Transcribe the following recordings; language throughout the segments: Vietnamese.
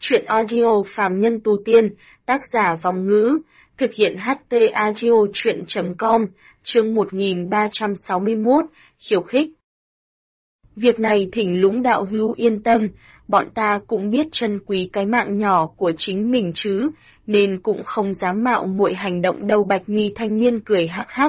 Truyện audio phàm nhân tu tiên, tác giả Vòng Ngữ, thực hiện HT audio truyện.com, chương 1361, khiêu khích. Việc này thỉnh Lũng đạo hữu yên tâm, bọn ta cũng biết trân quý cái mạng nhỏ của chính mình chứ, nên cũng không dám mạo muội hành động đâu. Bạch mi thanh niên cười hắc hắc.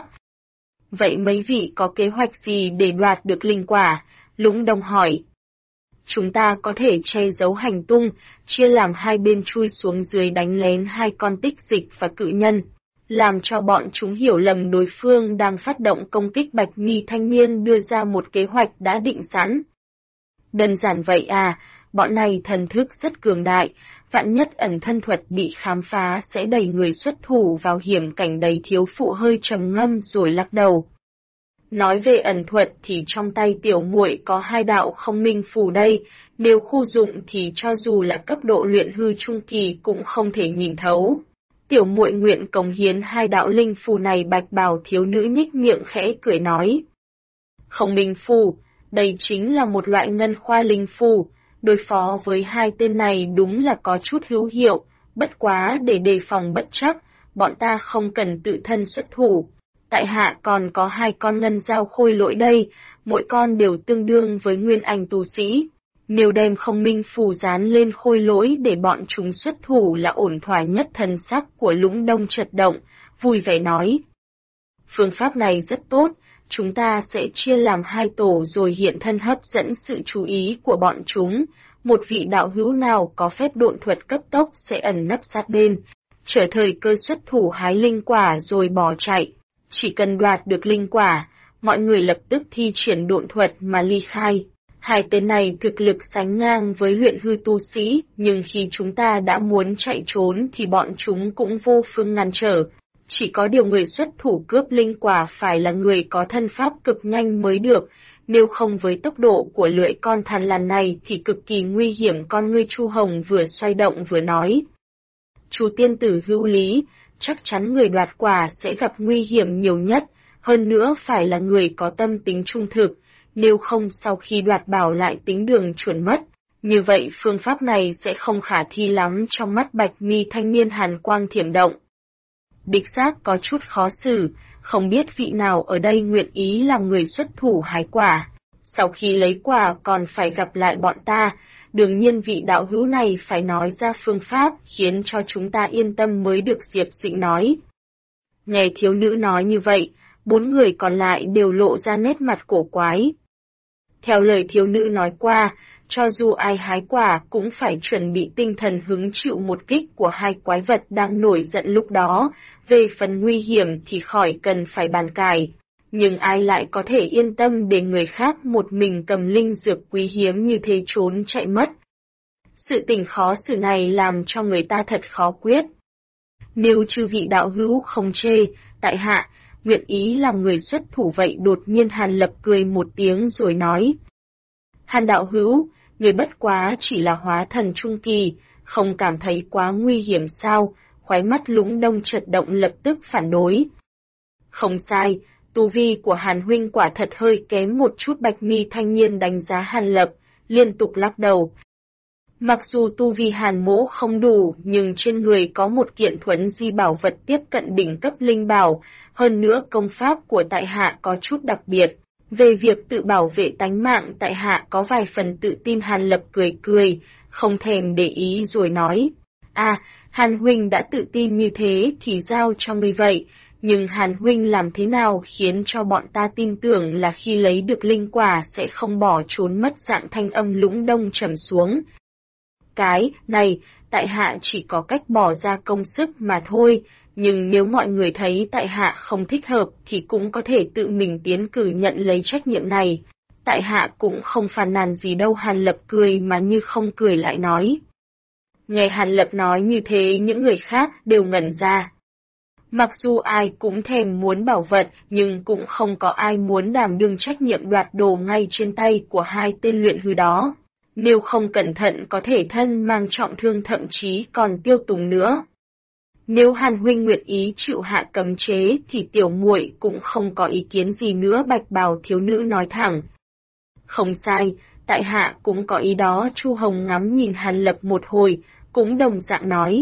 Vậy mấy vị có kế hoạch gì để đoạt được linh quả? Lũng Đông hỏi. Chúng ta có thể che giấu hành tung, chia làm hai bên chui xuống dưới đánh lén hai con tích dịch và cự nhân, làm cho bọn chúng hiểu lầm đối phương đang phát động công kích. Bạch mi thanh niên đưa ra một kế hoạch đã định sẵn. Đơn giản vậy à, bọn này thần thức rất cường đại, vạn nhất ẩn thân thuật bị khám phá sẽ đẩy người xuất thủ vào hiểm cảnh. Đầy thiếu phụ hơi trầm ngâm rồi lắc đầu. Nói về ẩn thuật thì trong tay tiểu muội có hai đạo không minh phù đây, nếu khu dụng thì cho dù là cấp độ luyện hư trung kỳ cũng không thể nhìn thấu. Tiểu muội nguyện cống hiến hai đạo linh phù này. Bạch bào thiếu nữ nhích miệng khẽ cười nói. Không minh phù, đây chính là một loại ngân khoa linh phù, đối phó với hai tên này đúng là có chút hữu hiệu, bất quá để đề phòng bất trắc, bọn ta không cần tự thân xuất thủ. Tại hạ còn có hai con ngân dao khôi lỗi đây, mỗi con đều tương đương với nguyên anh tu sĩ. Nếu đem không minh phù dán lên khôi lỗi để bọn chúng xuất thủ là ổn thỏa nhất. Thần sắc của Lũng Đông chợt động, vui vẻ nói. Phương pháp này rất tốt, chúng ta sẽ chia làm hai tổ rồi hiện thân hấp dẫn sự chú ý của bọn chúng. Một vị đạo hữu nào có phép độn thuật cấp tốc sẽ ẩn nấp sát bên, chờ thời cơ xuất thủ hái linh quả rồi bỏ chạy. Chỉ cần đoạt được linh quả, mọi người lập tức thi triển độn thuật mà ly khai. Hai tên này thực lực sánh ngang với luyện hư tu sĩ, nhưng khi chúng ta đã muốn chạy trốn thì bọn chúng cũng vô phương ngăn trở. Chỉ có điều người xuất thủ cướp linh quả phải là người có thân pháp cực nhanh mới được, nếu không với tốc độ của lưỡi con thằn lằn này thì cực kỳ nguy hiểm. Con ngươi Chu Hồng vừa xoay động vừa nói. Chu tiên tử hữu lý, chắc chắn người đoạt quả sẽ gặp nguy hiểm nhiều nhất, hơn nữa phải là người có tâm tính trung thực, nếu không sau khi đoạt bảo lại tính đường chuẩn mất. Như vậy phương pháp này sẽ không khả thi lắm. Trong mắt Bạch mi thanh niên hàn quang thiểm động. Đích xác có chút khó xử, không biết vị nào ở đây nguyện ý làm người xuất thủ hái quả. Sau khi lấy quả còn phải gặp lại bọn ta, đương nhiên vị đạo hữu này phải nói ra phương pháp khiến cho chúng ta yên tâm mới được. Diệp Dĩnh nói. Nghe thiếu nữ nói như vậy, bốn người còn lại đều lộ ra nét mặt cổ quái. Theo lời thiếu nữ nói qua, cho dù ai hái quả cũng phải chuẩn bị tinh thần hứng chịu một kích của hai quái vật đang nổi giận lúc đó. Về phần nguy hiểm thì khỏi cần phải bàn cãi. Nhưng ai lại có thể yên tâm để người khác một mình cầm linh dược quý hiếm như thế trốn chạy mất. Sự tình khó xử này làm cho người ta thật khó quyết. Nếu chư vị đạo hữu không chê, tại hạ nguyện ý làm người xuất thủ. Vậy đột nhiên Hàn Lập cười một tiếng rồi nói. Hàn đạo hữu, người bất quá chỉ là hóa thần trung kỳ, không cảm thấy quá nguy hiểm sao? Khóe mắt Lũng Đông chợt động lập tức phản đối. Không sai, tu vi của Hàn huynh quả thật hơi kém một chút. Bạch mi thanh niên đánh giá Hàn Lập, liên tục lắc đầu. Mặc dù tu vi Hàn mỗ không đủ, nhưng trên người có một kiện thuấn di bảo vật tiếp cận đỉnh cấp linh bảo, hơn nữa công pháp của tại hạ có chút đặc biệt. Về việc tự bảo vệ tánh mạng tại hạ có vài phần tự tin. Hàn Lập cười cười, không thèm để ý rồi nói. Hàn huynh đã tự tin như thế thì giao cho ngươi vậy. Nhưng Hàn huynh làm thế nào khiến cho bọn ta tin tưởng là khi lấy được linh quả sẽ không bỏ trốn mất? Dạng thanh âm Lũng Đông trầm xuống. Cái này, tại hạ chỉ có cách bỏ ra công sức mà thôi, nhưng nếu mọi người thấy tại hạ không thích hợp thì cũng có thể tự mình tiến cử nhận lấy trách nhiệm này. Tại hạ cũng không phàn nàn gì đâu. Hàn Lập cười mà như không cười lại nói. Nghe Hàn Lập nói như thế những người khác đều ngẩn ra. Mặc dù ai cũng thèm muốn bảo vật, nhưng cũng không có ai muốn đảm đương trách nhiệm đoạt đồ ngay trên tay của hai tên luyện hư đó. Nếu không cẩn thận có thể thân mang trọng thương, thậm chí còn tiêu tùng nữa. Nếu Hàn huynh nguyện ý chịu hạ cấm chế thì tiểu muội cũng không có ý kiến gì nữa. Bạch bào thiếu nữ nói thẳng. Không sai, tại hạ cũng có ý đó. Chu Hồng ngắm nhìn Hàn Lập một hồi, cũng đồng dạng nói.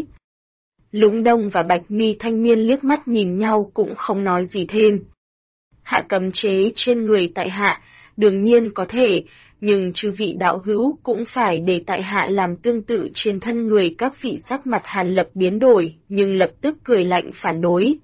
Lũng Đông và Bạch Mi thanh niên liếc mắt nhìn nhau cũng không nói gì thêm. Hạ cấm chế trên người tại hạ, đương nhiên có thể, nhưng chư vị đạo hữu cũng phải để tại hạ làm tương tự trên thân người. Các vị sắc mặt Hàn Lập biến đổi, nhưng lập tức cười lạnh phản đối.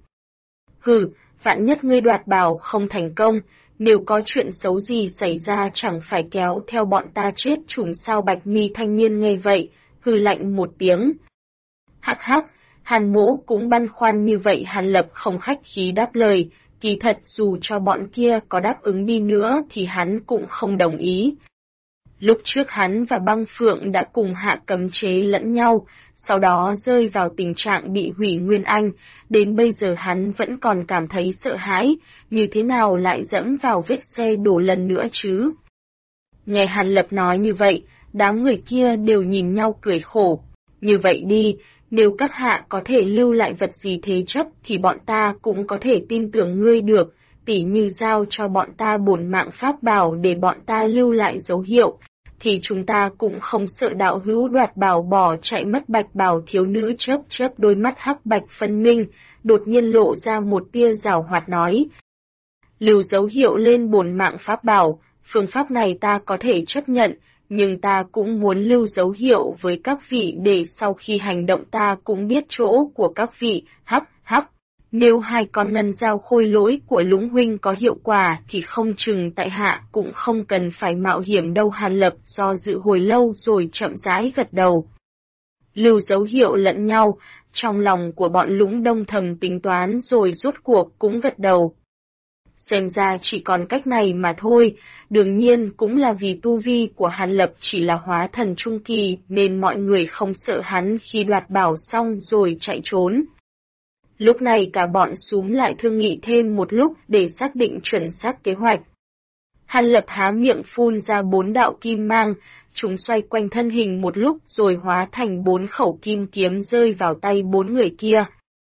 Hừ, vạn nhất ngươi đoạt bảo không thành công, nếu có chuyện xấu gì xảy ra chẳng phải kéo theo bọn ta chết chùm sao? Bạch Mi thanh niên nghe vậy, hừ lạnh một tiếng. Hắc hắc, Hàn Mỗ cũng băn khoăn như vậy. Hàn Lập không khách khí đáp lời, kỳ thật dù cho bọn kia có đáp ứng đi nữa thì hắn cũng không đồng ý. Lúc trước hắn và Băng Phượng đã cùng hạ cấm chế lẫn nhau, sau đó rơi vào tình trạng bị hủy nguyên anh, đến bây giờ hắn vẫn còn cảm thấy sợ hãi, như thế nào lại dẫm vào vết xe đổ lần nữa chứ? Nghe Hàn Lập nói như vậy, đám người kia đều nhìn nhau cười khổ. Như vậy đi, nếu các hạ có thể lưu lại vật gì thế chấp thì bọn ta cũng có thể tin tưởng ngươi được, tỉ như giao cho bọn ta bổn mạng pháp bảo để bọn ta lưu lại dấu hiệu, thì chúng ta cũng không sợ đạo hữu đoạt bảo bỏ chạy mất. Bạch bào thiếu nữ chớp chớp đôi mắt hắc bạch phân minh, đột nhiên lộ ra một tia giảo hoạt nói. Lưu dấu hiệu lên bổn mạng pháp bảo, phương pháp này ta có thể chấp nhận, nhưng ta cũng muốn lưu dấu hiệu với các vị để sau khi hành động ta cũng biết chỗ của các vị. Hắc hắc, nếu hai con ngân dao khôi lỗi của Lũng huynh có hiệu quả thì không chừng tại hạ cũng không cần phải mạo hiểm đâu. Hàn Lập do dự hồi lâu rồi chậm rãi gật đầu. Lưu dấu hiệu lẫn nhau, trong lòng của bọn Lũng Đông thầm tính toán rồi rốt cuộc cũng gật đầu. Xem ra chỉ còn cách này mà thôi, đương nhiên cũng là vì tu vi của Hàn Lập chỉ là hóa thần trung kỳ nên mọi người không sợ hắn khi đoạt bảo xong rồi chạy trốn. Lúc này cả bọn xúm lại thương nghị thêm một lúc để xác định chuẩn xác kế hoạch. Hàn Lập há miệng phun ra 4 đạo kim mang, chúng xoay quanh thân hình một lúc rồi hóa thành 4 khẩu kim kiếm rơi vào tay 4 người kia.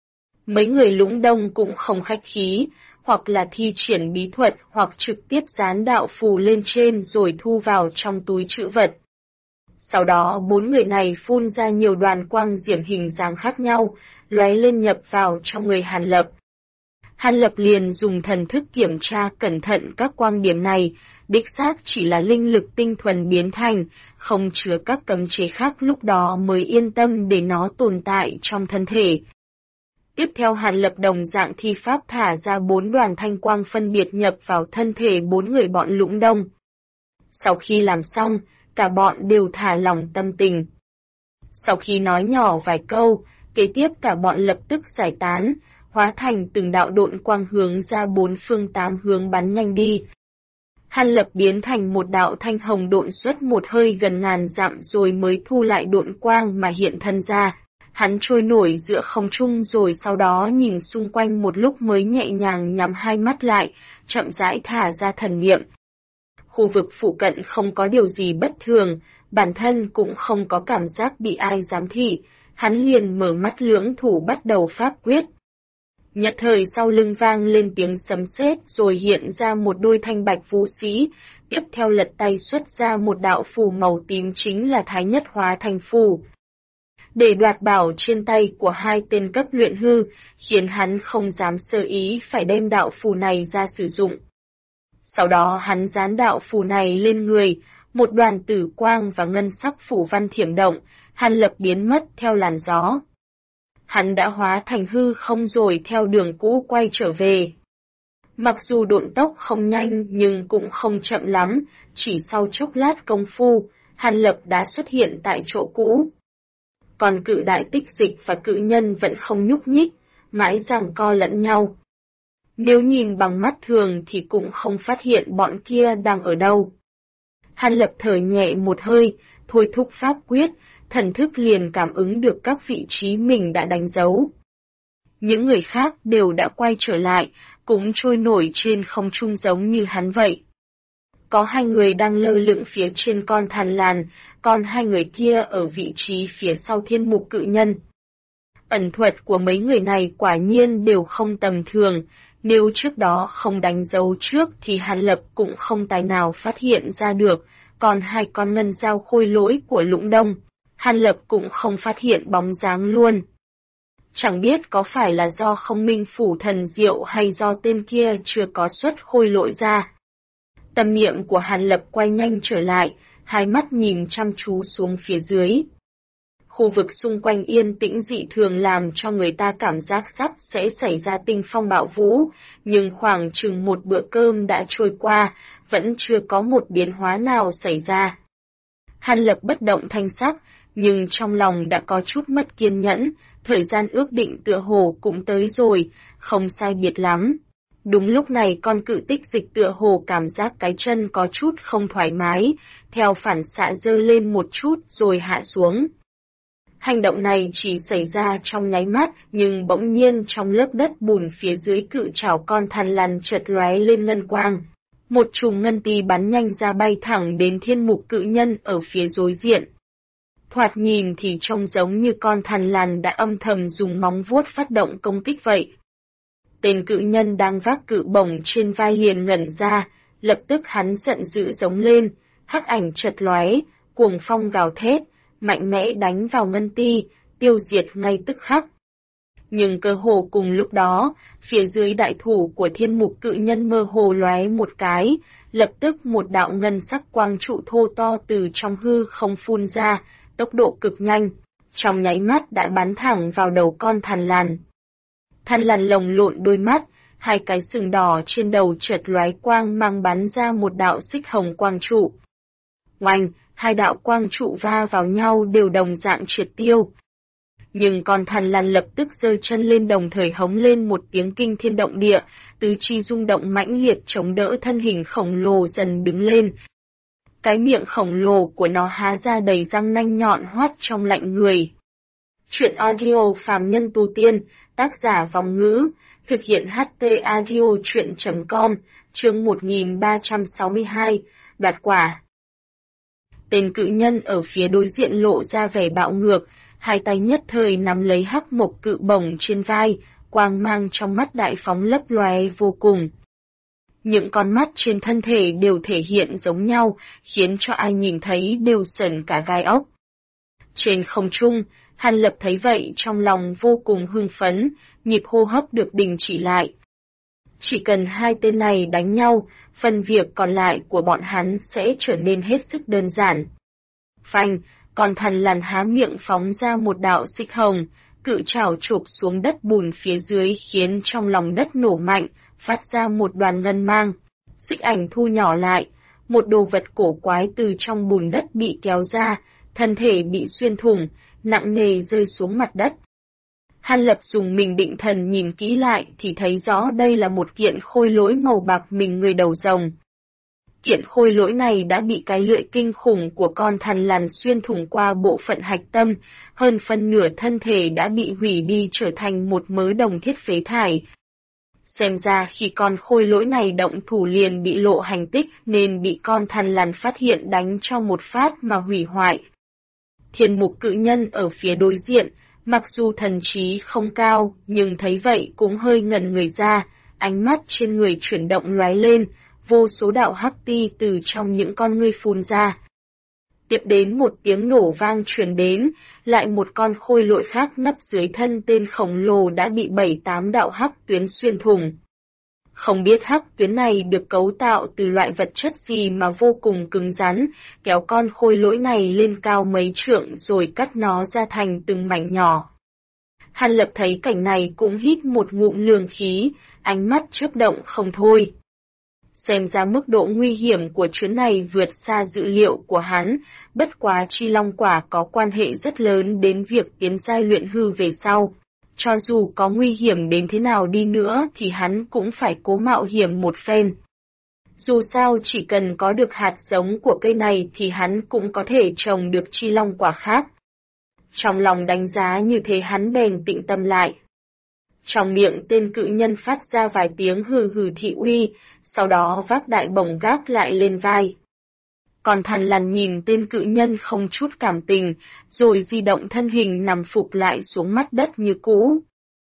Mấy người Lũng Đông cũng không khách khí, hoặc là thi triển bí thuật hoặc trực tiếp dán đạo phù lên trên rồi thu vào trong túi trữ vật. Sau đó 4 người này phun ra nhiều đoàn quang diễm hình dáng khác nhau, lóe lên nhập vào trong người Hàn Lập. Hàn Lập liền dùng thần thức kiểm tra cẩn thận các quang điểm này, đích xác chỉ là linh lực tinh thuần biến thành, không chứa các cấm chế khác, lúc đó mới yên tâm để nó tồn tại trong thân thể. Tiếp theo Hàn Lập đồng dạng thi pháp thả ra 4 đoàn thanh quang phân biệt nhập vào thân thể 4 người bọn Lũng Đông. Sau khi làm xong, cả bọn đều thả lỏng tâm tình. Sau khi nói nhỏ vài câu, kế tiếp cả bọn lập tức giải tán, hóa thành từng đạo độn quang hướng ra 4 phương 8 hướng bắn nhanh đi. Hàn Lập biến thành một đạo thanh hồng độn xuất một hơi gần ngàn dặm rồi mới thu lại độn quang mà hiện thân ra. Hắn trôi nổi giữa không trung rồi sau đó nhìn xung quanh một lúc mới nhẹ nhàng nhắm hai mắt lại, chậm rãi thả ra thần niệm. Khu vực phụ cận không có điều gì bất thường, bản thân cũng không có cảm giác bị ai giám thị, hắn liền mở mắt lưỡng thủ bắt đầu pháp quyết. Nhất thời sau lưng vang lên tiếng sấm sét rồi hiện ra một đôi thanh bạch vũ sĩ, tiếp theo lật tay xuất ra một đạo phù màu tím chính là Thái Nhất Hóa Thành Phù. Để đoạt bảo trên tay của hai tên cấp luyện hư, khiến hắn không dám sơ ý phải đem đạo phù này ra sử dụng. Sau đó hắn dán đạo phù này lên người, một đoàn tử quang và ngân sắc phủ văn thiểm động, Hàn Lập biến mất theo làn gió. Hắn đã hóa thành hư không rồi theo đường cũ quay trở về. Mặc dù độn tốc không nhanh nhưng cũng không chậm lắm, chỉ sau chốc lát công phu, Hàn Lập đã xuất hiện tại chỗ cũ. Còn cự đại tích dịch và cự nhân vẫn không nhúc nhích, mãi giằng co lẫn nhau. Nếu nhìn bằng mắt thường thì cũng không phát hiện bọn kia đang ở đâu. Hàn Lập thở nhẹ một hơi, thôi thúc pháp quyết, thần thức liền cảm ứng được các vị trí mình đã đánh dấu. Những người khác đều đã quay trở lại, cũng trôi nổi trên không trung giống như hắn vậy. Có 2 người đang lơ lửng phía trên con thằn lằn, còn 2 người kia ở vị trí phía sau thiên mục cự nhân. Ẩn thuật của mấy người này quả nhiên đều không tầm thường, nếu trước đó không đánh dấu trước thì Hàn Lập cũng không tài nào phát hiện ra được, còn 2 con ngân dao khôi lỗi của Lũng Đông. Hàn Lập cũng không phát hiện bóng dáng luôn. Chẳng biết có phải là do không minh phủ thần diệu hay do tên kia chưa có xuất khôi lỗi ra. Tâm niệm của Hàn Lập quay nhanh trở lại, hai mắt nhìn chăm chú xuống phía dưới. Khu vực xung quanh yên tĩnh dị thường làm cho người ta cảm giác sắp sẽ xảy ra tinh phong bạo vũ, nhưng khoảng chừng một bữa cơm đã trôi qua, vẫn chưa có một biến hóa nào xảy ra. Hàn Lập bất động thanh sắc, nhưng trong lòng đã có chút mất kiên nhẫn, thời gian ước định tựa hồ cũng tới rồi, không sai biệt lắm. Đúng lúc này con cự tích dịch tựa hồ cảm giác cái chân có chút không thoải mái, theo phản xạ giơ lên một chút rồi hạ xuống. Hành động này chỉ xảy ra trong nháy mắt, nhưng bỗng nhiên trong lớp đất bùn phía dưới cự trảo con thằn lằn chợt lóe lên ngân quang. Một chùm ngân ti bắn nhanh ra bay thẳng đến thiên mục cự nhân ở phía đối diện. Thoạt nhìn thì trông giống như con thằn lằn đã âm thầm dùng móng vuốt phát động công kích vậy. Tên cự nhân đang vác cự bổng trên vai liền ngẩn ra, lập tức hắn giận dữ giống lên, hắc ảnh chợt lóe, cuồng phong gào thét, mạnh mẽ đánh vào ngân ti, tiêu diệt ngay tức khắc. Nhưng cơ hồ cùng lúc đó, phía dưới đại thủ của thiên mục cự nhân mơ hồ lóe một cái, lập tức một đạo ngân sắc quang trụ thô to từ trong hư không phun ra, tốc độ cực nhanh, trong nháy mắt đã bắn thẳng vào đầu con thằn lằn. Thằn lằn lồng lộn đôi mắt, hai cái sừng đỏ trên đầu chợt lóe quang mang bắn ra một đạo xích hồng quang trụ. Oanh, hai đạo quang trụ va vào nhau đều đồng dạng triệt tiêu. Nhưng con thằn lằn lập tức giơ chân lên đồng thời hống lên một tiếng kinh thiên động địa, tứ chi rung động mãnh liệt chống đỡ thân hình khổng lồ dần đứng lên. Cái miệng khổng lồ của nó há ra đầy răng nanh nhọn hoắt trong lạnh người. Chuyện audio phàm nhân tu tiên, tác giả Vòng Ngữ, thực hiện HT audio chuyện.com, chương 1362, đoạt quả. Tên cự nhân ở phía đối diện lộ ra vẻ bạo ngược, hai tay nhất thời nắm lấy hắc mộc cự bổng trên vai, quang mang trong mắt đại phóng lấp loé vô cùng. Những con mắt trên thân thể đều thể hiện giống nhau, khiến cho ai nhìn thấy đều sởn cả gai ốc. Trên không trung, Hàn Lập thấy vậy trong lòng vô cùng hưng phấn, nhịp hô hấp được đình chỉ lại. Chỉ cần hai tên này đánh nhau, phần việc còn lại của bọn hắn sẽ trở nên hết sức đơn giản. Phanh, con thằn lằn há miệng phóng ra một đạo xích hồng, cự trảo chụp xuống đất bùn phía dưới khiến trong lòng đất nổ mạnh, phát ra một đoàn ngân mang. Xích ảnh thu nhỏ lại, một đồ vật cổ quái từ trong bùn đất bị kéo ra, thân thể bị xuyên thủng, nặng nề rơi xuống mặt đất. Hàn Lập dùng mình định thần nhìn kỹ lại thì thấy rõ đây là một kiện khôi lỗi màu bạc mình người đầu rồng. Kiện khôi lỗi này đã bị cái lưỡi kinh khủng của con thằn lằn xuyên thủng qua bộ phận hạch tâm, hơn phân nửa thân thể đã bị hủy đi trở thành một mớ đồng thiết phế thải. Xem ra khi con khôi lỗi này động thủ liền bị lộ hành tích nên bị con thằn lằn phát hiện đánh cho một phát mà hủy hoại. Thiên mục cự nhân ở phía đối diện, mặc dù thần trí không cao, nhưng thấy vậy cũng hơi ngẩn người ra, ánh mắt trên người chuyển động lóe lên, vô số đạo hắc ti từ trong những con ngươi phun ra. Tiếp đến một tiếng nổ vang truyền đến, lại một con khôi lỗi khác nấp dưới thân tên khổng lồ đã bị 7-8 đạo hắc tuyến xuyên thủng. Không biết hắc tuyến này được cấu tạo từ loại vật chất gì mà vô cùng cứng rắn, kéo con khôi lỗi này lên cao mấy trượng rồi cắt nó ra thành từng mảnh nhỏ. Hàn Lập thấy cảnh này cũng hít một ngụm lương khí, ánh mắt chớp động không thôi. Xem ra mức độ nguy hiểm của chuyến này vượt xa dự liệu của hắn, bất quá chi long quả có quan hệ rất lớn đến việc tiến giai luyện hư về sau. Cho dù có nguy hiểm đến thế nào đi nữa thì hắn cũng phải cố mạo hiểm một phen. Dù sao chỉ cần có được hạt giống của cây này thì hắn cũng có thể trồng được chi long quả khác. Trong lòng đánh giá như thế hắn bèn tĩnh tâm lại. Trong miệng tên cự nhân phát ra vài tiếng hừ hừ thị uy, sau đó vác đại bổng gác lại lên vai. Còn thằn lằn nhìn tên cự nhân không chút cảm tình, rồi di động thân hình nằm phục lại xuống mắt đất như cũ.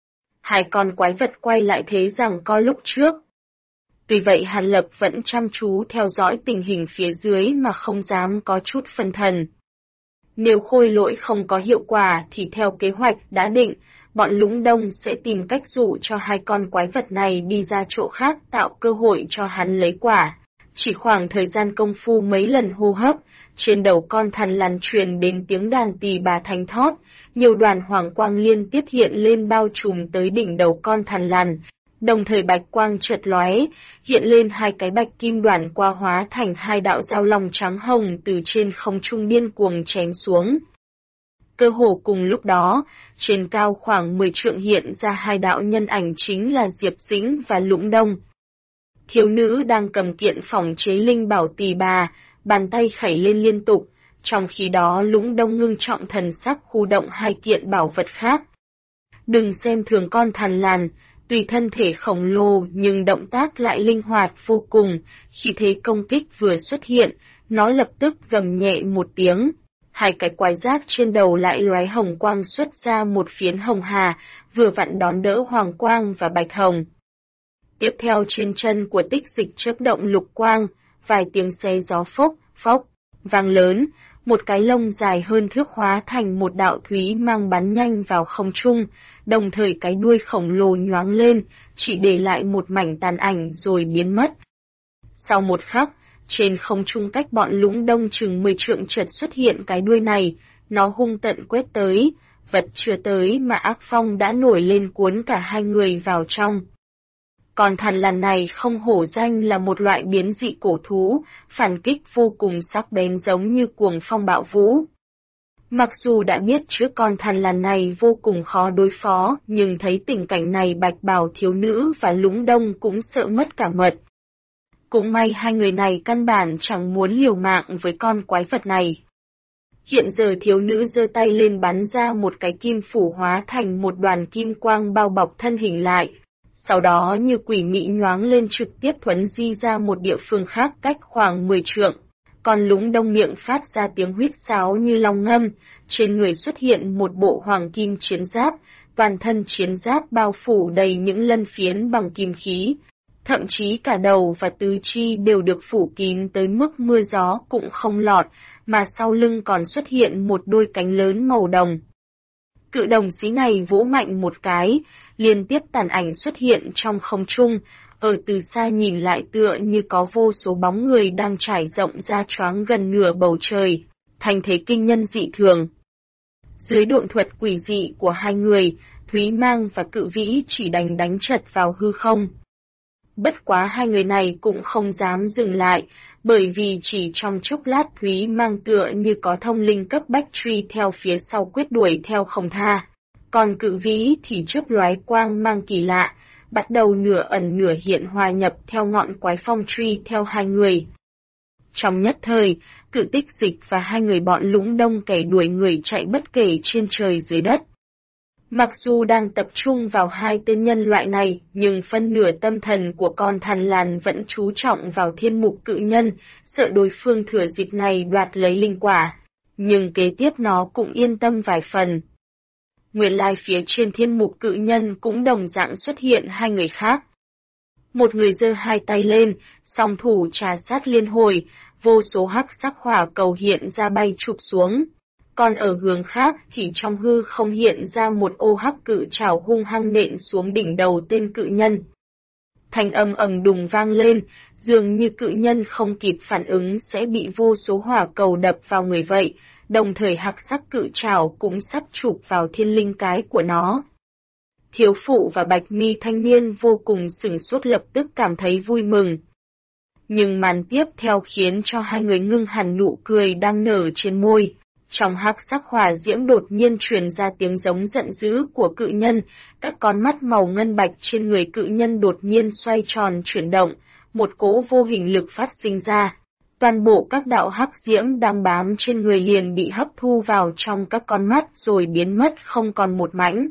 Hai con quái vật quay lại thế rằng co lúc trước. Tuy vậy Hàn Lập vẫn chăm chú theo dõi tình hình phía dưới mà không dám có chút phân thần. Nếu khôi lỗi không có hiệu quả thì theo kế hoạch đã định, bọn Lũng Đông sẽ tìm cách dụ cho hai con quái vật này đi ra chỗ khác tạo cơ hội cho hắn lấy quả. Chỉ khoảng thời gian công phu mấy lần hô hấp, trên đầu con thằn lằn truyền đến tiếng đàn tỳ bà thánh thót, nhiều đoàn hoàng quang liên tiếp hiện lên bao trùm tới đỉnh đầu con thằn lằn. Đồng thời bạch quang chợt lóe, hiện lên hai cái bạch kim đoàn qua hóa thành hai đạo dao long trắng hồng từ trên không trung điên cuồng chém xuống. Cơ hồ cùng lúc đó, trên cao khoảng 10 trượng hiện ra hai đạo nhân ảnh chính là Diệp Dĩnh và Lũng Đông. Thiếu nữ đang cầm kiện phòng chế linh bảo tỳ bà, bàn tay khẩy lên liên tục, trong khi đó Lũng Đông ngưng trọng thần sắc khu động hai kiện bảo vật khác. Đừng xem thường con thằn lằn, tuy thân thể khổng lồ nhưng động tác lại linh hoạt vô cùng, khi thế công kích vừa xuất hiện, nó lập tức gầm nhẹ một tiếng. Hai cái quái giác trên đầu lại lóe hồng quang xuất ra một phiến hồng hà, vừa vặn đón đỡ hoàng quang và bạch hồng. Tiếp theo trên chân của Tích Dịch chớp động lục quang, vài tiếng xé gió phốc, phốc, vang lớn, một cái lông dài hơn thước hóa thành một đạo thúy mang bắn nhanh vào không trung, đồng thời cái đuôi khổng lồ nhoáng lên, chỉ để lại một mảnh tàn ảnh rồi biến mất. Sau một khắc, trên không trung cách bọn Lũng Đông chừng 10 trượng chợt xuất hiện cái đuôi này, nó hung tận quét tới, vật chưa tới mà ác phong đã nổi lên cuốn cả hai người vào trong. Còn thằn lằn này không hổ danh là một loại biến dị cổ thú, phản kích vô cùng sắc bén giống như cuồng phong bạo vũ. Mặc dù đã biết trước con thằn lằn này vô cùng khó đối phó, nhưng thấy tình cảnh này bạch bào thiếu nữ và Lũng Đông cũng sợ mất cả mật. Cũng may hai người này căn bản chẳng muốn liều mạng với con quái vật này. Hiện giờ thiếu nữ giơ tay lên bắn ra một cái kim phủ hóa thành một đoàn kim quang bao bọc thân hình lại. Sau đó như quỷ mị nhoáng lên trực tiếp thuấn di ra một địa phương khác cách khoảng 10 trượng. Còn Lũng Đông miệng phát ra tiếng huýt sáo như long ngâm, trên người xuất hiện một bộ hoàng kim chiến giáp, toàn thân chiến giáp bao phủ đầy những lân phiến bằng kim khí. Thậm chí cả đầu và tứ chi đều được phủ kín tới mức mưa gió cũng không lọt, mà sau lưng còn xuất hiện một đôi cánh lớn màu đồng. Cự đồng xí này vỗ mạnh một cái, liên tiếp tàn ảnh xuất hiện trong không trung, ở từ xa nhìn lại tựa như có vô số bóng người đang trải rộng ra choáng gần nửa bầu trời, thành thế kinh nhân dị thường. Dưới độn thuật quỷ dị của hai người, Thúy Mang và Cự Vĩ chỉ đành đánh chật vào hư không. Bất quá hai người này cũng không dám dừng lại, bởi vì chỉ trong chốc lát Thúy Mang tựa như có thông linh cấp bách truy theo phía sau quyết đuổi theo không tha. Còn Cự Vĩ thì chớp lóe quang mang kỳ lạ, bắt đầu nửa ẩn nửa hiện hòa nhập theo ngọn quái phong truy theo hai người. Trong nhất thời, Cự Tích Dịch và hai người bọn Lũng Đông kẻ đuổi người chạy bất kể trên trời dưới đất. Mặc dù đang tập trung vào hai tên nhân loại này, nhưng phân nửa tâm thần của con thằn lằn vẫn chú trọng vào thiên mục cự nhân, sợ đối phương thừa dịp này đoạt lấy linh quả. Nhưng kế tiếp nó cũng yên tâm vài phần. Nguyên lai phía trên thiên mục cự nhân cũng đồng dạng xuất hiện hai người khác. Một người giơ hai tay lên, song thủ trà sát liên hồi, vô số hắc sắc hỏa cầu hiện ra bay chụp xuống. Còn ở hướng khác thì trong hư không hiện ra một ô hắc cự trảo hung hăng nện xuống đỉnh đầu tên cự nhân. Thanh âm ầm đùng vang lên, dường như cự nhân không kịp phản ứng sẽ bị vô số hỏa cầu đập vào người vậy, đồng thời hắc sắc cự trảo cũng sắp chụp vào thiên linh cái của nó. Thiếu phụ và bạch mi thanh niên vô cùng sửng sốt lập tức cảm thấy vui mừng. Nhưng màn tiếp theo khiến cho hai người ngưng hẳn nụ cười đang nở trên môi. Trong hắc sắc hỏa diễm đột nhiên truyền ra tiếng giống giận dữ của cự nhân, các con mắt màu ngân bạch trên người cự nhân đột nhiên xoay tròn chuyển động, một cỗ vô hình lực phát sinh ra. Toàn bộ các đạo hắc diễm đang bám trên người liền bị hấp thu vào trong các con mắt rồi biến mất không còn một mảnh.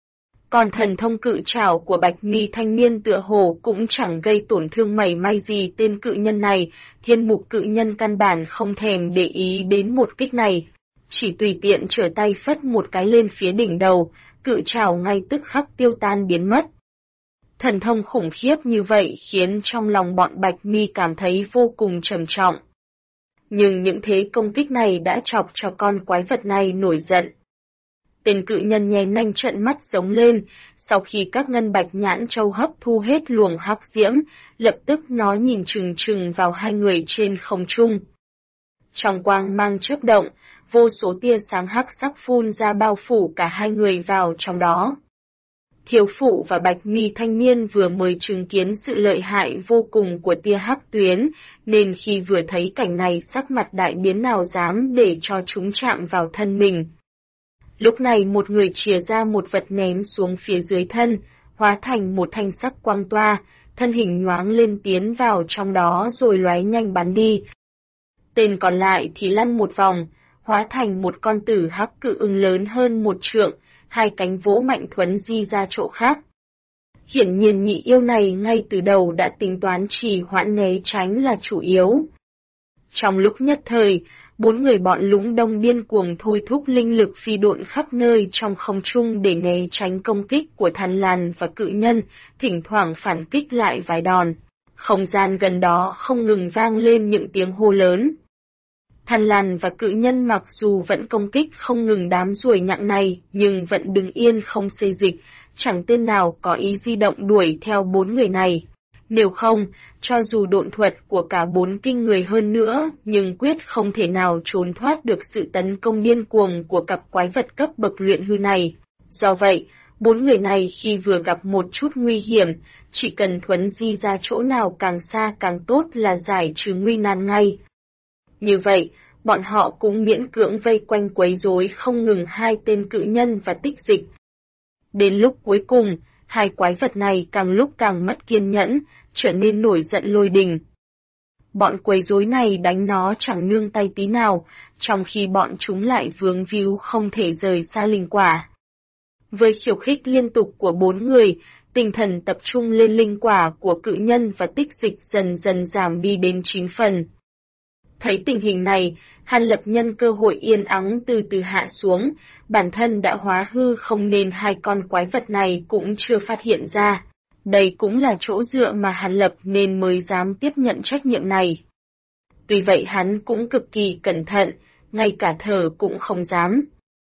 Còn thần thông cự trảo của bạch mi thanh niên tựa hồ cũng chẳng gây tổn thương mảy may gì tên cự nhân này, thiên mục cự nhân căn bản không thèm để ý đến một kích này. Chỉ tùy tiện trở tay phất một cái lên phía đỉnh đầu, cự trảo ngay tức khắc tiêu tan biến mất. Thần thông khủng khiếp như vậy khiến trong lòng bọn bạch mi cảm thấy vô cùng trầm trọng. Nhưng những thế công kích này đã chọc cho con quái vật này nổi giận. Tên cự nhân nhe nanh trợn mắt giống lên, sau khi các ngân bạch nhãn châu hấp thu hết luồng hắc diễm, lập tức nó nhìn chừng chừng vào hai người trên không trung. Trong quang mang chớp động, vô số tia sáng hắc sắc phun ra bao phủ cả hai người vào trong đó. Thiếu phụ và bạch mi thanh niên vừa mới chứng kiến sự lợi hại vô cùng của tia hắc tuyến, nên khi vừa thấy cảnh này sắc mặt đại biến nào dám để cho chúng chạm vào thân mình. Lúc này một người chìa ra một vật ném xuống phía dưới thân, hóa thành một thanh sắc quang toa, thân hình nhoáng lên tiến vào trong đó rồi lóe nhanh bắn đi. Tên còn lại thì lăn một vòng, hóa thành một con tử hắc cự ưng lớn hơn 1 trượng, hai cánh vỗ mạnh thuấn di ra chỗ khác. Hiển nhiên nhị yêu này ngay từ đầu đã tính toán trì hoãn né tránh là chủ yếu. Trong lúc nhất thời, 4 người bọn Lũng Đông điên cuồng thôi thúc linh lực phi độn khắp nơi trong không trung để né tránh công kích của Thằn Lằn và cự nhân, thỉnh thoảng phản kích lại vài đòn. Không gian gần đó không ngừng vang lên những tiếng hô lớn. Thằn Lằn và cự nhân mặc dù vẫn công kích không ngừng đám ruồi nhặng này, nhưng vẫn đứng yên không xê dịch, chẳng tên nào có ý di động đuổi theo 4 người này. Nếu không, cho dù độn thuật của cả 4 kinh người hơn nữa, nhưng quyết không thể nào trốn thoát được sự tấn công điên cuồng của cặp quái vật cấp bậc luyện hư này. Do vậy, 4 người này khi vừa gặp một chút nguy hiểm, chỉ cần thuấn di ra chỗ nào càng xa càng tốt là giải trừ nguy nan ngay. Như vậy, bọn họ cũng miễn cưỡng vây quanh quấy rối không ngừng hai tên cự nhân và tích dịch. Đến lúc cuối cùng, hai quái vật này càng lúc càng mất kiên nhẫn, trở nên nổi giận lôi đình. Bọn quấy rối này đánh nó chẳng nương tay tí nào, trong khi bọn chúng lại vướng víu không thể rời xa linh quả. Với khiêu khích liên tục của 4 người, tinh thần tập trung lên linh quả của cự nhân và tích dịch dần dần giảm đi đến 9 phần. Thấy tình hình này, Hàn Lập nhân cơ hội yên ắng từ từ hạ xuống, bản thân đã hóa hư không nên hai con quái vật này cũng chưa phát hiện ra. Đây cũng là chỗ dựa mà Hàn Lập nên mới dám tiếp nhận trách nhiệm này. Tuy vậy hắn cũng cực kỳ cẩn thận, ngay cả thở cũng không dám.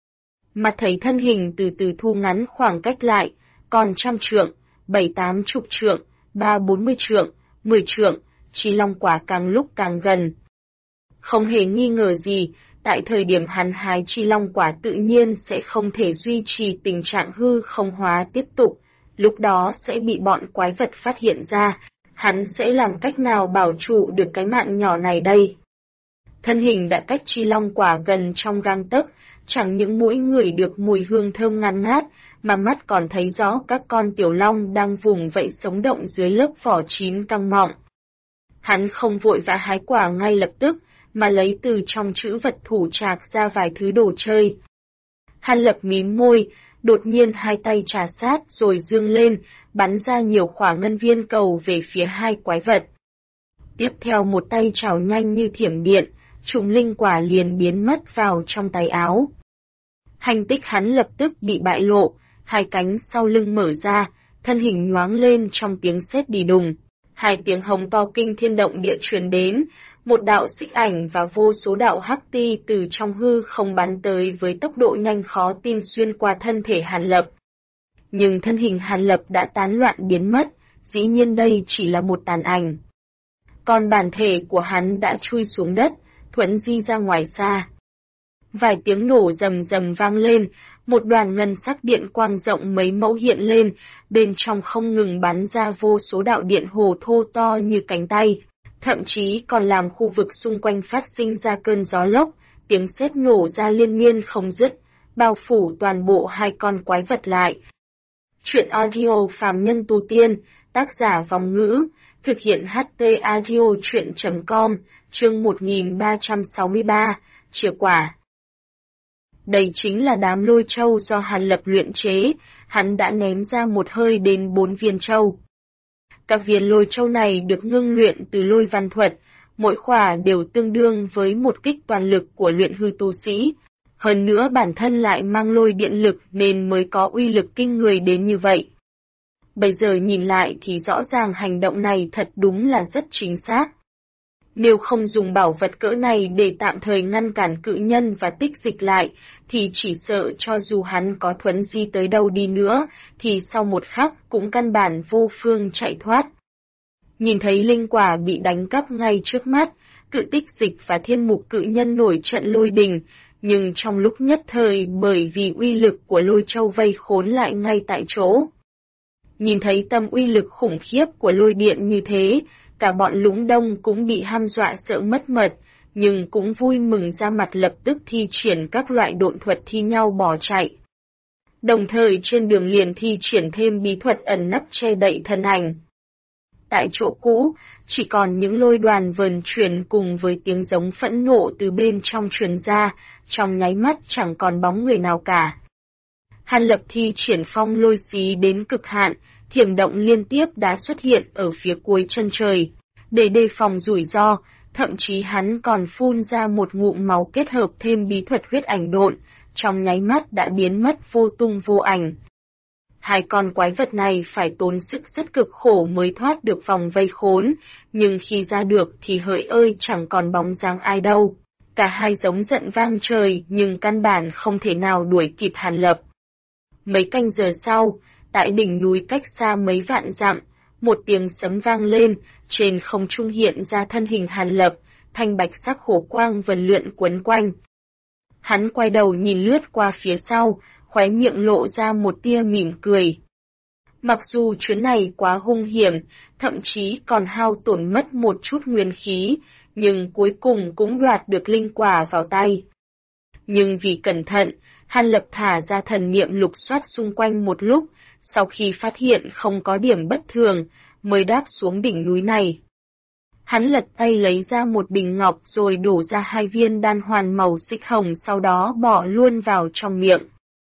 Mà thấy thân hình từ từ thu ngắn khoảng cách lại, còn 100 trượng, 7-80 trượng, 30-40 trượng, 10 trượng, Chi Long quả càng lúc càng gần. Không hề nghi ngờ gì, tại thời điểm hắn hái Chi Long quả tự nhiên sẽ không thể duy trì tình trạng hư không hóa tiếp tục, lúc đó sẽ bị bọn quái vật phát hiện ra, hắn sẽ làm cách nào bảo trụ được cái mạng nhỏ này đây. Thân hình đã cách Chi Long quả gần trong gang tấc, chẳng những mũi ngửi được mùi hương thơm ngát ngát, mà mắt còn thấy rõ các con tiểu long đang vùng vẫy sống động dưới lớp vỏ chín căng mọng. Hắn không vội vã hái quả ngay lập tức, mà lấy từ trong trữ vật thủ trạc ra vài thứ đồ chơi. Hàn Lập mím môi, đột nhiên hai tay trà sát rồi dương lên, bắn ra nhiều quả ngân viên cầu về phía hai quái vật. Tiếp theo một tay chảo nhanh như thiểm điện, trùng linh quả liền biến mất vào trong tay áo. Hành tích hắn lập tức bị bại lộ, hai cánh sau lưng mở ra, thân hình nhoáng lên trong tiếng sét đi đùng. Hai tiếng hống to kinh thiên động địa truyền đến, một đạo xích ảnh và vô số đạo hắc ti từ trong hư không bắn tới với tốc độ nhanh khó tin xuyên qua thân thể Hàn Lập. Nhưng thân hình Hàn Lập đã tán loạn biến mất, dĩ nhiên đây chỉ là một tàn ảnh. Còn bản thể của hắn đã chui xuống đất, thuấn di ra ngoài xa. Vài tiếng nổ rầm rầm vang lên, một đoàn ngân sắc điện quang rộng mấy mẫu hiện lên, bên trong không ngừng bắn ra vô số đạo điện hồ thô to như cánh tay, thậm chí còn làm khu vực xung quanh phát sinh ra cơn gió lốc, tiếng sét nổ ra liên miên không dứt, bao phủ toàn bộ hai con quái vật lại. Truyện audio phàm nhân tu tiên, tác giả Vong Ngữ, thực hiện HT audio truyện.com, chương 1363, chìa quả. Đây chính là đám lôi châu do Hàn Lập luyện chế, hắn đã ném ra một hơi đến 4 viên châu. Các viên lôi châu này được ngưng luyện từ lôi văn thuật, mỗi khỏa đều tương đương với một kích toàn lực của luyện hư tu sĩ. Hơn nữa bản thân lại mang lôi điện lực nên mới có uy lực kinh người đến như vậy. Bây giờ nhìn lại thì rõ ràng hành động này thật đúng là rất chính xác. Nếu không dùng bảo vật cỡ này để tạm thời ngăn cản cự nhân và tích dịch lại, thì chỉ sợ cho dù hắn có thuấn di tới đâu đi nữa, thì sau một khắc cũng căn bản vô phương chạy thoát. Nhìn thấy linh quả bị đánh cắp ngay trước mắt, cự tích dịch và thiên mục cự nhân nổi trận lôi đình, nhưng trong lúc nhất thời bởi vì uy lực của lôi châu vây khốn lại ngay tại chỗ. Nhìn thấy tầm uy lực khủng khiếp của lôi điện như thế, cả bọn Lũng Đông cũng bị hăm dọa sợ mất mật, nhưng cũng vui mừng ra mặt lập tức thi triển các loại độn thuật thi nhau bỏ chạy. Đồng thời trên đường liền thi triển thêm bí thuật ẩn nấp che đậy thân ảnh. Tại chỗ cũ, chỉ còn những lôi đoàn vờn chuyển cùng với tiếng giống phẫn nộ từ bên trong truyền ra, trong nháy mắt chẳng còn bóng người nào cả. Hàn Lập thi triển phong lôi xí đến cực hạn, thiểm động liên tiếp đã xuất hiện ở phía cuối chân trời. Để đề phòng rủi ro, thậm chí hắn còn phun ra một ngụm máu kết hợp thêm bí thuật huyết ảnh độn, trong nháy mắt đã biến mất vô tung vô ảnh. Hai con quái vật này phải tốn sức rất cực khổ mới thoát được vòng vây khốn, nhưng khi ra được thì hỡi ơi chẳng còn bóng dáng ai đâu. Cả hai giống giận vang trời nhưng căn bản không thể nào đuổi kịp Hàn Lập. Mấy canh giờ sau, tại đỉnh núi cách xa mấy vạn dặm, một tiếng sấm vang lên, trên không trung hiện ra thân hình Hàn Lập, thanh bạch sắc hổ quang vần lượn quấn quanh. Hắn quay đầu nhìn lướt qua phía sau, khóe miệng lộ ra một tia mỉm cười. Mặc dù chuyến này quá hung hiểm, thậm chí còn hao tổn mất một chút nguyên khí, nhưng cuối cùng cũng đoạt được linh quả vào tay. Nhưng vì cẩn thận, Hàn Lập thả ra thần niệm lục soát xung quanh một lúc, sau khi phát hiện không có điểm bất thường, mới đáp xuống đỉnh núi này. Hắn lật tay lấy ra một bình ngọc rồi đổ ra 2 viên đan hoàn màu xích hồng sau đó bỏ luôn vào trong miệng.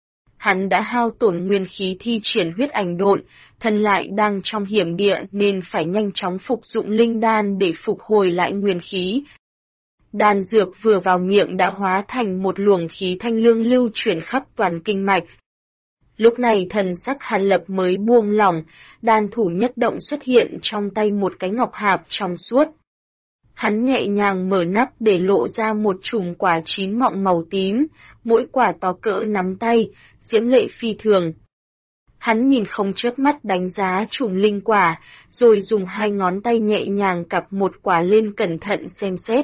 Hắn đã hao tổn nguyên khí thi triển huyết ảnh độn, thân lại đang trong hiểm địa nên phải nhanh chóng phục dụng linh đan để phục hồi lại nguyên khí. Đan dược vừa vào miệng đã hóa thành một luồng khí thanh lương lưu chuyển khắp toàn kinh mạch. Lúc này thần sắc Hàn Lập mới buông lỏng, đan thủ nhất động xuất hiện trong tay một cái ngọc hạp trong suốt. Hắn nhẹ nhàng mở nắp để lộ ra một chùm quả chín mọng màu tím, mỗi quả to cỡ nắm tay, diễm lệ phi thường. Hắn nhìn không chớp mắt đánh giá chùm linh quả, rồi dùng 2 ngón tay nhẹ nhàng cặp một quả lên cẩn thận xem xét.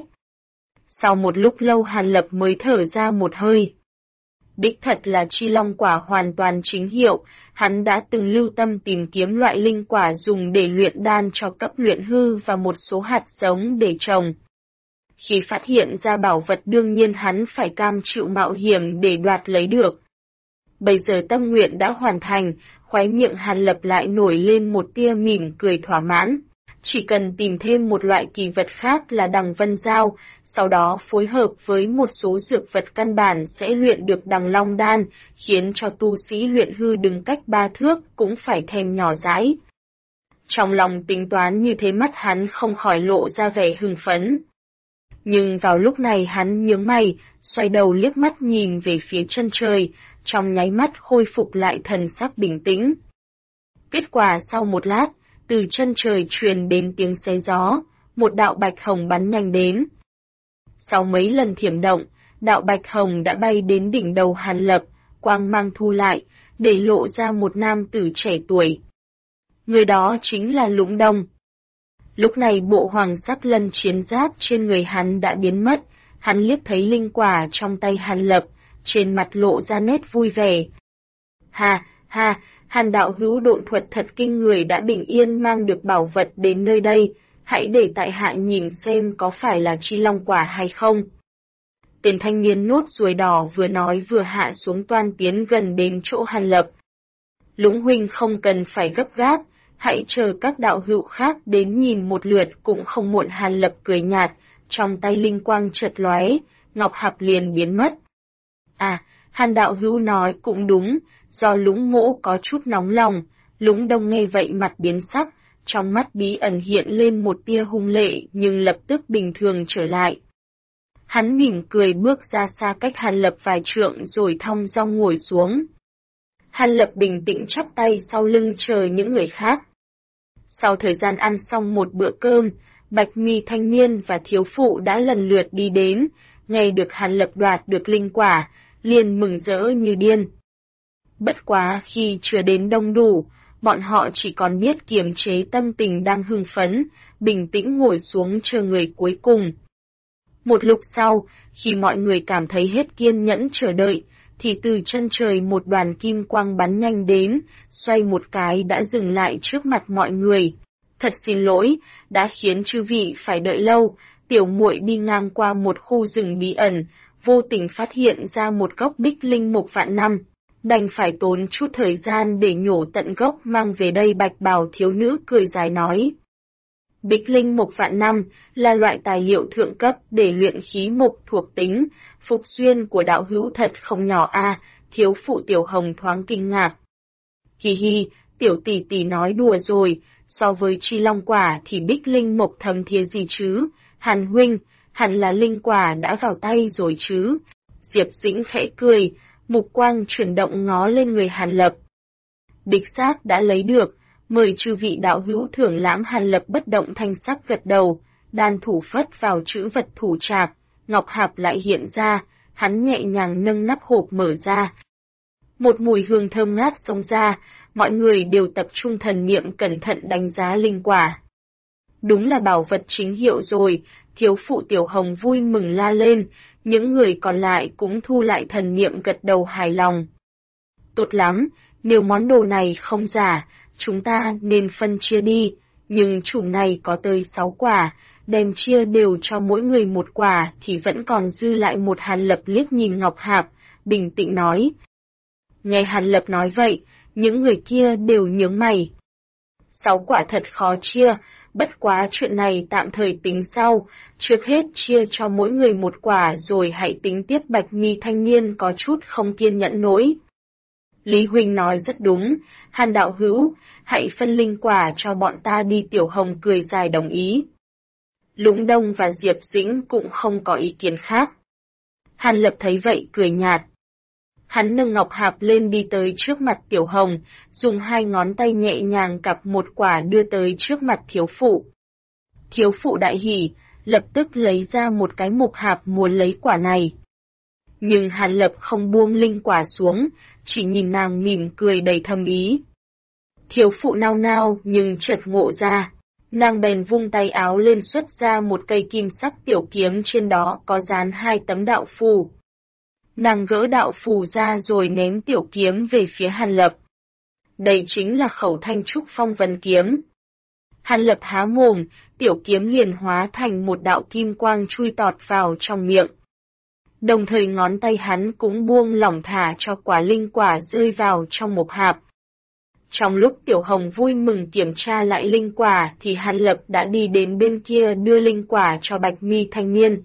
Sau một lúc lâu Hàn Lập mới thở ra một hơi. Đích thật là chi long quả hoàn toàn chính hiệu, hắn đã từng lưu tâm tìm kiếm loại linh quả dùng để luyện đan cho cấp luyện hư và một số hạt giống để trồng. Khi phát hiện ra bảo vật đương nhiên hắn phải cam chịu mạo hiểm để đoạt lấy được. Bây giờ tâm nguyện đã hoàn thành, khóe miệng Hàn Lập lại nổi lên một tia mỉm cười thỏa mãn. Chỉ cần tìm thêm một loại kỳ vật khác là đằng vân dao, sau đó phối hợp với một số dược vật căn bản sẽ luyện được đằng long đan, khiến cho tu sĩ luyện hư đứng cách 3 thước cũng phải thèm nhỏ dãi. Trong lòng tính toán như thế mắt hắn không khỏi lộ ra vẻ hưng phấn. Nhưng vào lúc này hắn nhướng mày, xoay đầu liếc mắt nhìn về phía chân trời, trong nháy mắt khôi phục lại thần sắc bình tĩnh. Kết quả sau một lát, từ chân trời truyền đến tiếng xé gió, một đạo bạch hồng bắn nhanh đến. Sau mấy lần thiểm động, đạo bạch hồng đã bay đến đỉnh đầu Hàn Lập, quang mang thu lại, để lộ ra một nam tử trẻ tuổi. Người đó chính là Lũng Đông. Lúc này bộ hoàng sắc lân chiến giáp trên người hắn đã biến mất, hắn liếc thấy linh quả trong tay Hàn Lập, trên mặt lộ ra nét vui vẻ. Ha, ha, Hàn đạo hữu độn thuật thật kinh người đã bình yên mang được bảo vật đến nơi đây, hãy để tại hạ nhìn xem có phải là chi long quả hay không. Tên thanh niên nốt ruồi đỏ vừa nói vừa hạ xuống toan tiến gần đến chỗ Hàn Lập. Lũng huynh không cần phải gấp gáp, hãy chờ các đạo hữu khác đến nhìn một lượt cũng không muộn. Hàn Lập cười nhạt, trong tay linh quang chợt lóe, ngọc hạp liền biến mất. À, Hàn đạo hữu nói cũng đúng, do Lũng mỗ có chút nóng lòng. Lũng Đông nghe vậy mặt biến sắc, trong mắt bí ẩn hiện lên một tia hung lệ nhưng lập tức bình thường trở lại. Hắn mỉm cười bước ra xa cách Hàn Lập vài trượng rồi thong dong ngồi xuống. Hàn Lập bình tĩnh chắp tay sau lưng chờ những người khác. Sau thời gian ăn xong một bữa cơm, Bạch mi thanh niên và thiếu phụ đã lần lượt đi đến, nghe được Hàn Lập đoạt được linh quả, liền mừng rỡ như điên. Bất quá khi chưa đến đông đủ, bọn họ chỉ còn biết kiềm chế tâm tình đang hưng phấn, bình tĩnh ngồi xuống chờ người cuối cùng. Một lúc sau, khi mọi người cảm thấy hết kiên nhẫn chờ đợi, thì từ chân trời một đoàn kim quang bắn nhanh đến, xoay một cái đã dừng lại trước mặt mọi người. Thật xin lỗi, đã khiến chư vị phải đợi lâu, tiểu muội đi ngang qua một khu rừng bí ẩn, vô tình phát hiện ra một gốc bích linh mục vạn năm. Đành phải tốn chút thời gian để nhổ tận gốc mang về đây. Bạch bào thiếu nữ cười dài nói. Bích linh mục vạn năm là loại tài liệu thượng cấp để luyện khí mục thuộc tính, phục xuyên của đạo hữu thật không nhỏ a. Thiếu phụ Tiểu Hồng thoáng kinh ngạc. Hi hi, tiểu tỷ tỷ nói đùa rồi, so với chi long quả thì bích linh mục thầm thía gì chứ, Hàn huynh, hẳn là linh quả đã vào tay rồi chứ. Diệp Dĩnh khẽ cười, mục quang chuyển động ngó lên người Hàn Lập. Đích xác đã lấy được, mời chư vị đạo hữu thưởng lãm. Hàn Lập bất động thanh sắc gật đầu, đan thủ phất vào chữ vật thủ trạc, ngọc hạp lại hiện ra, hắn nhẹ nhàng nâng nắp hộp mở ra. Một mùi hương thơm ngát xông ra, mọi người đều tập trung thần niệm cẩn thận đánh giá linh quả. Đúng là bảo vật chính hiệu rồi, thiếu phụ Tiểu Hồng vui mừng la lên, những người còn lại cũng thu lại thần niệm gật đầu hài lòng. Tốt lắm, nếu món đồ này không giả, chúng ta nên phân chia đi, nhưng chùm này có tới 6 quả, đem chia đều cho mỗi người một quả thì vẫn còn dư lại một. Hàn Lập liếc nhìn ngọc hạp, bình tĩnh nói. Nghe Hàn Lập nói vậy, những người kia đều nhướng mày. 6 quả thật khó chia, bất quá chuyện này tạm thời tính sau, trước hết chia cho mỗi người một quả rồi hãy tính tiếp. Bạch mi thanh niên có chút không kiên nhẫn nổi. Lý huynh nói rất đúng, Hàn đạo hữu, hãy phân linh quả cho bọn ta đi. Tiểu Hồng cười dài đồng ý. Lũng Đông và Diệp Dĩnh cũng không có ý kiến khác. Hàn Lập thấy vậy cười nhạt. Hắn nâng ngọc hạp lên đi tới trước mặt Tiểu Hồng, dùng 2 ngón tay nhẹ nhàng cặp một quả đưa tới trước mặt thiếu phụ. Thiếu phụ đại hỉ, lập tức lấy ra một cái mục hạp muốn lấy quả này. Nhưng Hàn Lập không buông linh quả xuống, chỉ nhìn nàng mỉm cười đầy thâm ý. Thiếu phụ nao nao nhưng chợt ngộ ra, nàng bèn vung tay áo lên xuất ra một cây kim sắc tiểu kiếm, trên đó có dán 2 tấm đạo phù. Nàng gỡ đạo phù ra rồi ném tiểu kiếm về phía Hàn Lập. Đây chính là Khẩu Thanh Trúc Phong Vân kiếm. Hàn Lập há mồm, tiểu kiếm liền hóa thành một đạo kim quang chui tọt vào trong miệng. Đồng thời ngón tay hắn cũng buông lỏng thả cho quả linh quả rơi vào trong một hạp. Trong lúc Tiểu Hồng vui mừng kiểm tra lại linh quả thì Hàn Lập đã đi đến bên kia đưa linh quả cho Bạch mi thanh niên.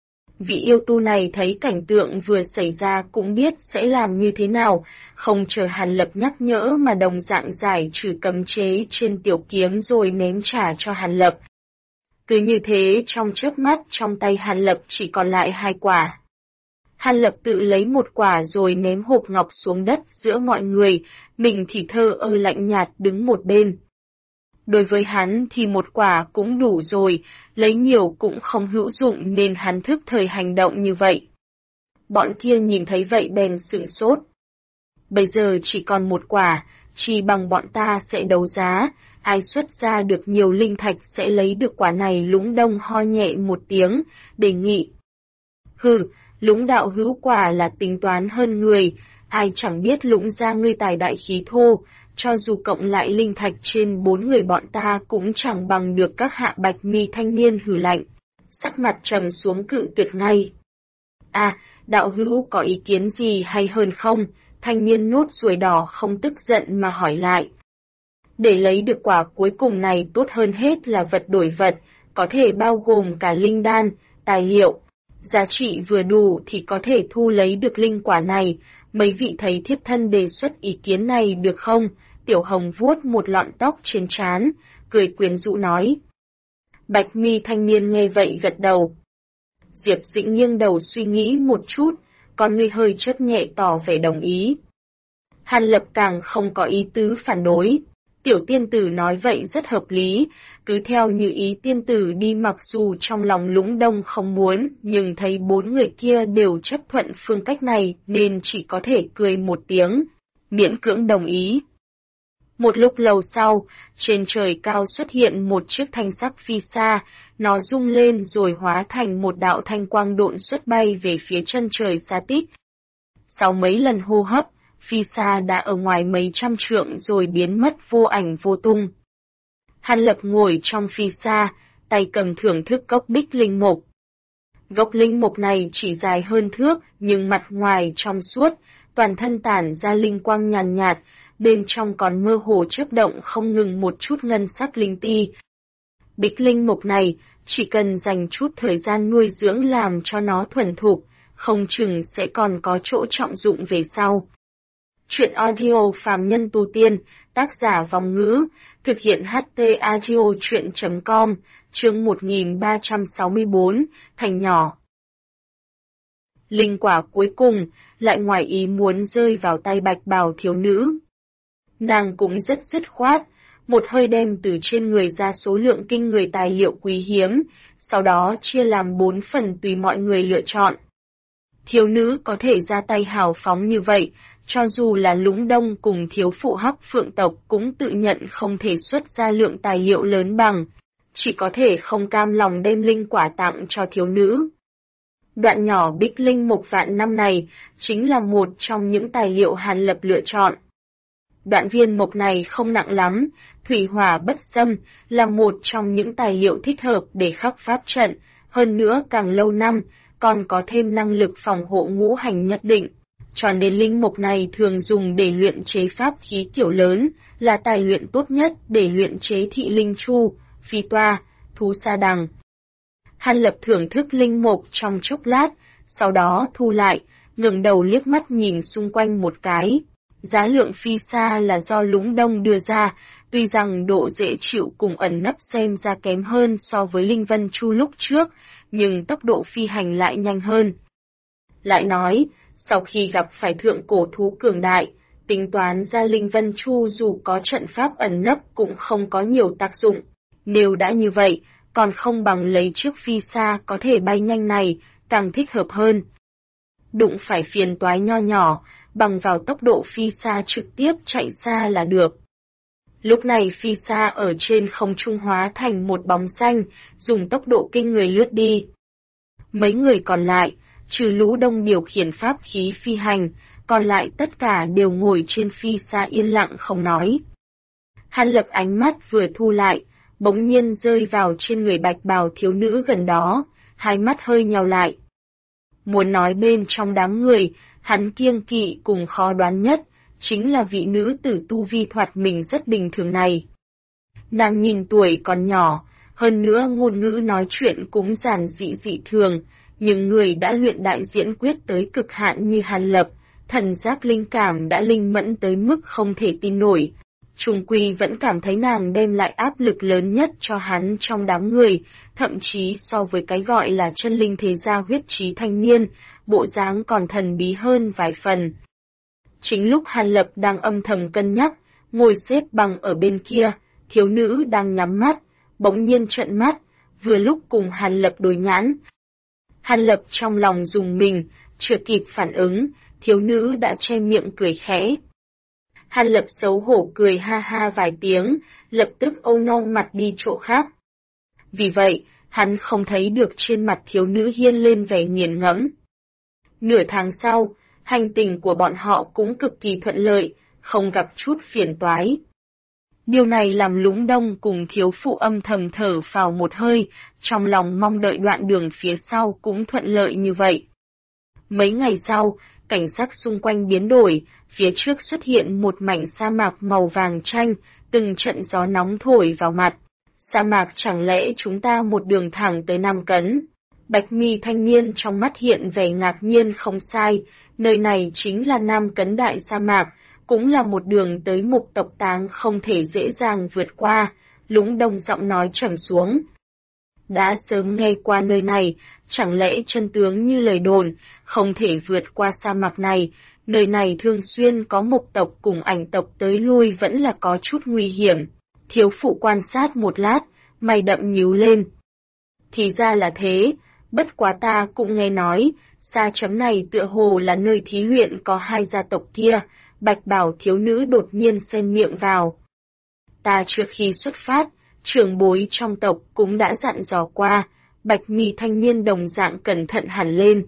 Vị yêu tu này thấy cảnh tượng vừa xảy ra cũng biết sẽ làm như thế nào, không chờ Hàn Lập nhắc nhở mà đồng dạng giải trừ cấm chế trên tiểu kiếm rồi ném trả cho Hàn Lập. Cứ như thế trong chớp mắt trong tay Hàn Lập chỉ còn lại 2 quả. Hàn Lập tự lấy một quả rồi ném hộp ngọc xuống đất giữa mọi người, mình thì thờ ơ lạnh nhạt đứng một bên. Đối với hắn thì một quả cũng đủ rồi, lấy nhiều cũng không hữu dụng nên hắn thức thời hành động như vậy. Bọn kia nhìn thấy vậy bèn sửng sốt. Bây giờ chỉ còn một quả, chỉ bằng bọn ta sẽ đấu giá, ai xuất ra được nhiều linh thạch sẽ lấy được quả này. Lũng Đông ho nhẹ một tiếng, đề nghị. Hừ, Lũng đạo hữu quả là tính toán hơn người, ai chẳng biết Lũng gia ngươi tài đại khí thô, cho dù cộng lại linh thạch trên 4 người bọn ta cũng chẳng bằng được các hạ. Bạch mi thanh niên hừ lạnh, sắc mặt trầm xuống cự tuyệt ngay. À, đạo hữu có ý kiến gì hay hơn không? Thanh niên nốt ruồi đỏ không tức giận mà hỏi lại. Để lấy được quả cuối cùng này tốt hơn hết là vật đổi vật, có thể bao gồm cả linh đan, tài liệu. Giá trị vừa đủ thì có thể thu lấy được linh quả này, mấy vị thấy thiếp thân đề xuất ý kiến này được không? Tiểu Hồng vuốt một lọn tóc trên trán, cười quyến rũ nói. Bạch mi thanh niên nghe vậy gật đầu. Diệp Dĩnh nghiêng đầu suy nghĩ một chút, con ngươi hơi chớp nhẹ tỏ vẻ đồng ý. Hàn Lập càng không có ý tứ phản đối. Tiểu tiên tử nói vậy rất hợp lý, cứ theo như ý tiên tử đi, mặc dù trong lòng Lũng Đông không muốn, nhưng thấy 4 người kia đều chấp thuận phương cách này nên chỉ có thể cười một tiếng, miễn cưỡng đồng ý. Một lúc lâu sau, trên trời cao xuất hiện một chiếc thanh sắc phi xa, nó rung lên rồi hóa thành một đạo thanh quang độn xuất bay về phía chân trời xa tít. Sau mấy lần hô hấp, phi xa đã ở ngoài mấy trăm trượng rồi biến mất vô ảnh vô tung. Hàn Lập ngồi trong phi xa, tay cầm thưởng thức gốc bích linh mục. Gốc linh mục này chỉ dài hơn thước, nhưng mặt ngoài trong suốt, toàn thân tản ra linh quang nhàn nhạt, bên trong còn mơ hồ chớp động không ngừng một chút ngân sắc linh ti. Bích linh mục này, chỉ cần dành chút thời gian nuôi dưỡng làm cho nó thuần thục, không chừng sẽ còn có chỗ trọng dụng về sau. Chuyện audio phàm nhân tu tiên, tác giả Vong Ngữ, thực hiện HT audio chuyện.com, chương 1364, thành nhỏ. Linh quả cuối cùng, lại ngoài ý muốn rơi vào tay bạch bào thiếu nữ. Nàng cũng rất dứt khoát, một hơi đem từ trên người ra số lượng kinh người tài liệu quý hiếm, sau đó chia làm 4 phần tùy mọi người lựa chọn. Thiếu nữ có thể ra tay hào phóng như vậy, cho dù là Lũng Đông cùng thiếu phụ Hắc Phượng tộc cũng tự nhận không thể xuất ra lượng tài liệu lớn bằng, chỉ có thể không cam lòng đem linh quả tặng cho thiếu nữ. Đoạn nhỏ bích linh mục vạn năm này chính là một trong những tài liệu Hàn Lập lựa chọn. Đoạn viên mộc này không nặng lắm, thủy hỏa bất xâm là một trong những tài liệu thích hợp để khắc pháp trận, hơn nữa càng lâu năm, còn có thêm năng lực phòng hộ ngũ hành nhất định. Cho nên linh mộc này thường dùng để luyện chế pháp khí kiểu lớn, là tài luyện tốt nhất để luyện chế thị linh chu, phi toa, thú sa đằng. Hàn Lập thưởng thức linh mộc trong chốc lát, sau đó thu lại, ngẩng đầu liếc mắt nhìn xung quanh một cái. Giá lượng phi xa là do Lũng Đông đưa ra, tuy rằng độ dễ chịu cùng ẩn nấp xem ra kém hơn so với Linh Vân Chu lúc trước, nhưng tốc độ phi hành lại nhanh hơn. Lại nói, sau khi gặp phải thượng cổ thú cường đại, tính toán ra Linh Vân Chu dù có trận pháp ẩn nấp cũng không có nhiều tác dụng. Nếu đã như vậy, còn không bằng lấy chiếc phi xa có thể bay nhanh này, càng thích hợp hơn. Đụng phải phiền toái nho nhỏ, bằng vào tốc độ phi xa trực tiếp chạy xa là được. Lúc này phi xa ở trên không trung hóa thành một bóng xanh, dùng tốc độ kinh người lướt đi. Mấy người còn lại, trừ Lũ Đông điều khiển pháp khí phi hành, còn lại tất cả đều ngồi trên phi xa yên lặng không nói. Hàn Lập ánh mắt vừa thu lại, bỗng nhiên rơi vào trên người bạch bào thiếu nữ gần đó, hai mắt hơi nhào lại. Muốn nói bên trong đám người, hắn kiêng kỵ cùng khó đoán nhất, chính là vị nữ tử tu vi thoạt mình rất bình thường này. Nàng nhìn tuổi còn nhỏ, hơn nữa ngôn ngữ nói chuyện cũng giản dị dị thường, nhưng người đã luyện đại diễn quyết tới cực hạn như Hàn Lập, thần giác linh cảm đã linh mẫn tới mức không thể tin nổi. Trung quy vẫn cảm thấy nàng đem lại áp lực lớn nhất cho hắn trong đám người, thậm chí so với cái gọi là chân linh thế gia huyết trí thanh niên, bộ dáng còn thần bí hơn vài phần. Chính lúc Hàn Lập đang âm thầm cân nhắc, ngồi xếp bằng ở bên kia, thiếu nữ đang nhắm mắt, bỗng nhiên trợn mắt, vừa lúc cùng Hàn Lập đối nhãn. Hàn Lập trong lòng rùng mình, chưa kịp phản ứng, thiếu nữ đã che miệng cười khẽ. Hàn Lập xấu hổ cười ha ha vài tiếng, lập tức âu nâu mặt đi chỗ khác. Vì vậy, hắn không thấy được trên mặt thiếu nữ hiên lên vẻ nghiền ngẫm. Nửa tháng sau, hành trình của bọn họ cũng cực kỳ thuận lợi, không gặp chút phiền toái. Điều này làm Lũng Đông cùng thiếu phụ âm thầm thở phào một hơi, trong lòng mong đợi đoạn đường phía sau cũng thuận lợi như vậy. Mấy ngày sau, cảnh sắc xung quanh biến đổi, phía trước xuất hiện một mảnh sa mạc màu vàng chanh, từng trận gió nóng thổi vào mặt. Sa mạc chẳng lẽ chúng ta một đường thẳng tới Nam Cấn? Bạch mi thanh niên trong mắt hiện vẻ ngạc nhiên không sai, nơi này chính là Nam Cấn Đại sa mạc, cũng là một đường tới Mục tộc táng không thể dễ dàng vượt qua, Lũng Đông giọng nói trầm xuống. Đã sớm nghe qua nơi này, chẳng lẽ chân tướng như lời đồn, không thể vượt qua sa mạc này, Nơi này thường xuyên có mộc tộc cùng ảnh tộc tới lui vẫn là có chút nguy hiểm. Thiếu phụ quan sát một lát, mày đậm nhíu lên. Thì ra là thế, bất quá ta cũng nghe nói, xa chấm này tựa hồ là nơi thí luyện có hai gia tộc kia, bạch bào thiếu nữ đột nhiên xen miệng vào. Ta trước khi xuất phát, trưởng bối trong tộc cũng đã dặn dò qua, bạch mi thanh niên đồng dạng cẩn thận hẳn lên.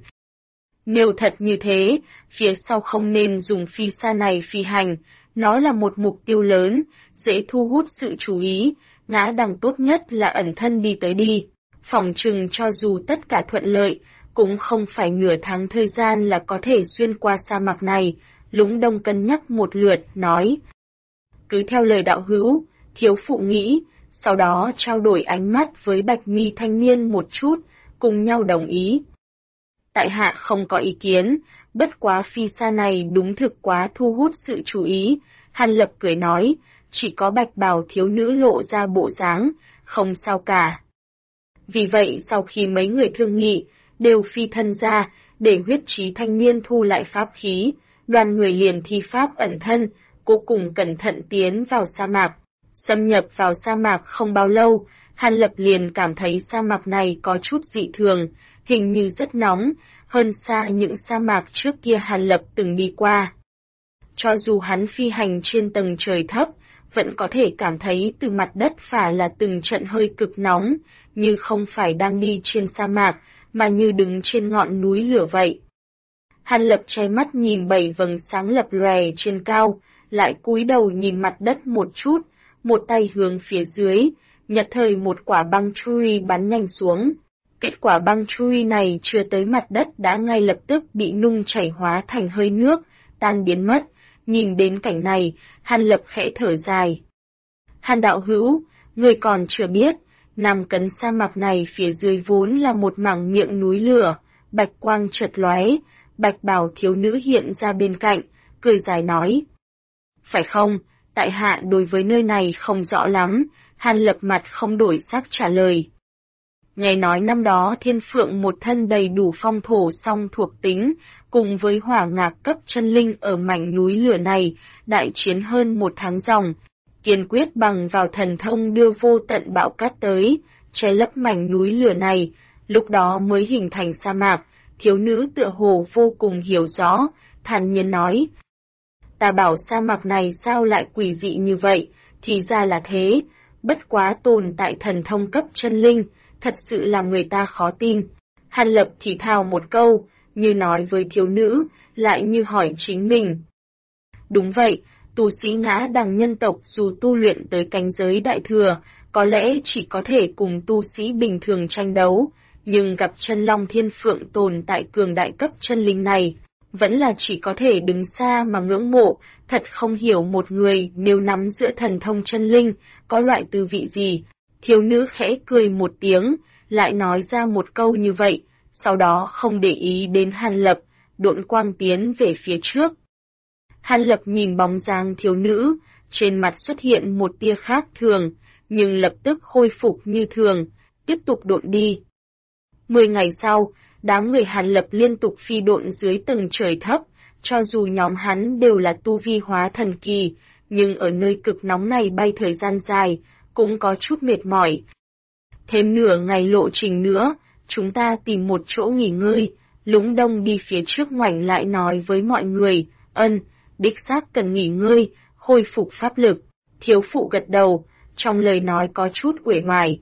Nếu thật như thế, phía sau không nên dùng phi xa này phi hành, nó là một mục tiêu lớn, dễ thu hút sự chú ý, ngã đằng tốt nhất là ẩn thân đi tới đi. Phỏng chừng cho dù tất cả thuận lợi, cũng không phải nửa tháng thời gian là có thể xuyên qua sa mạc này, Lũng Đông cân nhắc một lượt, nói. Cứ theo lời đạo hữu, thiếu phụ nghĩ, sau đó trao đổi ánh mắt với bạch mi thanh niên một chút, cùng nhau đồng ý. Tại hạ không có ý kiến, bất quá phi xa này đúng thực quá thu hút sự chú ý, Hàn Lập cười nói, chỉ có bạch bào thiếu nữ lộ ra bộ dáng, không sao cả. Vì vậy sau khi mấy người thương nghị, đều phi thân ra, để huyết trí thanh niên thu lại pháp khí, đoàn người liền thi pháp ẩn thân, cố cùng cẩn thận tiến vào sa mạc. Xâm nhập vào sa mạc không bao lâu, Hàn Lập liền cảm thấy sa mạc này có chút dị thường, hình như rất nóng, hơn xa những sa mạc trước kia Hàn Lập từng đi qua. Cho dù hắn phi hành trên tầng trời thấp, vẫn có thể cảm thấy từ mặt đất phả là từng trận hơi cực nóng, như không phải đang đi trên sa mạc, mà như đứng trên ngọn núi lửa vậy. Hàn Lập che mắt nhìn bảy vầng sáng lập lòe trên cao, lại cúi đầu nhìn mặt đất một chút, một tay hướng phía dưới, nhặt thời một quả băng chui bắn nhanh xuống. Kết quả băng chui này chưa tới mặt đất đã ngay lập tức bị nung chảy hóa thành hơi nước, tan biến mất. Nhìn đến cảnh này, Hàn Lập khẽ thở dài. Hàn đạo hữu, người còn chưa biết, Nam Cấn sa mạc này phía dưới vốn là một mảng miệng núi lửa, bạch quang chợt lóe, bạch bào thiếu nữ hiện ra bên cạnh, cười dài nói. Phải không, tại hạ đối với nơi này không rõ lắm, Hàn Lập mặt không đổi sắc trả lời. Nghe nói năm đó Thiên Phượng một thân đầy đủ phong thổ song thuộc tính, cùng với hỏa ngạc cấp chân linh ở mảnh núi lửa này, đại chiến hơn 1 tháng dòng, kiên quyết bằng vào thần thông đưa vô tận bão cát tới, che lấp mảnh núi lửa này, lúc đó mới hình thành sa mạc, thiếu nữ tựa hồ vô cùng hiểu rõ, thản nhiên nói. Ta bảo sa mạc này sao lại quỷ dị như vậy, thì ra là thế, bất quá tồn tại thần thông cấp chân linh, thật sự làm người ta khó tin. Hàn Lập thì thào một câu, như nói với thiếu nữ, lại như hỏi chính mình. Đúng vậy, tu sĩ ngã đằng nhân tộc dù tu luyện tới cảnh giới đại thừa, có lẽ chỉ có thể cùng tu sĩ bình thường tranh đấu, nhưng gặp chân long thiên phượng tồn tại cường đại cấp chân linh này, vẫn là chỉ có thể đứng xa mà ngưỡng mộ, thật không hiểu một người nếu nắm giữa thần thông chân linh, có loại tư vị gì. Thiếu nữ khẽ cười một tiếng, lại nói ra một câu như vậy, sau đó không để ý đến Hàn Lập, độn quang tiến về phía trước. Hàn Lập nhìn bóng dáng thiếu nữ, trên mặt xuất hiện một tia khác thường, nhưng lập tức khôi phục như thường, tiếp tục độn đi. 10 ngày sau, đám người Hàn Lập liên tục phi độn dưới tầng trời thấp, cho dù nhóm hắn đều là tu vi hóa thần kỳ, nhưng ở nơi cực nóng này bay thời gian dài, cũng có chút mệt mỏi. Thêm nửa ngày lộ trình nữa, chúng ta tìm một chỗ nghỉ ngơi, Lũng Đông đi phía trước ngoảnh lại nói với mọi người, đích xác cần nghỉ ngơi, khôi phục pháp lực. Thiếu phụ gật đầu, trong lời nói có chút uể oải,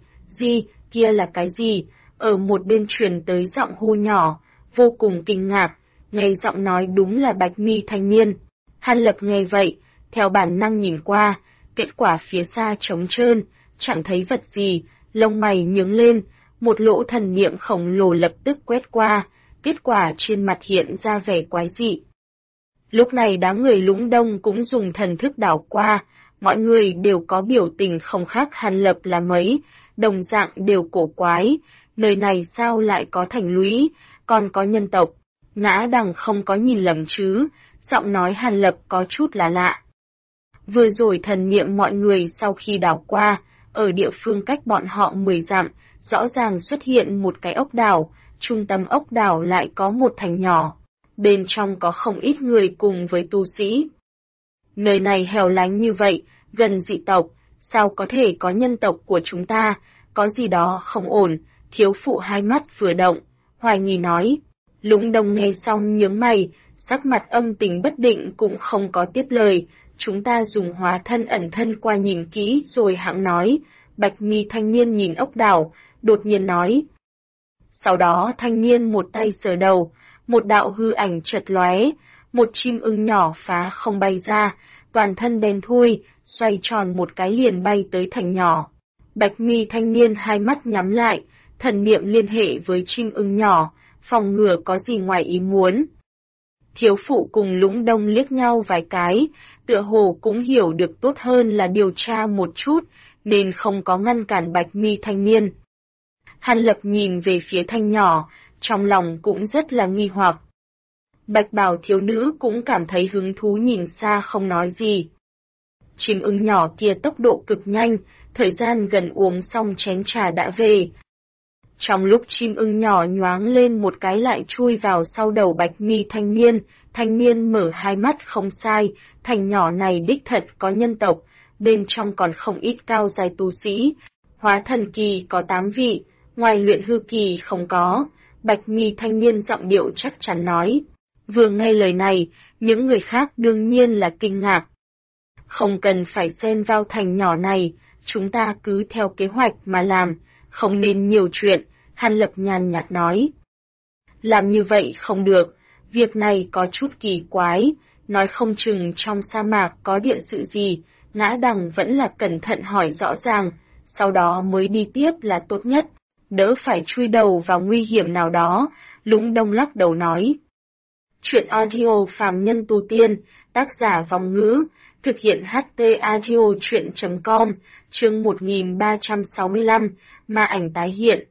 kia là cái gì? Ở một bên truyền tới giọng hô nhỏ, vô cùng kinh ngạc, nghe giọng nói đúng là bạch mi thanh niên. Hàn Lập nghe vậy, theo bản năng nhìn qua, kết quả phía xa trống trơn, chẳng thấy vật gì, lông mày nhướng lên, một lỗ thần niệm khổng lồ lập tức quét qua, kết quả trên mặt hiện ra vẻ quái dị. Lúc này đám người Lũng Đông cũng dùng thần thức đảo qua, mọi người đều có biểu tình không khác Hàn Lập là mấy, đồng dạng đều cổ quái, nơi này sao lại có thành lũy, còn có nhân tộc, ngã đằng không có nhìn lầm chứ, giọng nói Hàn Lập có chút là lạ. Vừa rồi thần niệm mọi người sau khi đảo qua, ở địa phương cách bọn họ 10 dặm, rõ ràng xuất hiện một cái ốc đảo, trung tâm ốc đảo lại có một thành nhỏ. bên trong có không ít người cùng với tu sĩ. Nơi này hẻo lánh như vậy, gần dị tộc, sao có thể có nhân tộc của chúng ta, có gì đó không ổn, thiếu phụ hai mắt vừa động, hoài nghi nói. Lũng Đông nghe xong nhướng mày, sắc mặt âm tình bất định cũng không có tiếp lời, chúng ta dùng hóa thân ẩn thân qua nhìn kỹ rồi hãng nói. Bạch mi thanh niên nhìn ốc đảo, đột nhiên nói. Sau đó thanh niên một tay sờ đầu, một đạo hư ảnh chợt lóe, một chim ưng nhỏ phá không bay ra, toàn thân đen thui, xoay tròn một cái liền bay tới thành nhỏ. Bạch mi thanh niên hai mắt nhắm lại, thần niệm liên hệ với chim ưng nhỏ, phòng ngừa có gì ngoài ý muốn. Thiếu phụ cùng Lũng Đông liếc nhau vài cái, tựa hồ cũng hiểu được tốt hơn là điều tra một chút, nên không có ngăn cản Bạch mi thanh niên. Hàn Lập nhìn về phía thanh nhỏ, trong lòng cũng rất là nghi hoặc. Bạch bào thiếu nữ cũng cảm thấy hứng thú nhìn xa không nói gì. Chim ưng nhỏ kia tốc độ cực nhanh, thời gian gần uống xong chén trà đã về. Trong lúc chim ưng nhỏ nhoáng lên một cái lại chui vào sau đầu Bạch mi thanh niên mở hai mắt không sai, thành nhỏ này đích thật có nhân tộc, bên trong còn không ít cao dài tu sĩ. Hóa thần kỳ có 8 vị, ngoài luyện hư kỳ không có, Bạch mi thanh niên giọng điệu chắc chắn nói. Vừa nghe lời này, những người khác đương nhiên là kinh ngạc. Không cần phải xen vào thành nhỏ này, chúng ta cứ theo kế hoạch mà làm, không nên nhiều chuyện, Hàn Lập nhàn nhạt nói. Làm như vậy không được, việc này có chút kỳ quái, nói không chừng trong sa mạc có địa sự gì, Ngã Đằng vẫn là cẩn thận hỏi rõ ràng, sau đó mới đi tiếp là tốt nhất, đỡ phải chui đầu vào nguy hiểm nào đó, Lũng Đông lắc đầu nói. Chuyện audio phàm nhân tu tiên, tác giả Vong Ngữ, thực hiện HT audio chuyện.com, chương 1365, ma ảnh tái hiện.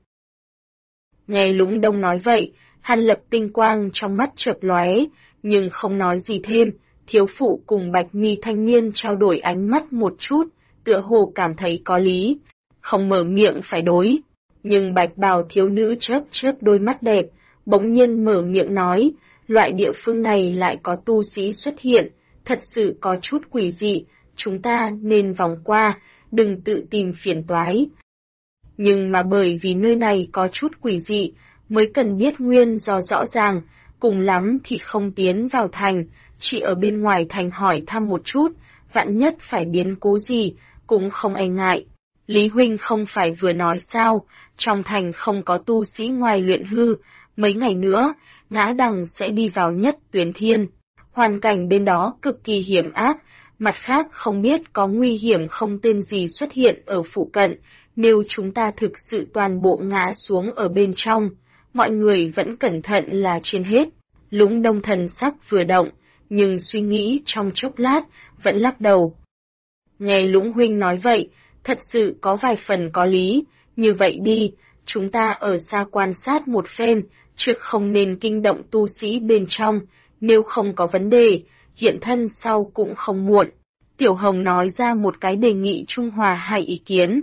Nghe Lũng Đông nói vậy, Hàn Lập tinh quang trong mắt chợt lóe, nhưng không nói gì thêm, thiếu phụ cùng Bạch mi thanh niên trao đổi ánh mắt một chút, tựa hồ cảm thấy có lý, không mở miệng phải đối. Nhưng Bạch bào thiếu nữ chớp chớp đôi mắt đẹp, bỗng nhiên mở miệng nói, loại địa phương này lại có tu sĩ xuất hiện, thật sự có chút quỷ dị, chúng ta nên vòng qua, đừng tự tìm phiền toái. Nhưng mà bởi vì nơi này có chút quỷ dị, mới cần biết nguyên do rõ ràng, cùng lắm thì không tiến vào thành, chỉ ở bên ngoài thành hỏi thăm một chút, vạn nhất phải biến cố gì, cũng không ai ngại. Lý Huynh không phải vừa nói sao, trong thành không có tu sĩ ngoài luyện hư, mấy ngày nữa, Ngã Đằng sẽ đi vào Nhất Tuyến Thiên. Hoàn cảnh bên đó cực kỳ hiểm ác, mặt khác không biết có nguy hiểm không tên gì xuất hiện ở phụ cận, nếu chúng ta thực sự toàn bộ ngã xuống ở bên trong, mọi người vẫn cẩn thận là trên hết. Lũng Đông thần sắc vừa động, nhưng suy nghĩ trong chốc lát, vẫn lắc đầu. Nghe Lũng Huynh nói vậy, thật sự có vài phần có lý, như vậy đi, chúng ta ở xa quan sát một phen, trước không nên kinh động tu sĩ bên trong, nếu không có vấn đề, hiện thân sau cũng không muộn. Tiểu Hồng nói ra một cái đề nghị trung hòa hai ý kiến.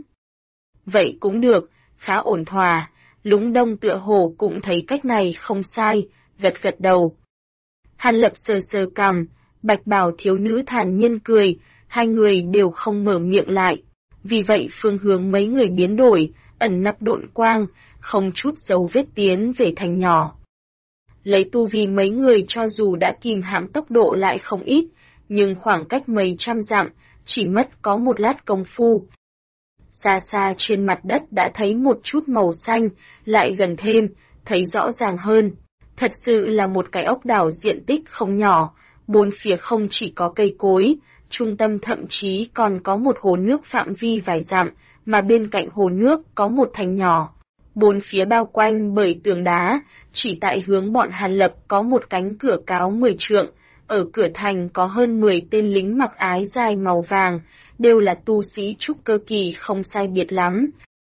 Vậy cũng được, khá ổn thỏa, Lũng Đông tựa hồ cũng thấy cách này không sai, gật gật đầu. Hàn Lập sờ sờ cằm, Bạch bào thiếu nữ thản nhiên cười, hai người đều không mở miệng lại. Vì vậy phương hướng mấy người biến đổi, ẩn nấp độn quang, không chút dấu vết tiến về thành nhỏ. Lấy tu vi mấy người cho dù đã kìm hãm tốc độ lại không ít, nhưng khoảng cách mấy trăm dặm, chỉ mất có một lát công phu. Xa xa trên mặt đất đã thấy một chút màu xanh, lại gần thêm, thấy rõ ràng hơn. Thật sự là một cái ốc đảo diện tích không nhỏ, bốn phía không chỉ có cây cối, trung tâm thậm chí còn có một hồ nước phạm vi vài dặm, mà bên cạnh hồ nước có một thành nhỏ. Bốn phía bao quanh bởi tường đá, chỉ tại hướng bọn Hàn Lập có một cánh cửa cao 10 trượng, ở cửa thành có hơn 10 tên lính mặc ái dài màu vàng, đều là tu sĩ trúc cơ kỳ không sai biệt lắm.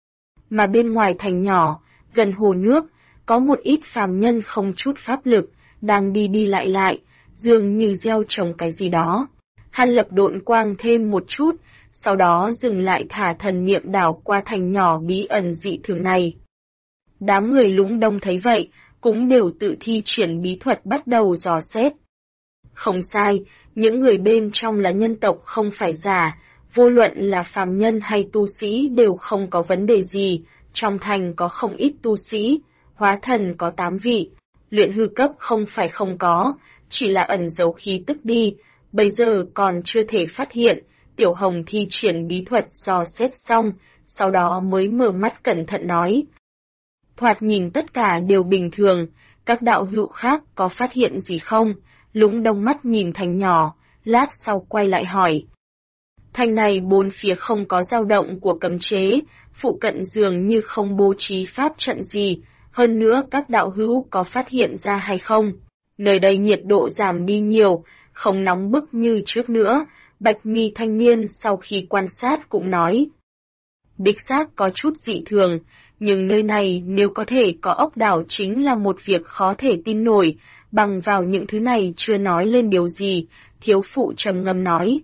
Mà bên ngoài thành nhỏ, gần hồ nước, có một ít phàm nhân không chút pháp lực, đang đi đi lại, dường như gieo trồng cái gì đó. Hàn Lập độn quang thêm một chút, sau đó dừng lại thả thần niệm đảo qua thành nhỏ bí ẩn dị thường này. Đám người Lũng Đông thấy vậy, cũng đều tự thi triển bí thuật bắt đầu dò xét. Không sai, những người bên trong là nhân tộc không phải giả, vô luận là phàm nhân hay tu sĩ đều không có vấn đề gì, trong thành có không ít tu sĩ, hóa thần có 8 vị, luyện hư cấp không phải không có, chỉ là ẩn giấu khí tức đi, bây giờ còn chưa thể phát hiện. Tiểu Hồng thi triển bí thuật dò xét xong, sau đó mới mở mắt cẩn thận nói. Thoạt nhìn tất cả đều bình thường, các đạo hữu khác có phát hiện gì không? Lũng Đông mắt nhìn thành nhỏ, lát sau quay lại hỏi. Thành này bốn phía không có dao động của cấm chế, phụ cận dường như không bố trí pháp trận gì, hơn nữa các đạo hữu có phát hiện ra hay không? Nơi đây nhiệt độ giảm đi nhiều, không nóng bức như trước nữa. Bạch mi thanh niên sau khi quan sát cũng nói. Đích xác có chút dị thường, nhưng nơi này nếu có thể có ốc đảo chính là một việc khó thể tin nổi, bằng vào những thứ này chưa nói lên điều gì, thiếu phụ trầm ngâm nói.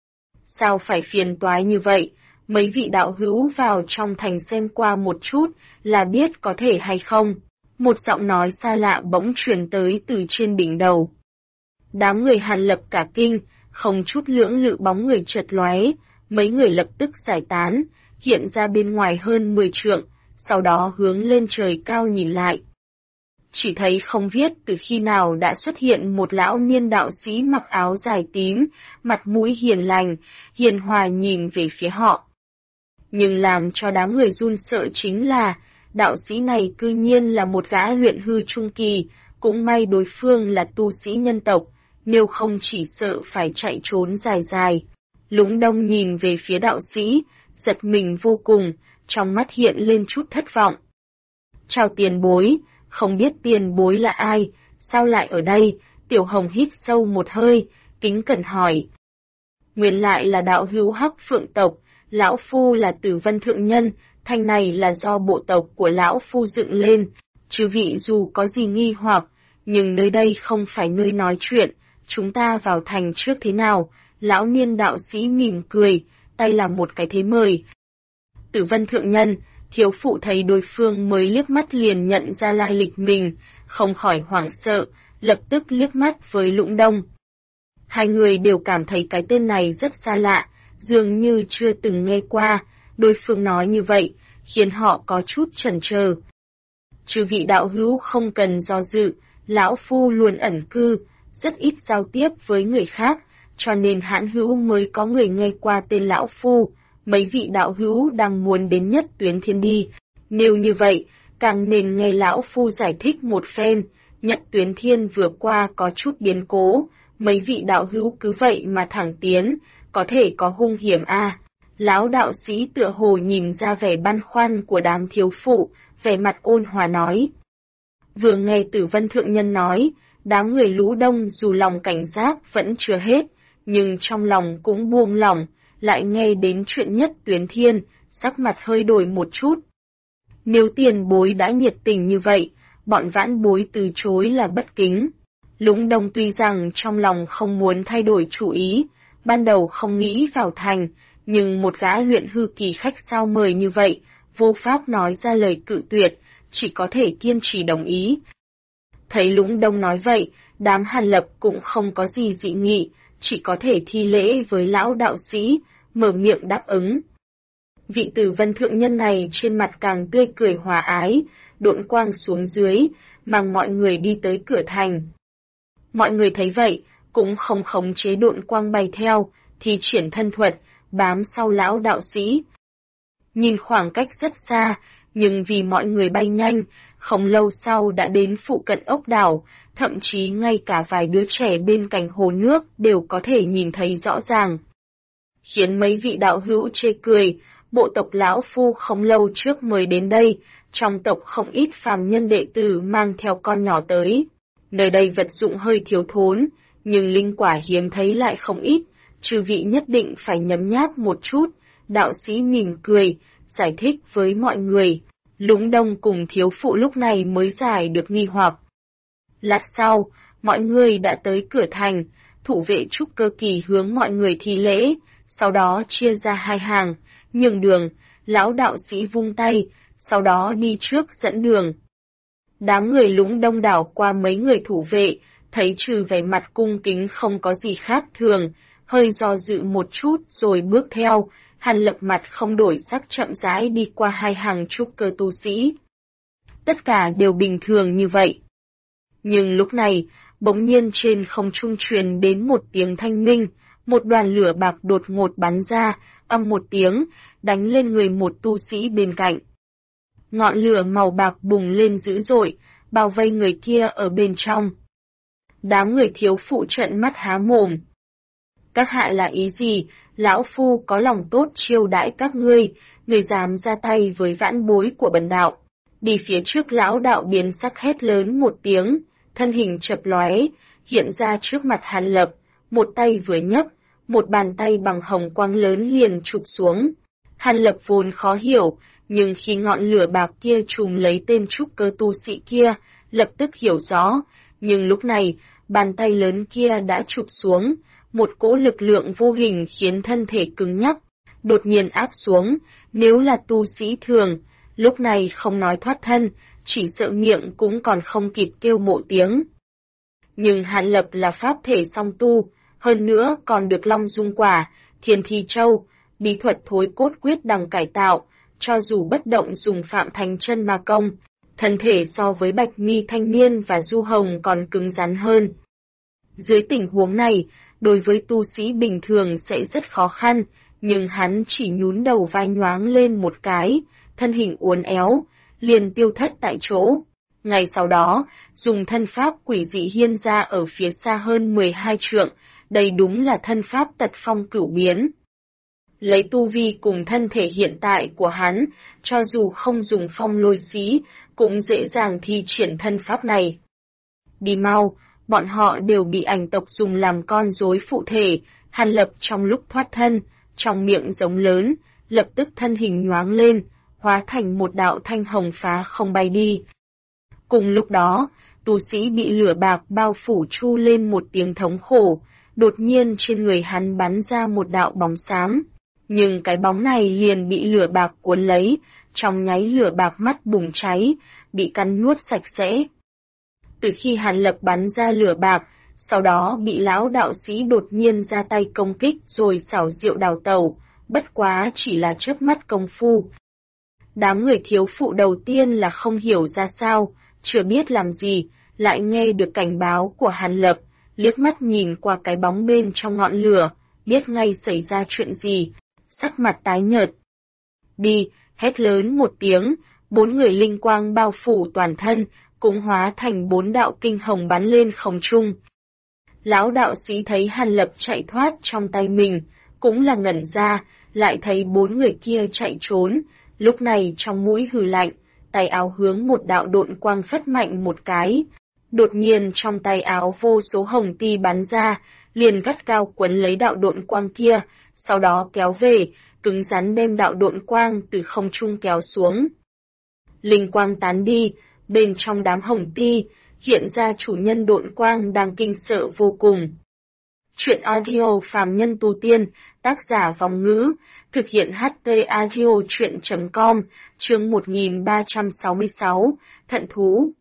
Sao phải phiền toái như vậy, mấy vị đạo hữu vào trong thành xem qua một chút, là biết có thể hay không. Một giọng nói xa lạ bỗng truyền tới từ trên đỉnh đầu. Đám người Hàn Lập cả kinh, không chút lưỡng lự bóng người chợt lóe, mấy người lập tức giải tán, hiện ra bên ngoài hơn 10 trượng, sau đó hướng lên trời cao nhìn lại. Chỉ thấy không biết từ khi nào đã xuất hiện một lão niên đạo sĩ mặc áo dài tím, mặt mũi hiền lành, hiền hòa nhìn về phía họ. Nhưng làm cho đám người run sợ chính là, đạo sĩ này cư nhiên là một gã luyện hư trung kỳ, cũng may đối phương là tu sĩ nhân tộc, nếu không chỉ sợ phải chạy trốn dài dài. Lũng Đông nhìn về phía đạo sĩ, giật mình vô cùng, trong mắt hiện lên chút thất vọng. Chào tiền bối, không biết tiền bối là ai, sao lại ở đây? Tiểu Hồng hít sâu một hơi, kính cẩn hỏi. Nguyên lại là đạo hữu Hắc Phượng tộc, lão phu là Tử Vân thượng nhân, thành này là do bộ tộc của lão phu dựng lên, chư vị dù có gì nghi hoặc, nhưng nơi đây không phải nơi nói chuyện, chúng ta vào thành trước thế nào? Lão niên đạo sĩ mỉm cười, tay làm một cái thế mời. Tử Vân thượng nhân, thiếu phụ thấy đối phương mới liếc mắt liền nhận ra lai lịch mình, không khỏi hoảng sợ, lập tức liếc mắt với Lũng Đông. Hai người đều cảm thấy cái tên này rất xa lạ, dường như chưa từng nghe qua, đối phương nói như vậy, khiến họ có chút chần chờ. Chư vị đạo hữu không cần do dự, lão phu luôn ẩn cư, rất ít giao tiếp với người khác, cho nên hãn hữu mới có người nghe qua tên lão phu. Mấy vị đạo hữu đang muốn đến Nhất Tuyến Thiên đi, nếu như vậy, càng nên nghe lão phu giải thích một phen. Nhất Tuyến Thiên vừa qua có chút biến cố, mấy vị đạo hữu cứ vậy mà thẳng tiến, có thể có hung hiểm a. Lão đạo sĩ tựa hồ nhìn ra vẻ băn khoăn của đám thiếu phụ, vẻ mặt ôn hòa nói. Vừa nghe Tử Vân thượng nhân nói, đám người Lũ Đông dù lòng cảnh giác vẫn chưa hết, nhưng trong lòng cũng buông lỏng, lại nghe đến chuyện Nhất Tuyến Thiên, sắc mặt hơi đổi một chút. Nếu tiền bối đã nhiệt tình như vậy, bọn vãn bối từ chối là bất kính. Lũng Đông tuy rằng trong lòng không muốn thay đổi chủ ý, ban đầu không nghĩ vào thành, nhưng một gã luyện hư kỳ khách sao mời như vậy, vô pháp nói ra lời cự tuyệt, chỉ có thể kiên trì đồng ý. Thấy Lũng Đông nói vậy, đám Hàn Lập cũng không có gì dị nghị, chỉ có thể thi lễ với lão đạo sĩ, mở miệng đáp ứng. Vị Tử Vân thượng nhân này trên mặt càng tươi cười hòa ái, độn quang xuống dưới, mang mọi người đi tới cửa thành. Mọi người thấy vậy, cũng không khống chế độn quang bay theo, thì triển thân thuật, bám sau lão đạo sĩ. Nhìn khoảng cách rất xa, nhưng vì mọi người bay nhanh, không lâu sau đã đến phụ cận ốc đảo, thậm chí ngay cả vài đứa trẻ bên cạnh hồ nước đều có thể nhìn thấy rõ ràng. Khiến mấy vị đạo hữu chê cười, bộ tộc lão phu không lâu trước mới đến đây, trong tộc không ít phàm nhân đệ tử mang theo con nhỏ tới. Nơi đây vật dụng hơi thiếu thốn, nhưng linh quả hiếm thấy lại không ít, chư vị nhất định phải nhấm nháp một chút. Đạo sĩ mỉm cười, giải thích với mọi người. Lũng Đông cùng thiếu phụ lúc này mới giải được nghi hoặc. Lát sau, mọi người đã tới cửa thành, thủ vệ trúc cơ kỳ hướng mọi người thi lễ, sau đó chia ra hai hàng, nhường đường, lão đạo sĩ vung tay, sau đó đi trước dẫn đường. Đám người Lũng đông đảo qua mấy người thủ vệ, thấy trừ vẻ mặt cung kính không có gì khác thường, hơi do dự một chút rồi bước theo, Hàn Lập mặt không đổi sắc chậm rãi đi qua hai hàng trúc cơ tu sĩ. Tất cả đều bình thường như vậy. Nhưng lúc này, bỗng nhiên trên không trung truyền đến một tiếng thanh minh, một đoàn lửa bạc đột ngột bắn ra, âm một tiếng, đánh lên người một tu sĩ bên cạnh. Ngọn lửa màu bạc bùng lên dữ dội, bao vây người kia ở bên trong. Đám người thiếu phụ trợn mắt há mồm. Các hạ là ý gì, lão phu có lòng tốt chiêu đãi các ngươi, người dám ra tay với vãn bối của bần đạo. Đi phía trước lão đạo biến sắc hét lớn một tiếng, thân hình chập lóe, hiện ra trước mặt Hàn Lập, một tay vừa nhấc, một bàn tay bằng hồng quang lớn liền chụp xuống. Hàn Lập vốn khó hiểu, nhưng khi ngọn lửa bạc kia trùm lấy tên trúc cơ tu sĩ kia, lập tức hiểu rõ, nhưng lúc này, bàn tay lớn kia đã chụp xuống, một cỗ lực lượng vô hình khiến thân thể cứng nhắc, đột nhiên áp xuống, nếu là tu sĩ thường, lúc này không nói thoát thân, chỉ sợ miệng cũng còn không kịp kêu mộ tiếng. Nhưng Hàn Lập là pháp thể song tu, hơn nữa còn được Long Dung Quả, Thiên Thi Châu, bí thuật thối cốt quyết đằng cải tạo, cho dù bất động dùng Phạm Thành Chân mà công, thân thể so với Bạch Mi thanh niên và Du Hồng còn cứng rắn hơn. Dưới tình huống này, đối với tu sĩ bình thường sẽ rất khó khăn, nhưng hắn chỉ nhún đầu vai nhoáng lên một cái, thân hình uốn éo, liền tiêu thất tại chỗ. Ngay sau đó, dùng thân pháp quỷ dị hiên ra ở phía xa hơn 12 trượng, đây đúng là thân pháp tật phong cửu biến. Lấy tu vi cùng thân thể hiện tại của hắn, cho dù không dùng phong lôi xí, cũng dễ dàng thi triển thân pháp này. Đi mau, bọn họ đều bị ảnh tộc dùng làm con rối phụ thể, Hàn Lập trong lúc thoát thân, trong miệng giống lớn, lập tức thân hình nhoáng lên, hóa thành một đạo thanh hồng phá không bay đi. Cùng lúc đó, tu sĩ bị lửa bạc bao phủ chu lên một tiếng thống khổ, đột nhiên trên người hắn bắn ra một đạo bóng xám. Nhưng cái bóng này liền bị lửa bạc cuốn lấy, trong nháy lửa bạc mắt bùng cháy, bị cắn nuốt sạch sẽ. Từ khi Hàn Lập bắn ra lửa bạc, sau đó bị lão đạo sĩ đột nhiên ra tay công kích rồi xảo diệu đào tẩu, bất quá chỉ là chớp mắt công phu. Đám người thiếu phụ đầu tiên là không hiểu ra sao, chưa biết làm gì, lại nghe được cảnh báo của Hàn Lập, liếc mắt nhìn qua cái bóng bên trong ngọn lửa, biết ngay xảy ra chuyện gì, sắc mặt tái nhợt. Đi, hét lớn một tiếng, 4 người linh quang bao phủ toàn thân, cũng hóa thành 4 đạo kinh hồng bắn lên không trung. Lão đạo sĩ thấy Hàn Lập chạy thoát trong tay mình, cũng là ngẩn ra, lại thấy 4 người kia chạy trốn, lúc này trong mũi hừ lạnh, tay áo hướng một đạo độn quang phất mạnh một cái. Đột nhiên trong tay áo vô số hồng ti bắn ra, liền gắt cao quấn lấy đạo độn quang kia, sau đó kéo về, cứng rắn đem đạo độn quang từ không trung kéo xuống. Linh quang tán đi, bên trong đám hồng ti, hiện ra chủ nhân độn quang đang kinh sợ vô cùng. Chuyện audio phàm nhân tu tiên, tác giả Vong Ngữ, thực hiện HT audio chuyện.com, chương 1366, Thận Thú.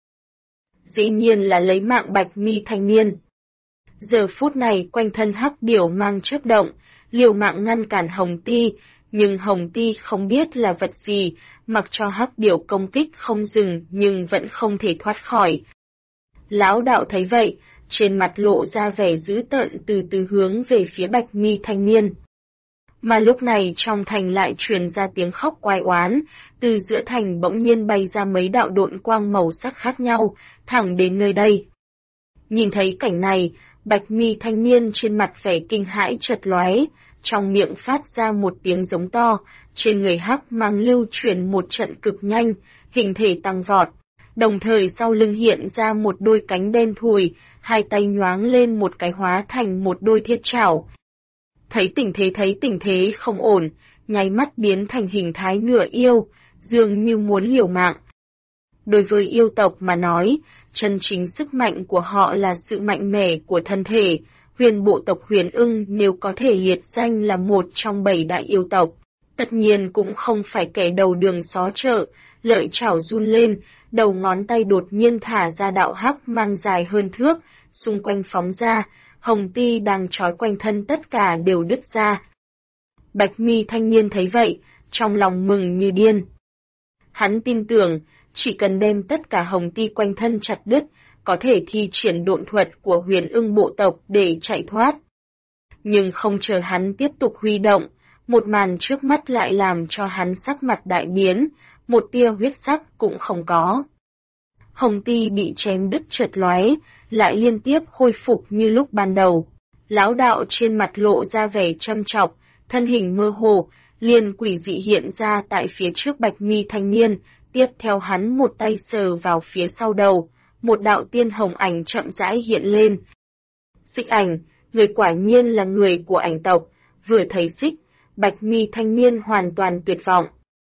Dĩ nhiên là lấy mạng Bạch Mi thanh niên. Giờ phút này quanh thân hắc điểu mang chớp động, liều mạng ngăn cản hồng ti, nhưng hồng ti không biết là vật gì, mặc cho hắc điểu công kích không dừng nhưng vẫn không thể thoát khỏi. Lão đạo thấy vậy, trên mặt lộ ra vẻ dữ tợn từ từ hướng về phía Bạch Mi thanh niên. Mà lúc này trong thành lại truyền ra tiếng khóc oai oán, từ giữa thành bỗng nhiên bay ra mấy đạo độn quang màu sắc khác nhau, thẳng đến nơi đây. Nhìn thấy cảnh này, Bạch Mi thanh niên trên mặt vẻ kinh hãi chợt lóe, trong miệng phát ra một tiếng giống to, trên người hắc mang lưu chuyển một trận cực nhanh, hình thể tăng vọt. Đồng thời sau lưng hiện ra một đôi cánh đen thùi, hai tay nhoáng lên một cái hóa thành một đôi thiết trảo. Thấy tình thế không ổn, nháy mắt biến thành hình thái nửa yêu, dường như muốn liều mạng. Đối với yêu tộc mà nói, chân chính sức mạnh của họ là sự mạnh mẽ của thân thể. Huyền bộ tộc Huyền Ưng nếu có thể liệt danh là một trong 7 đại yêu tộc, tất nhiên cũng không phải kẻ đầu đường xó chợ, lợi chảo run lên, đầu ngón tay đột nhiên thả ra đạo hắc mang dài hơn thước, xung quanh phóng ra, hồng ti đang trói quanh thân tất cả đều đứt ra. Bạch mi thanh niên thấy vậy, trong lòng mừng như điên. Hắn tin tưởng, chỉ cần đem tất cả hồng ti quanh thân chặt đứt, có thể thi triển độn thuật của Huyền Ưng bộ tộc để chạy thoát. Nhưng không chờ hắn tiếp tục huy động, một màn trước mắt lại làm cho hắn sắc mặt đại biến, một tia huyết sắc cũng không có. Hồng ti bị chém đứt chợt lóe, lại liên tiếp khôi phục như lúc ban đầu. Lão đạo trên mặt lộ ra vẻ châm chọc, thân hình mơ hồ, liền quỷ dị hiện ra tại phía trước Bạch mi thanh niên, tiếp theo hắn một tay sờ vào phía sau đầu, một đạo tiên hồng ảnh chậm rãi hiện lên. Xích ảnh, người quả nhiên là người của ảnh tộc, vừa thấy xích, Bạch mi thanh niên hoàn toàn tuyệt vọng.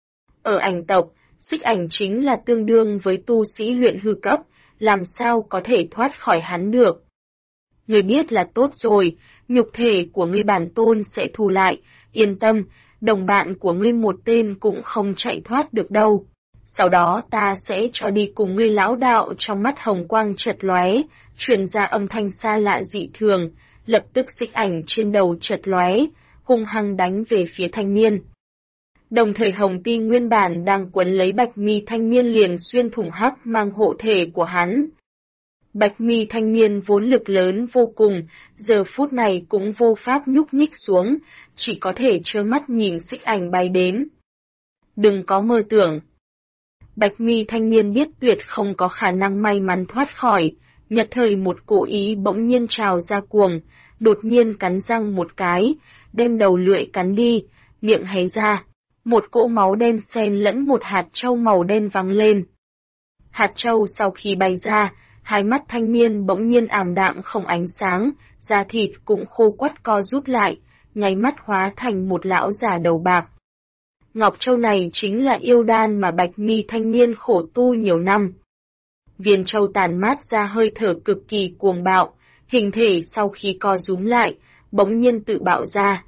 Ở ảnh tộc, xích ảnh chính là tương đương với tu sĩ luyện hư cấp, làm sao có thể thoát khỏi hắn được. Người biết là tốt rồi, nhục thể của ngươi bản tôn sẽ thu lại, yên tâm, đồng bạn của ngươi một tên cũng không chạy thoát được đâu. Sau đó ta sẽ cho đi cùng ngươi. Lão đạo trong mắt hồng quang chợt lóe, truyền ra âm thanh xa lạ dị thường, lập tức xích ảnh trên đầu chợt lóe, hung hăng đánh về phía thanh niên. Đồng thời hồng ti nguyên bản đang quấn lấy Bạch mi thanh niên liền xuyên thủng hắc mang hộ thể của hắn. Bạch mi thanh niên vốn lực lớn vô cùng, giờ phút này cũng vô pháp nhúc nhích xuống, chỉ có thể trơ mắt nhìn xích ảnh bay đến. Đừng có mơ tưởng. Bạch mi thanh niên biết tuyệt không có khả năng may mắn thoát khỏi, nhật thời một cổ ý bỗng nhiên trào ra cuồng, đột nhiên cắn răng một cái, đem đầu lưỡi cắn đi, miệng hé ra, một cỗ máu đen xen lẫn một hạt châu màu đen văng lên. Hạt châu sau khi bay ra, hai mắt thanh niên bỗng nhiên ảm đạm không ánh sáng, da thịt cũng khô quắt co rút lại, nháy mắt hóa thành một lão già đầu bạc. Ngọc châu này chính là yêu đan mà Bạch mi thanh niên khổ tu nhiều năm. Viên châu tàn mát ra hơi thở cực kỳ cuồng bạo, hình thể sau khi co rúm lại, bỗng nhiên tự bạo ra.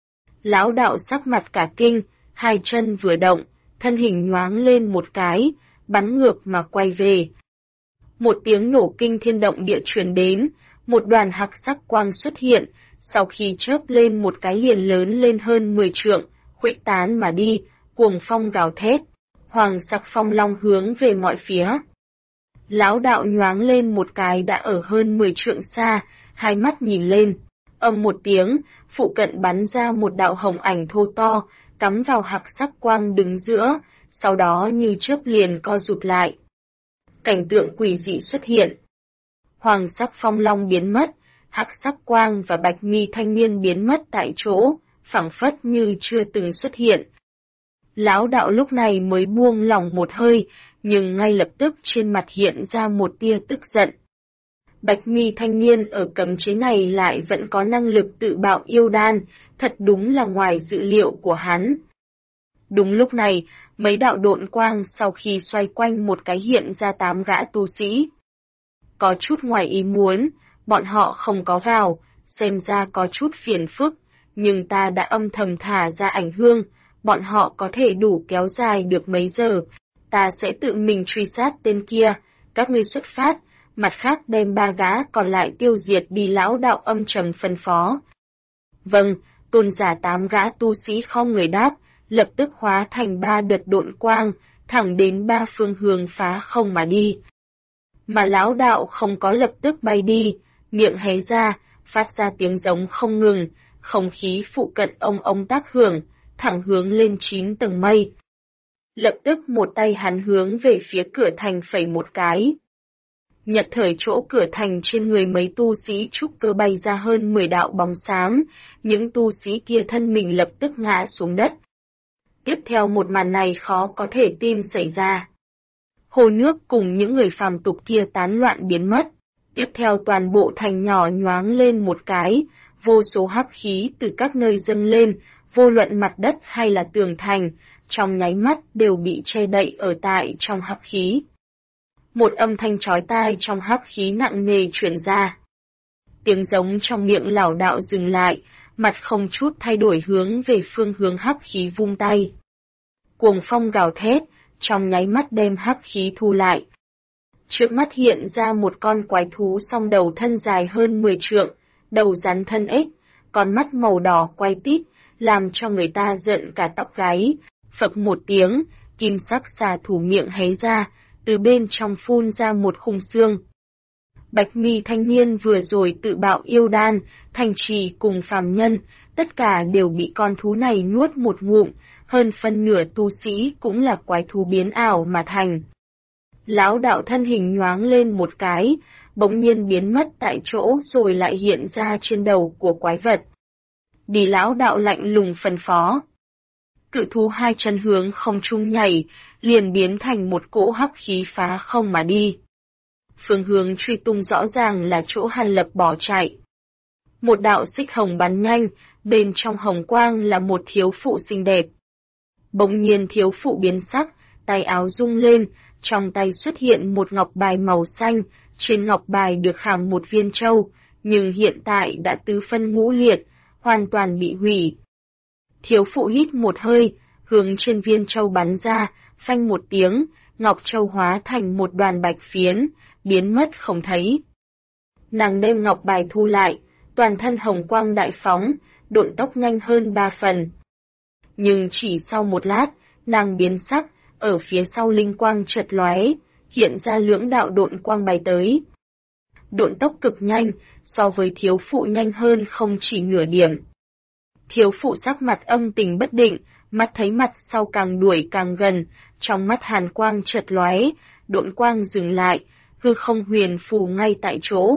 Lão đạo sắc mặt cả kinh, hai chân vừa động, thân hình nhoáng lên một cái, bắn ngược mà quay về. Một tiếng nổ kinh thiên động địa truyền đến, một đoàn hắc sắc quang xuất hiện, sau khi chớp lên một cái liền lớn lên hơn 10 trượng, khuếch tán mà đi, cuồng phong gào thét, hoàng sắc phong long hướng về mọi phía. Lão đạo nhoáng lên một cái đã ở hơn 10 trượng xa, hai mắt nhìn lên, ầm một tiếng, phụ cận bắn ra một đạo hồng ảnh thô to, cắm vào hắc sắc quang đứng giữa, sau đó như chớp liền co rụt lại. Cảnh tượng quỷ dị xuất hiện. Hoàng sắc phong long biến mất, hắc sắc quang và Bạch mi thanh niên biến mất tại chỗ, phảng phất như chưa từng xuất hiện. Lão đạo lúc này mới buông lỏng một hơi, nhưng ngay lập tức trên mặt hiện ra một tia tức giận. Bạch mi thanh niên ở cấm chế này lại vẫn có năng lực tự bạo yêu đan, thật đúng là ngoài dự liệu của hắn. Đúng lúc này, mấy đạo độn quang sau khi xoay quanh một cái hiện ra 8 gã tu sĩ. Có chút ngoài ý muốn, bọn họ không có vào, xem ra có chút phiền phức, nhưng ta đã âm thầm thả ra ảnh hương, bọn họ có thể đủ kéo dài được mấy giờ. Ta sẽ tự mình truy sát tên kia, các ngươi xuất phát, mặt khác đem 3 gã còn lại tiêu diệt đi. Lão đạo âm trầm phân phó. Vâng, tôn giả 8 gã tu sĩ không người đáp, lập tức hóa thành 3 đợt độn quang, thẳng đến 3 phương hướng phá không mà đi. Mà lão đạo không có lập tức bay đi, miệng hé ra, phát ra tiếng giống không ngừng, không khí phụ cận ông tác hưởng, thẳng hướng lên 9 tầng mây. Lập tức một tay hắn hướng về phía cửa thành phẩy một cái. Nhật thời chỗ cửa thành trên người mấy tu sĩ trúc cơ bay ra hơn 10 đạo bóng xám, những tu sĩ kia thân mình lập tức ngã xuống đất. Tiếp theo một màn này khó có thể tin xảy ra. Hồ nước cùng những người phàm tục kia tán loạn biến mất. Tiếp theo toàn bộ thành nhỏ nhoáng lên một cái, vô số hắc khí từ các nơi dâng lên, vô luận mặt đất hay là tường thành, trong nháy mắt đều bị che đậy ở tại trong hắc khí. Một âm thanh chói tai trong hắc khí nặng nề truyền ra. Tiếng giống trong miệng lão đạo dừng lại, mặt không chút thay đổi hướng về phương hướng hắc khí vung tay. Cuồng phong gào thét, trong nháy mắt đem hắc khí thu lại. Trước mắt hiện ra một con quái thú song đầu thân dài hơn 10 trượng, đầu rắn thân ếch, con mắt màu đỏ quay tít, làm cho người ta giận cả tóc gáy. Phập một tiếng, kim sắc xà thủ miệng hé ra, từ bên trong phun ra một khung xương. Bạch mi thanh niên vừa rồi tự bạo yêu đan, thành trì cùng phàm nhân, tất cả đều bị con thú này nuốt một ngụm, hơn phân nửa tu sĩ cũng là quái thú biến ảo mà thành. Lão đạo thân hình nhoáng lên một cái, bỗng nhiên biến mất tại chỗ rồi lại hiện ra trên đầu của quái vật. Đi, lão đạo lạnh lùng phân phó. Cự thú hai chân hướng không trung nhảy, liền biến thành một cỗ hắc khí phá không mà đi. Phương hướng truy tung rõ ràng là chỗ Hàn Lập bỏ chạy. Một đạo xích hồng bắn nhanh, bên trong hồng quang là một thiếu phụ xinh đẹp. Bỗng nhiên thiếu phụ biến sắc, tay áo rung lên, trong tay xuất hiện một ngọc bài màu xanh, trên ngọc bài được khảm một viên châu, nhưng hiện tại đã tứ phân ngũ liệt, hoàn toàn bị hủy. Thiếu phụ hít một hơi, hướng trên viên châu bắn ra, phanh một tiếng, ngọc châu hóa thành một đoàn bạch phiến, biến mất không thấy. Nàng đem ngọc bài thu lại, toàn thân hồng quang đại phóng, độn tốc nhanh hơn 3 phần. Nhưng chỉ sau một lát, nàng biến sắc, ở phía sau linh quang chợt lóe, hiện ra lưỡng đạo độn quang bay tới. Độn tốc cực nhanh, so với thiếu phụ nhanh hơn không chỉ nửa điểm. Thiếu phụ sắc mặt âm tình bất định, mắt thấy mặt sau càng đuổi càng gần, trong mắt hàn quang chợt lóe, độn quang dừng lại, hư không huyền phù ngay tại chỗ.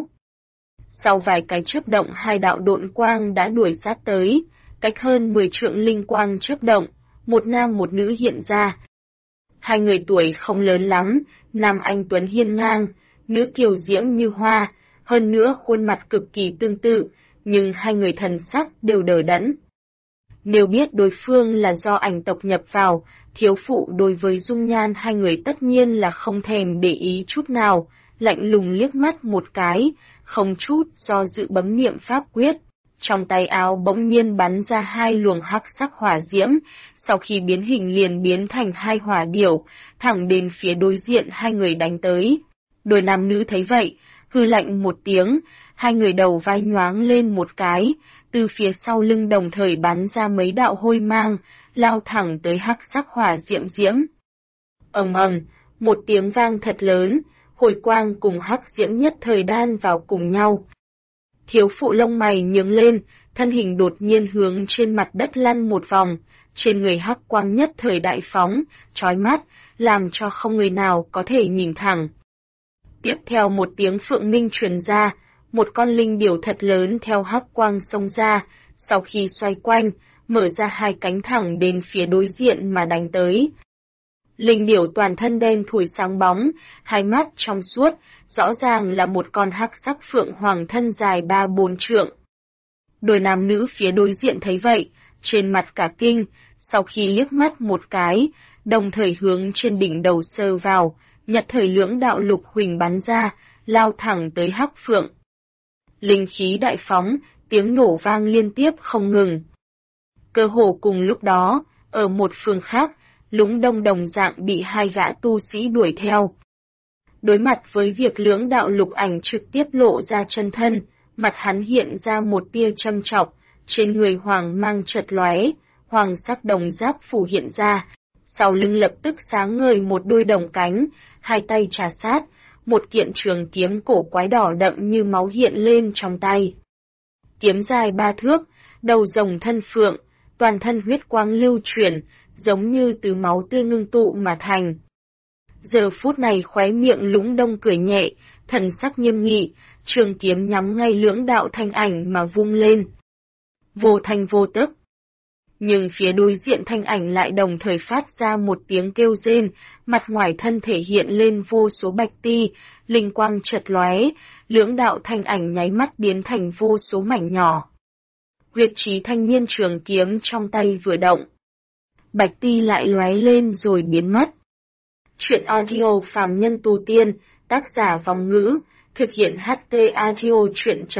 Sau vài cái chớp động, hai đạo độn quang đã đuổi sát tới, cách hơn 10 trượng linh quang chớp động, một nam một nữ hiện ra. Hai người tuổi không lớn lắm, nam anh tuấn hiên ngang, nữ kiều diễm như hoa, hơn nữa khuôn mặt cực kỳ tương tự, nhưng hai người thần sắc đều đờ đẫn. Nếu biết đối phương là do ảnh tộc nhập vào, thiếu phụ đối với dung nhan hai người tất nhiên là không thèm để ý chút nào, lạnh lùng liếc mắt một cái, không chút do dự bấm niệm pháp quyết. Trong tay áo bỗng nhiên bắn ra hai luồng hắc sắc hỏa diễm, sau khi biến hình liền biến thành hai hỏa điểu, thẳng đến phía đối diện hai người đánh tới. Đôi nam nữ thấy vậy, hư lạnh một tiếng, hai người đầu vai nhoáng lên một cái, từ phía sau lưng đồng thời bắn ra mấy đạo hôi mang, lao thẳng tới hắc sắc hỏa diễm. Ầm ầm, một tiếng vang thật lớn, hồi quang cùng hắc diễm nhất thời đan vào cùng nhau. Thiếu phụ lông mày nhướng lên, thân hình đột nhiên hướng trên mặt đất lăn một vòng, trên người hắc quang nhất thời đại phóng, chói mắt, làm cho không người nào có thể nhìn thẳng. Tiếp theo một tiếng phượng minh truyền ra, một con linh điểu thật lớn theo hắc quang xông ra, sau khi xoay quanh, mở ra hai cánh thẳng đến phía đối diện mà đánh tới. Linh điểu toàn thân đen thui sáng bóng, hai mắt trong suốt, rõ ràng là một con hắc sắc phượng hoàng thân dài 3-4 trượng. Đôi nam nữ phía đối diện thấy vậy, trên mặt cả kinh, sau khi liếc mắt một cái, đồng thời hướng trên đỉnh đầu sờ vào, nhật thời lưỡng đạo lục huỳnh bắn ra, lao thẳng tới hắc phượng. Linh khí đại phóng, tiếng nổ vang liên tiếp không ngừng. Cơ hồ cùng lúc đó, ở một phương khác, Lũng Đông đồng dạng bị hai gã tu sĩ đuổi theo. Đối mặt với việc lưỡng đạo lục ảnh trực tiếp lộ ra chân thân, mặt hắn hiện ra một tia châm chọc, trên người hoàng mang chợt lóe, hoàng sắc đồng giáp phủ hiện ra, sau lưng lập tức sáng ngời một đôi đồng cánh, hai tay trà sát, một kiện trường kiếm cổ quái đỏ đậm như máu hiện lên trong tay. Kiếm dài 3 thước, đầu rồng thân phượng, toàn thân huyết quang lưu chuyển, giống như từ máu tươi ngưng tụ mà thành. Giờ phút này khóe miệng Lũng Đông cười nhẹ, thần sắc nghiêm nghị, trường kiếm nhắm ngay lưỡng đạo thanh ảnh mà vung lên. Vô thanh vô tức. Nhưng phía đối diện thanh ảnh lại đồng thời phát ra một tiếng kêu rên, mặt ngoài thân thể hiện lên vô số bạch ti, linh quang chợt lóe, lưỡng đạo thanh ảnh nháy mắt biến thành vô số mảnh nhỏ. Huyết chí thanh niên trường kiếm trong tay vừa động, bạch ti lại lóe lên rồi biến mất. Chuyện audio phàm nhân tu tiên, tác giả Vong Ngữ, thực hiện HT audio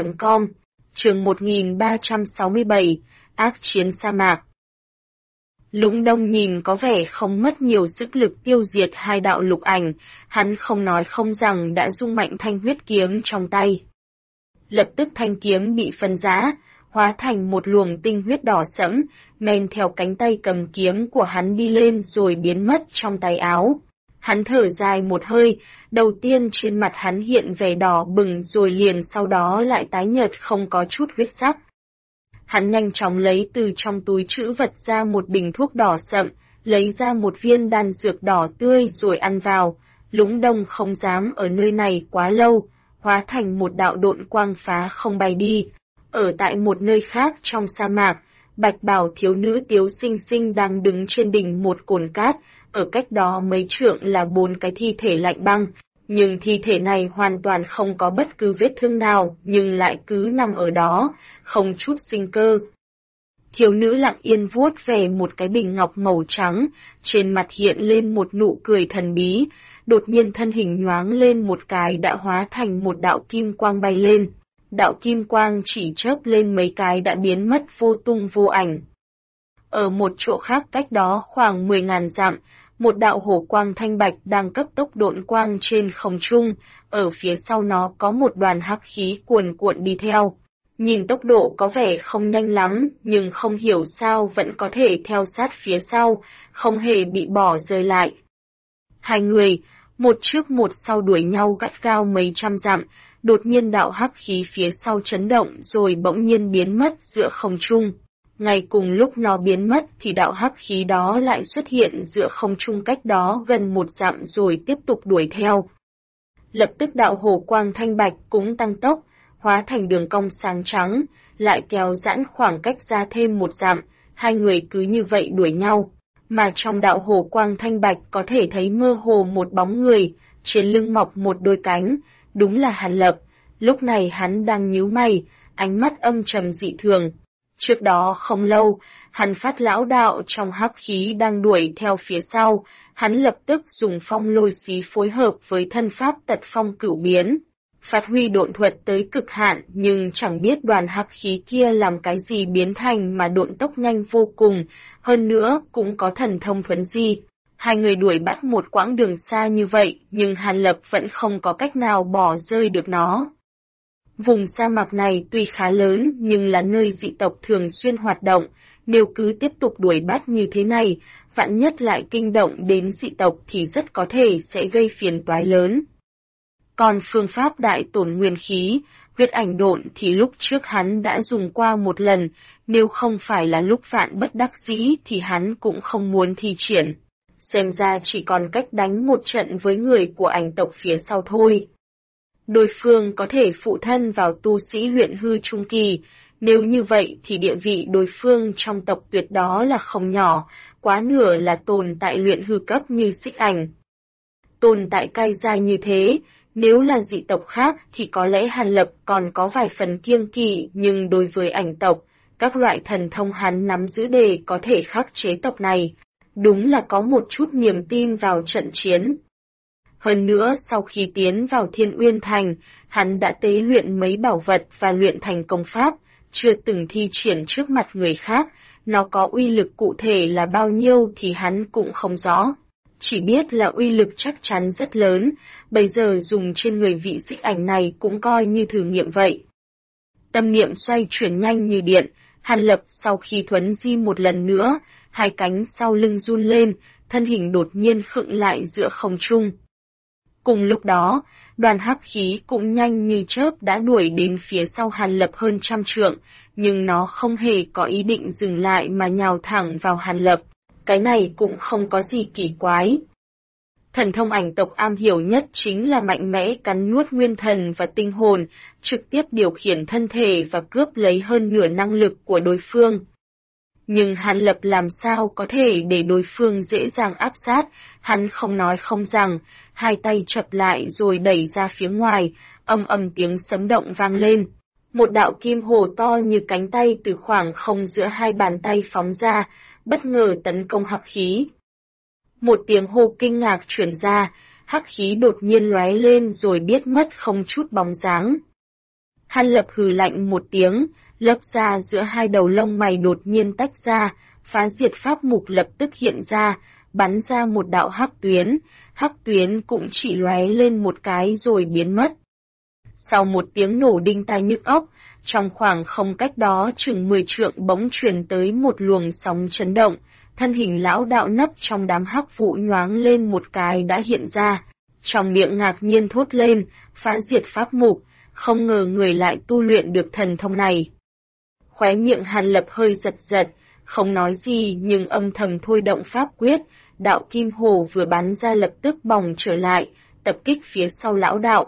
chuyện.com, chương 1367, ác chiến sa mạc. Lũng Đông nhìn có vẻ không mất nhiều sức lực tiêu diệt hai đạo lục ảnh, hắn không nói không rằng đã rung mạnh thanh huyết kiếm trong tay. Lập tức thanh kiếm bị phân rã, hóa thành một luồng tinh huyết đỏ sẫm, men theo cánh tay cầm kiếm của hắn đi lên rồi biến mất trong tay áo. Hắn thở dài một hơi, đầu tiên trên mặt hắn hiện vẻ đỏ bừng rồi liền sau đó lại tái nhợt không có chút huyết sắc. Hắn nhanh chóng lấy từ trong túi trữ vật ra một bình thuốc đỏ sậm, lấy ra một viên đan dược đỏ tươi rồi ăn vào. Lũng Đông không dám ở nơi này quá lâu, hóa thành một đạo độn quang phá không bay đi. Ở tại một nơi khác trong sa mạc, bạch bào thiếu nữ Tiếu Sinh Sinh đang đứng trên đỉnh một cồn cát, ở cách đó mấy trượng là 4 cái thi thể lạnh băng, nhưng thi thể này hoàn toàn không có bất cứ vết thương nào, nhưng lại cứ nằm ở đó, không chút sinh cơ. Thiếu nữ lặng yên vuốt về một cái bình ngọc màu trắng, trên mặt hiện lên một nụ cười thần bí, đột nhiên thân hình nhoáng lên một cái đã hóa thành một đạo kim quang bay lên. Đạo kim quang chỉ chớp lên mấy cái đã biến mất vô tung vô ảnh. Ở một chỗ khác cách đó khoảng 10.000 dặm, một đạo hổ quang thanh bạch đang cấp tốc độn quang trên không trung, ở phía sau nó có một đoàn hắc khí cuồn cuộn đi theo. Nhìn tốc độ có vẻ không nhanh lắm, nhưng không hiểu sao vẫn có thể theo sát phía sau, không hề bị bỏ rơi lại. Hai người, một trước một sau đuổi nhau gắt gao mấy trăm dặm, đột nhiên đạo hắc khí phía sau chấn động rồi bỗng nhiên biến mất giữa không trung. Ngay cùng lúc nó biến mất thì đạo hắc khí đó lại xuất hiện giữa không trung cách đó gần 1 dặm rồi tiếp tục đuổi theo. Lập tức đạo hổ quang thanh bạch cũng tăng tốc, hóa thành đường cong sáng trắng, lại kéo giãn khoảng cách ra thêm 1 dặm, hai người cứ như vậy đuổi nhau. Mà trong đạo hổ quang thanh bạch có thể thấy mơ hồ một bóng người, trên lưng mọc một đôi cánh, đúng là Hàn Lập. Lúc này hắn đang nhíu mày, ánh mắt âm trầm dị thường. Trước đó không lâu, hắn phát lão đạo trong hắc khí đang đuổi theo phía sau, hắn lập tức dùng phong lôi xí phối hợp với thân pháp tật phong cửu biến. Phát huy độn thuật tới cực hạn nhưng chẳng biết đoàn hắc khí kia làm cái gì biến thành mà độn tốc nhanh vô cùng, hơn nữa cũng có thần thông thuấn di. Hai người đuổi bắt một quãng đường xa như vậy nhưng Hàn Lập vẫn không có cách nào bỏ rơi được nó. Vùng sa mạc này tuy khá lớn nhưng là nơi dị tộc thường xuyên hoạt động, nếu cứ tiếp tục đuổi bắt như thế này, vạn nhất lại kinh động đến dị tộc thì rất có thể sẽ gây phiền toái lớn. Còn phương pháp đại tổn nguyên khí, huyết ảnh độn thì lúc trước hắn đã dùng qua một lần, nếu không phải là lúc vạn bất đắc dĩ thì hắn cũng không muốn thi triển. Xem ra chỉ còn cách đánh một trận với người của ảnh tộc phía sau thôi. Đối phương có thể phụ thân vào tu sĩ luyện hư trung kỳ, nếu như vậy thì địa vị đối phương trong tộc tuyệt đó là không nhỏ, quá nửa là tồn tại luyện hư cấp như Xích Ảnh. Tồn tại cai dai như thế, nếu là dị tộc khác thì có lẽ Hàn Lập còn có vài phần kiêng kỵ, nhưng đối với ảnh tộc, các loại thần thông hắn nắm giữ để có thể khắc chế tộc này, đúng là có một chút niềm tin vào trận chiến. Hơn nữa sau khi tiến vào Thiên Uyên Thành, hắn đã tế luyện mấy bảo vật và luyện thành công pháp, chưa từng thi triển trước mặt người khác, nó có uy lực cụ thể là bao nhiêu thì hắn cũng không rõ. Chỉ biết là uy lực chắc chắn rất lớn, bây giờ dùng trên người vị Xích Ảnh này cũng coi như thử nghiệm vậy. Tâm niệm xoay chuyển nhanh như điện, Hàn Lập sau khi thuấn di một lần nữa, hai cánh sau lưng run lên, thân hình đột nhiên khựng lại giữa không trung. Cùng lúc đó, đoàn hắc khí cũng nhanh như chớp đã đuổi đến phía sau Hàn Lập hơn 100 trượng, nhưng nó không hề có ý định dừng lại mà nhào thẳng vào Hàn Lập. Cái này cũng không có gì kỳ quái. Thần thông ảnh tộc am hiểu nhất chính là mạnh mẽ cắn nuốt nguyên thần và tinh hồn, trực tiếp điều khiển thân thể và cướp lấy hơn nửa năng lực của đối phương. Nhưng Hàn Lập làm sao có thể để đối phương dễ dàng áp sát, hắn không nói không rằng, hai tay chập lại rồi đẩy ra phía ngoài, ầm ầm tiếng sấm động vang lên. Một đạo kim hồ to như cánh tay từ khoảng không giữa hai bàn tay phóng ra, bất ngờ tấn công hắc khí. Một tiếng hô kinh ngạc truyền ra, hắc khí đột nhiên lóe lên rồi biến mất không chút bóng dáng. Hàn Lập hừ lạnh một tiếng, lớp da giữa hai đầu lông mày đột nhiên tách ra, phá diệt pháp mục lập tức hiện ra, bắn ra một đạo hắc tuyến cũng chỉ lóe lên một cái rồi biến mất. Sau một tiếng nổ đinh tai nhức óc, trong khoảng không cách đó chừng 10 trượng bỗng truyền tới một luồng sóng chấn động, thân hình lão đạo nấp trong đám hắc vụ nhoáng lên một cái đã hiện ra, trong miệng ngạc nhiên thốt lên, phá diệt pháp mục, không ngờ người lại tu luyện được thần thông này. Khóe miệng Hàn Lập hơi giật giật, không nói gì nhưng âm thầm thôi động pháp quyết, đạo kim hồ vừa bắn ra lập tức bòng trở lại, tập kích phía sau lão đạo.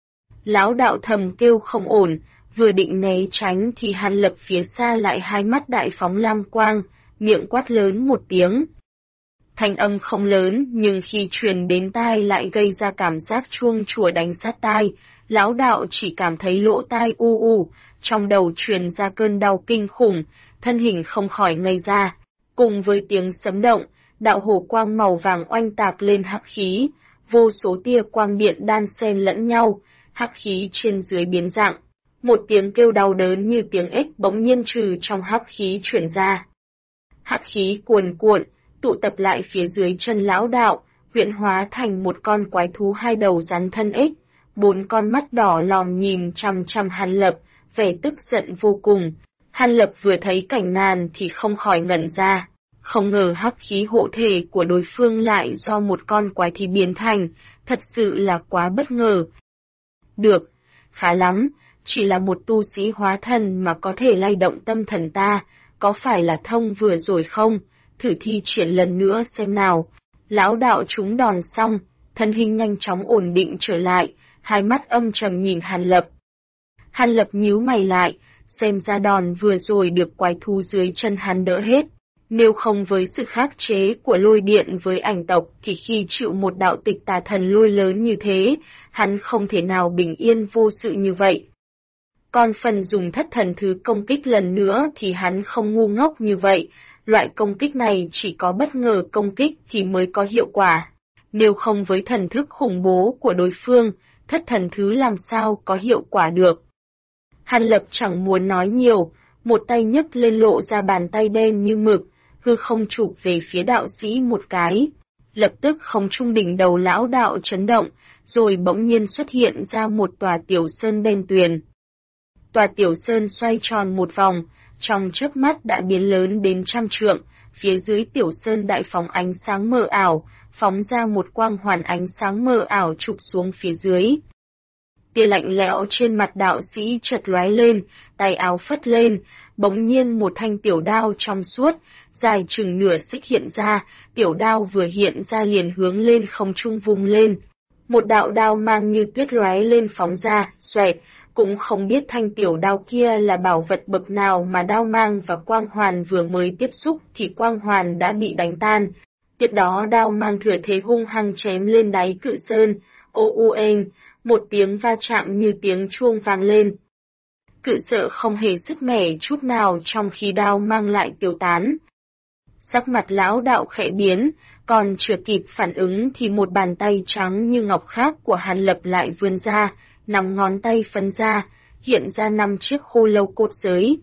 Lão đạo thầm kêu không ổn, vừa định né tránh thì Hàn Lập phía xa lại hai mắt đại phóng lam quang, miệng quát lớn một tiếng. Thanh âm không lớn nhưng khi truyền đến tai lại gây ra cảm giác chuông chùa đánh sát tai, lão đạo chỉ cảm thấy lỗ tai u u, trong đầu truyền ra cơn đau kinh khủng, thân hình không khỏi ngây ra. Cùng với tiếng sấm động, đạo hồ quang màu vàng oanh tạc lên hắc khí, vô số tia quang điện đan xen lẫn nhau, hắc khí trên dưới biến dạng. Một tiếng kêu đau đớn như tiếng ếch bỗng nhiên trừ trong hắc khí chuyển ra. Hắc khí cuồn cuộn, tụ tập lại phía dưới chân lão đạo, huyễn hóa thành một con quái thú hai đầu rắn thân ếch, 4 con mắt đỏ lòm nhìn chằm chằm Hàn Lập, vẻ tức giận vô cùng. Hàn Lập vừa thấy cảnh nan thì không khỏi ngẩn ra, không ngờ hắc khí hộ thể của đối phương lại do một con quái thú biến thành, thật sự là quá bất ngờ. Được, khá lắm, chỉ là một tu sĩ hóa thần mà có thể lay động tâm thần ta, có phải là thông vừa rồi không? Thử thi triển lần nữa xem nào. Lão đạo trúng đòn xong, thân hình nhanh chóng ổn định trở lại, hai mắt âm trầm nhìn Hàn Lập. Hàn Lập nhíu mày lại, xem ra đòn vừa rồi được quái thú dưới chân hắn đỡ hết. Nếu không với sự khắc chế của lôi điện với ảnh tộc thì khi chịu một đạo tịch tà thần lôi lớn như thế, hắn không thể nào bình yên vô sự như vậy. Còn phần dùng thất thần thứ công kích lần nữa thì hắn không ngu ngốc như vậy, loại công kích này chỉ có bất ngờ công kích thì mới có hiệu quả. Nếu không với thần thức khủng bố của đối phương, thất thần thứ làm sao có hiệu quả được. Hàn Lập chẳng muốn nói nhiều, một tay nhấc lên lộ ra bàn tay đen như mực, hư không chụp về phía đạo sĩ một cái. Lập tức không trung đỉnh đầu lão đạo chấn động, rồi bỗng nhiên xuất hiện ra một tòa tiểu sơn đen tuyền. Tòa tiểu sơn xoay tròn một vòng, trong chớp mắt đã biến lớn đến 100 trượng, phía dưới tiểu sơn đại phóng ánh sáng mờ ảo, phóng ra một quang hoàn ánh sáng mờ ảo chụp xuống phía dưới. Tia lạnh lẽo trên mặt đạo sĩ chợt lóe lên, tay áo phất lên, bỗng nhiên một thanh tiểu đao trong suốt, dài chừng nửa xích hiện ra, tiểu đao vừa hiện ra liền hướng lên không trung vung lên. Một đạo đao mang như tuyết lóe lên phóng ra, xoẹt, cũng không biết thanh tiểu đao kia là bảo vật bậc nào mà đao mang và quang hoàn vừa mới tiếp xúc thì quang hoàn đã bị đánh tan. Tiếp đó đao mang thừa thế hung hăng chém lên đáy cự sơn, ô u eng, một tiếng va chạm như tiếng chuông vang lên. Cự sợ không hề sứt mẻ chút nào trong khi đao mang lại tiêu tán. Sắc mặt lão đạo khẽ biến, còn chưa kịp phản ứng thì một bàn tay trắng như ngọc khác của Hàn Lập lại vươn ra, 5 ngón tay phấn ra, hiện ra 5 chiếc khô lâu cốt giới.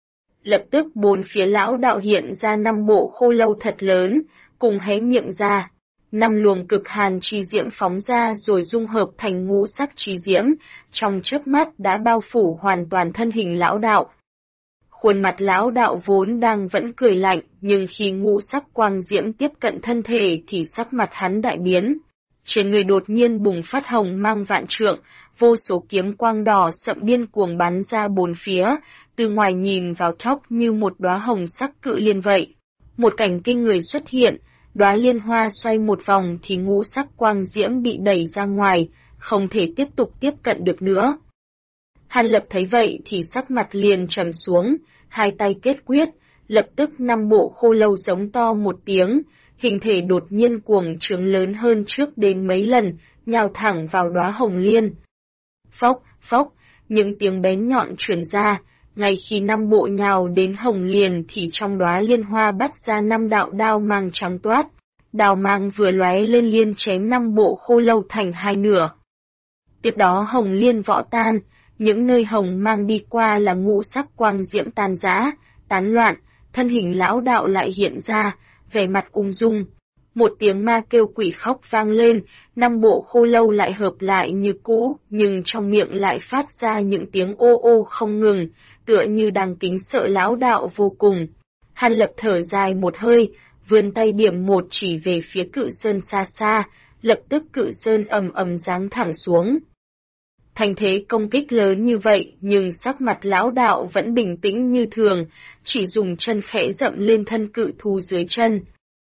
Lập tức 4 phía lão đạo hiện ra 5 bộ khô lâu thật lớn, cùng hé miệng ra. 5 luồng cực hàn chi diễm phóng ra rồi dung hợp thành ngũ sắc chi diễm, trong chớp mắt đã bao phủ hoàn toàn thân hình lão đạo. Khuôn mặt lão đạo vốn đang vẫn cười lạnh, nhưng khi ngũ sắc quang diễm tiếp cận thân thể thì sắc mặt hắn đại biến. Trên người đột nhiên bùng phát hồng mang vạn trượng, vô số kiếm quang đỏ sậm điên cuồng bắn ra 4 phía, từ ngoài nhìn vào thóc như một đóa hồng sắc cự liên vậy. Một cảnh kinh người xuất hiện, đóa liên hoa xoay một vòng thì ngũ sắc quang diễm bị đẩy ra ngoài, không thể tiếp tục tiếp cận được nữa. Hàn Lập thấy vậy thì sắc mặt liền trầm xuống, hai tay kết quyết, lập tức 5 bộ khô lâu giống to một tiếng, hình thể đột nhiên cuồng trướng lớn hơn trước đến mấy lần, nhào thẳng vào đóa hồng liên. Phốc, phốc, những tiếng bén nhọn truyền ra, ngay khi 5 bộ nhào đến hồng liền thì trong đóa liên hoa bắt ra 5 đạo đao mang trắng toát. Đao mang vừa lóe lên liên chém 5 bộ khô lâu thành 2 nửa. Tiếp đó hồng liên vỡ tan, Những nơi hồng mang đi qua là ngũ sắc quang diễm tan rã, tán loạn, thân hình lão đạo lại hiện ra, vẻ mặt ung dung. Một tiếng ma kêu quỷ khóc vang lên, 5 bộ khô lâu lại hợp lại như cũ, nhưng trong miệng lại phát ra những tiếng ô ô không ngừng, tựa như đang kính sợ lão đạo vô cùng. Hàn Lập thở dài một hơi, vươn tay điểm một chỉ về phía Cự Sơn xa xa, lập tức Cự Sơn ầm ầm giáng thẳng xuống. Thành thế công kích lớn như vậy, nhưng sắc mặt lão đạo vẫn bình tĩnh như thường, chỉ dùng chân khẽ dậm lên thân cự thú dưới chân.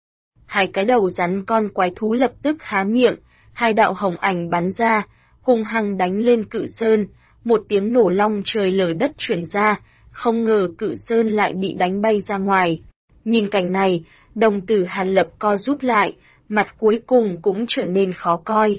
2 cái đầu rắn con quái thú lập tức há miệng, 2 đạo hồng ảnh bắn ra, hung hăng đánh lên Cự Sơn, một tiếng nổ long trời lở đất chuyển ra, không ngờ Cự Sơn lại bị đánh bay ra ngoài. Nhìn cảnh này, đồng tử Hàn Lập co rút lại, mặt cuối cùng cũng trở nên khó coi.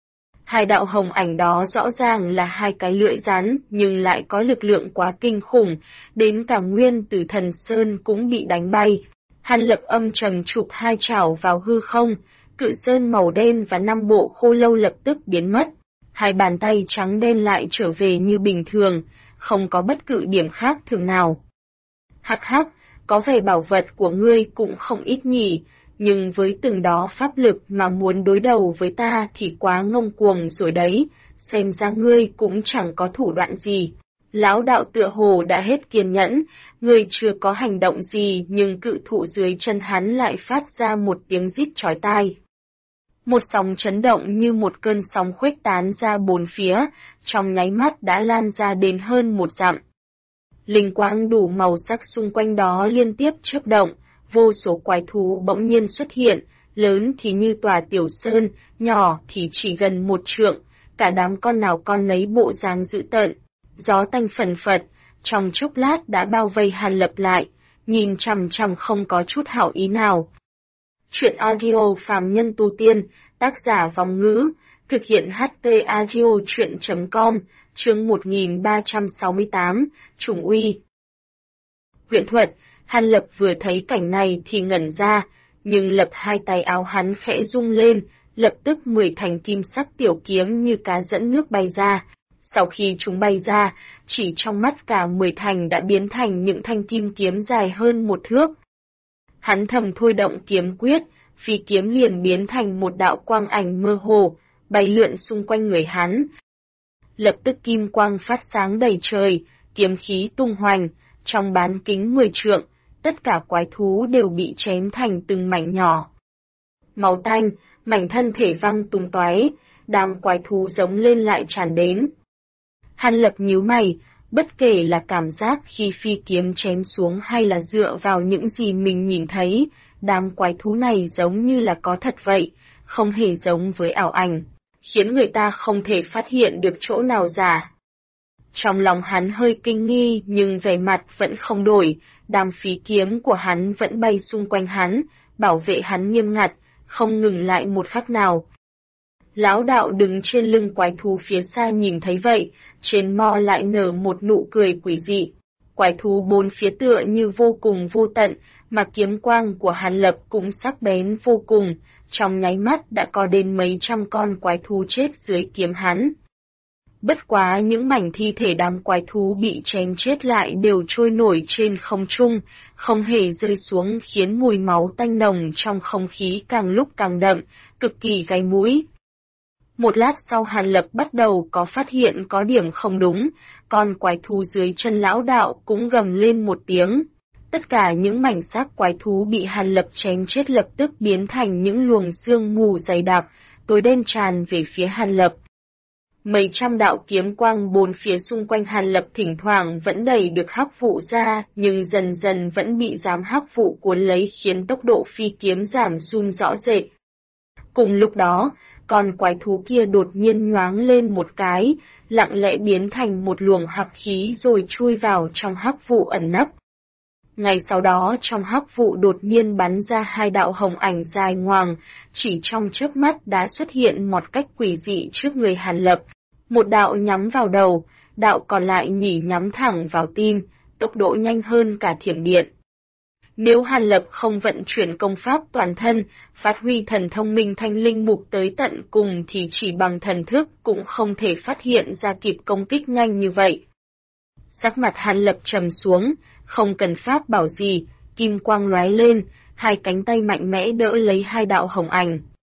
2 đạo hồng ảnh đó rõ ràng là 2 cái lưỡi rắn, nhưng lại có lực lượng quá kinh khủng, đến cả Nguyên Tử Thần Sơn cũng bị đánh bay. Hàn Lập âm trầm chụp 2 chảo vào hư không, Cự Sơn màu đen và 5 bộ khô lâu lập tức biến mất. 2 bàn tay trắng đen lại trở về như bình thường, không có bất cứ điểm khác thường nào. Hắc hắc, có vẻ bảo vật của ngươi cũng không ít nhỉ, nhưng với từng đó pháp lực mà muốn đối đầu với ta thì quá ngông cuồng rồi đấy, xem ra ngươi cũng chẳng có thủ đoạn gì. Lão đạo tựa hồ đã hết kiên nhẫn, ngươi chưa có hành động gì nhưng cự thụ dưới chân hắn lại phát ra một tiếng rít chói tai. Một sóng chấn động như một cơn sóng khuếch tán ra bốn phía, trong nháy mắt đã lan ra đến hơn 1 dặm. Linh quang đủ màu sắc xung quanh đó liên tiếp chớp động, vô số quái thú bỗng nhiên xuất hiện, lớn thì như tòa tiểu sơn, nhỏ thì chỉ gần 1 trượng, cả đám con nào con nấy bộ dáng dữ tợn. Gió tanh phần phật, trong chốc lát đã bao vây Hàn Lập lại, nhìn chằm chằm không có chút hảo ý nào. Chuyện audio phàm nhân tu tiên, tác giả Vong Ngữ, thực hiện HT audio chuyện.com, chương 1368, Trùng Uy. Huyện thuật, Hàn Lập vừa thấy cảnh này thì ngẩn ra, nhưng lập 2 tay áo hắn khẽ rung lên, lập tức 10 thành kim sắc tiểu kiếm như cá dẫn nước bay ra. Sau khi chúng bay ra, chỉ trong mắt cả 10 thành đã biến thành những thanh kim kiếm dài hơn 1 thước. Hắn thầm thôi động kiếm quyết, phi kiếm liền biến thành một đạo quang ảnh mơ hồ, bay lượn xung quanh người hắn. Lập tức kim quang phát sáng đầy trời, kiếm khí tung hoành, trong bán kính 10 trượng, tất cả quái thú đều bị chém thành từng mảnh nhỏ. Máu tanh, mảnh thân thể văng tung tóe, đám quái thú giống lên lại tràn đến. Hàn Lập nhíu mày, bất kể là cảm giác khi phi kiếm chém xuống hay là dựa vào những gì mình nhìn thấy, đám quái thú này giống như là có thật vậy, không hề giống với ảo ảnh, khiến người ta không thể phát hiện được chỗ nào giả. Trong lòng hắn hơi kinh nghi nhưng vẻ mặt vẫn không đổi, đám phi kiếm của hắn vẫn bay xung quanh hắn, bảo vệ hắn nghiêm ngặt, không ngừng lại một khắc nào. Lão đạo đứng trên lưng quái thú phía xa nhìn thấy vậy, trên mò lại nở một nụ cười quỷ dị. Quái thú bốn phía tựa như vô cùng vô tận, mà kiếm quang của Hàn Lập cũng sắc bén vô cùng, trong nháy mắt đã có đến mấy trăm con quái thú chết dưới kiếm hắn. Bất quá những mảnh thi thể đám quái thú bị chém chết lại đều trôi nổi trên không trung, không hề rơi xuống khiến mùi máu tanh nồng trong không khí càng lúc càng đậm, cực kỳ gai mũi. Một lát sau Hàn Lập bắt đầu có phát hiện có điểm không đúng, con quái thú dưới chân lão đạo cũng gầm lên một tiếng. Tất cả những mảnh xác quái thú bị Hàn Lập chém chết lập tức biến thành những luồng sương mù dày đặc, tối đen tràn về phía Hàn Lập. Mấy trăm đạo kiếm quang bốn phía xung quanh Hàn Lập thỉnh thoảng vẫn đẩy được hắc vụ ra, nhưng dần dần vẫn bị giám hắc vụ cuốn lấy khiến tốc độ phi kiếm giảm sút rõ rệt. Cùng lúc đó, con quái thú kia đột nhiên nhoáng lên một cái, lặng lẽ biến thành một luồng hắc khí rồi chui vào trong hắc vụ ẩn nấp. Ngay sau đó trong hắc vụ đột nhiên bắn ra 2 đạo hồng ảnh dài ngoằng, chỉ trong chớp mắt đã xuất hiện một cách quỷ dị trước người Hàn Lập. Một đạo nhắm vào đầu, đạo còn lại nhỉ nhắm thẳng vào tim, tốc độ nhanh hơn cả thiểm điện. Nếu Hàn Lập không vận chuyển công pháp toàn thân, phát huy thần thông minh thanh linh mục tới tận cùng thì chỉ bằng thần thức cũng không thể phát hiện ra kịp công kích nhanh như vậy. Sắc mặt Hàn Lập trầm xuống, không cần pháp bảo gì, kim quang lóe lên, hai cánh tay mạnh mẽ đỡ lấy hai đạo hồng ảnh.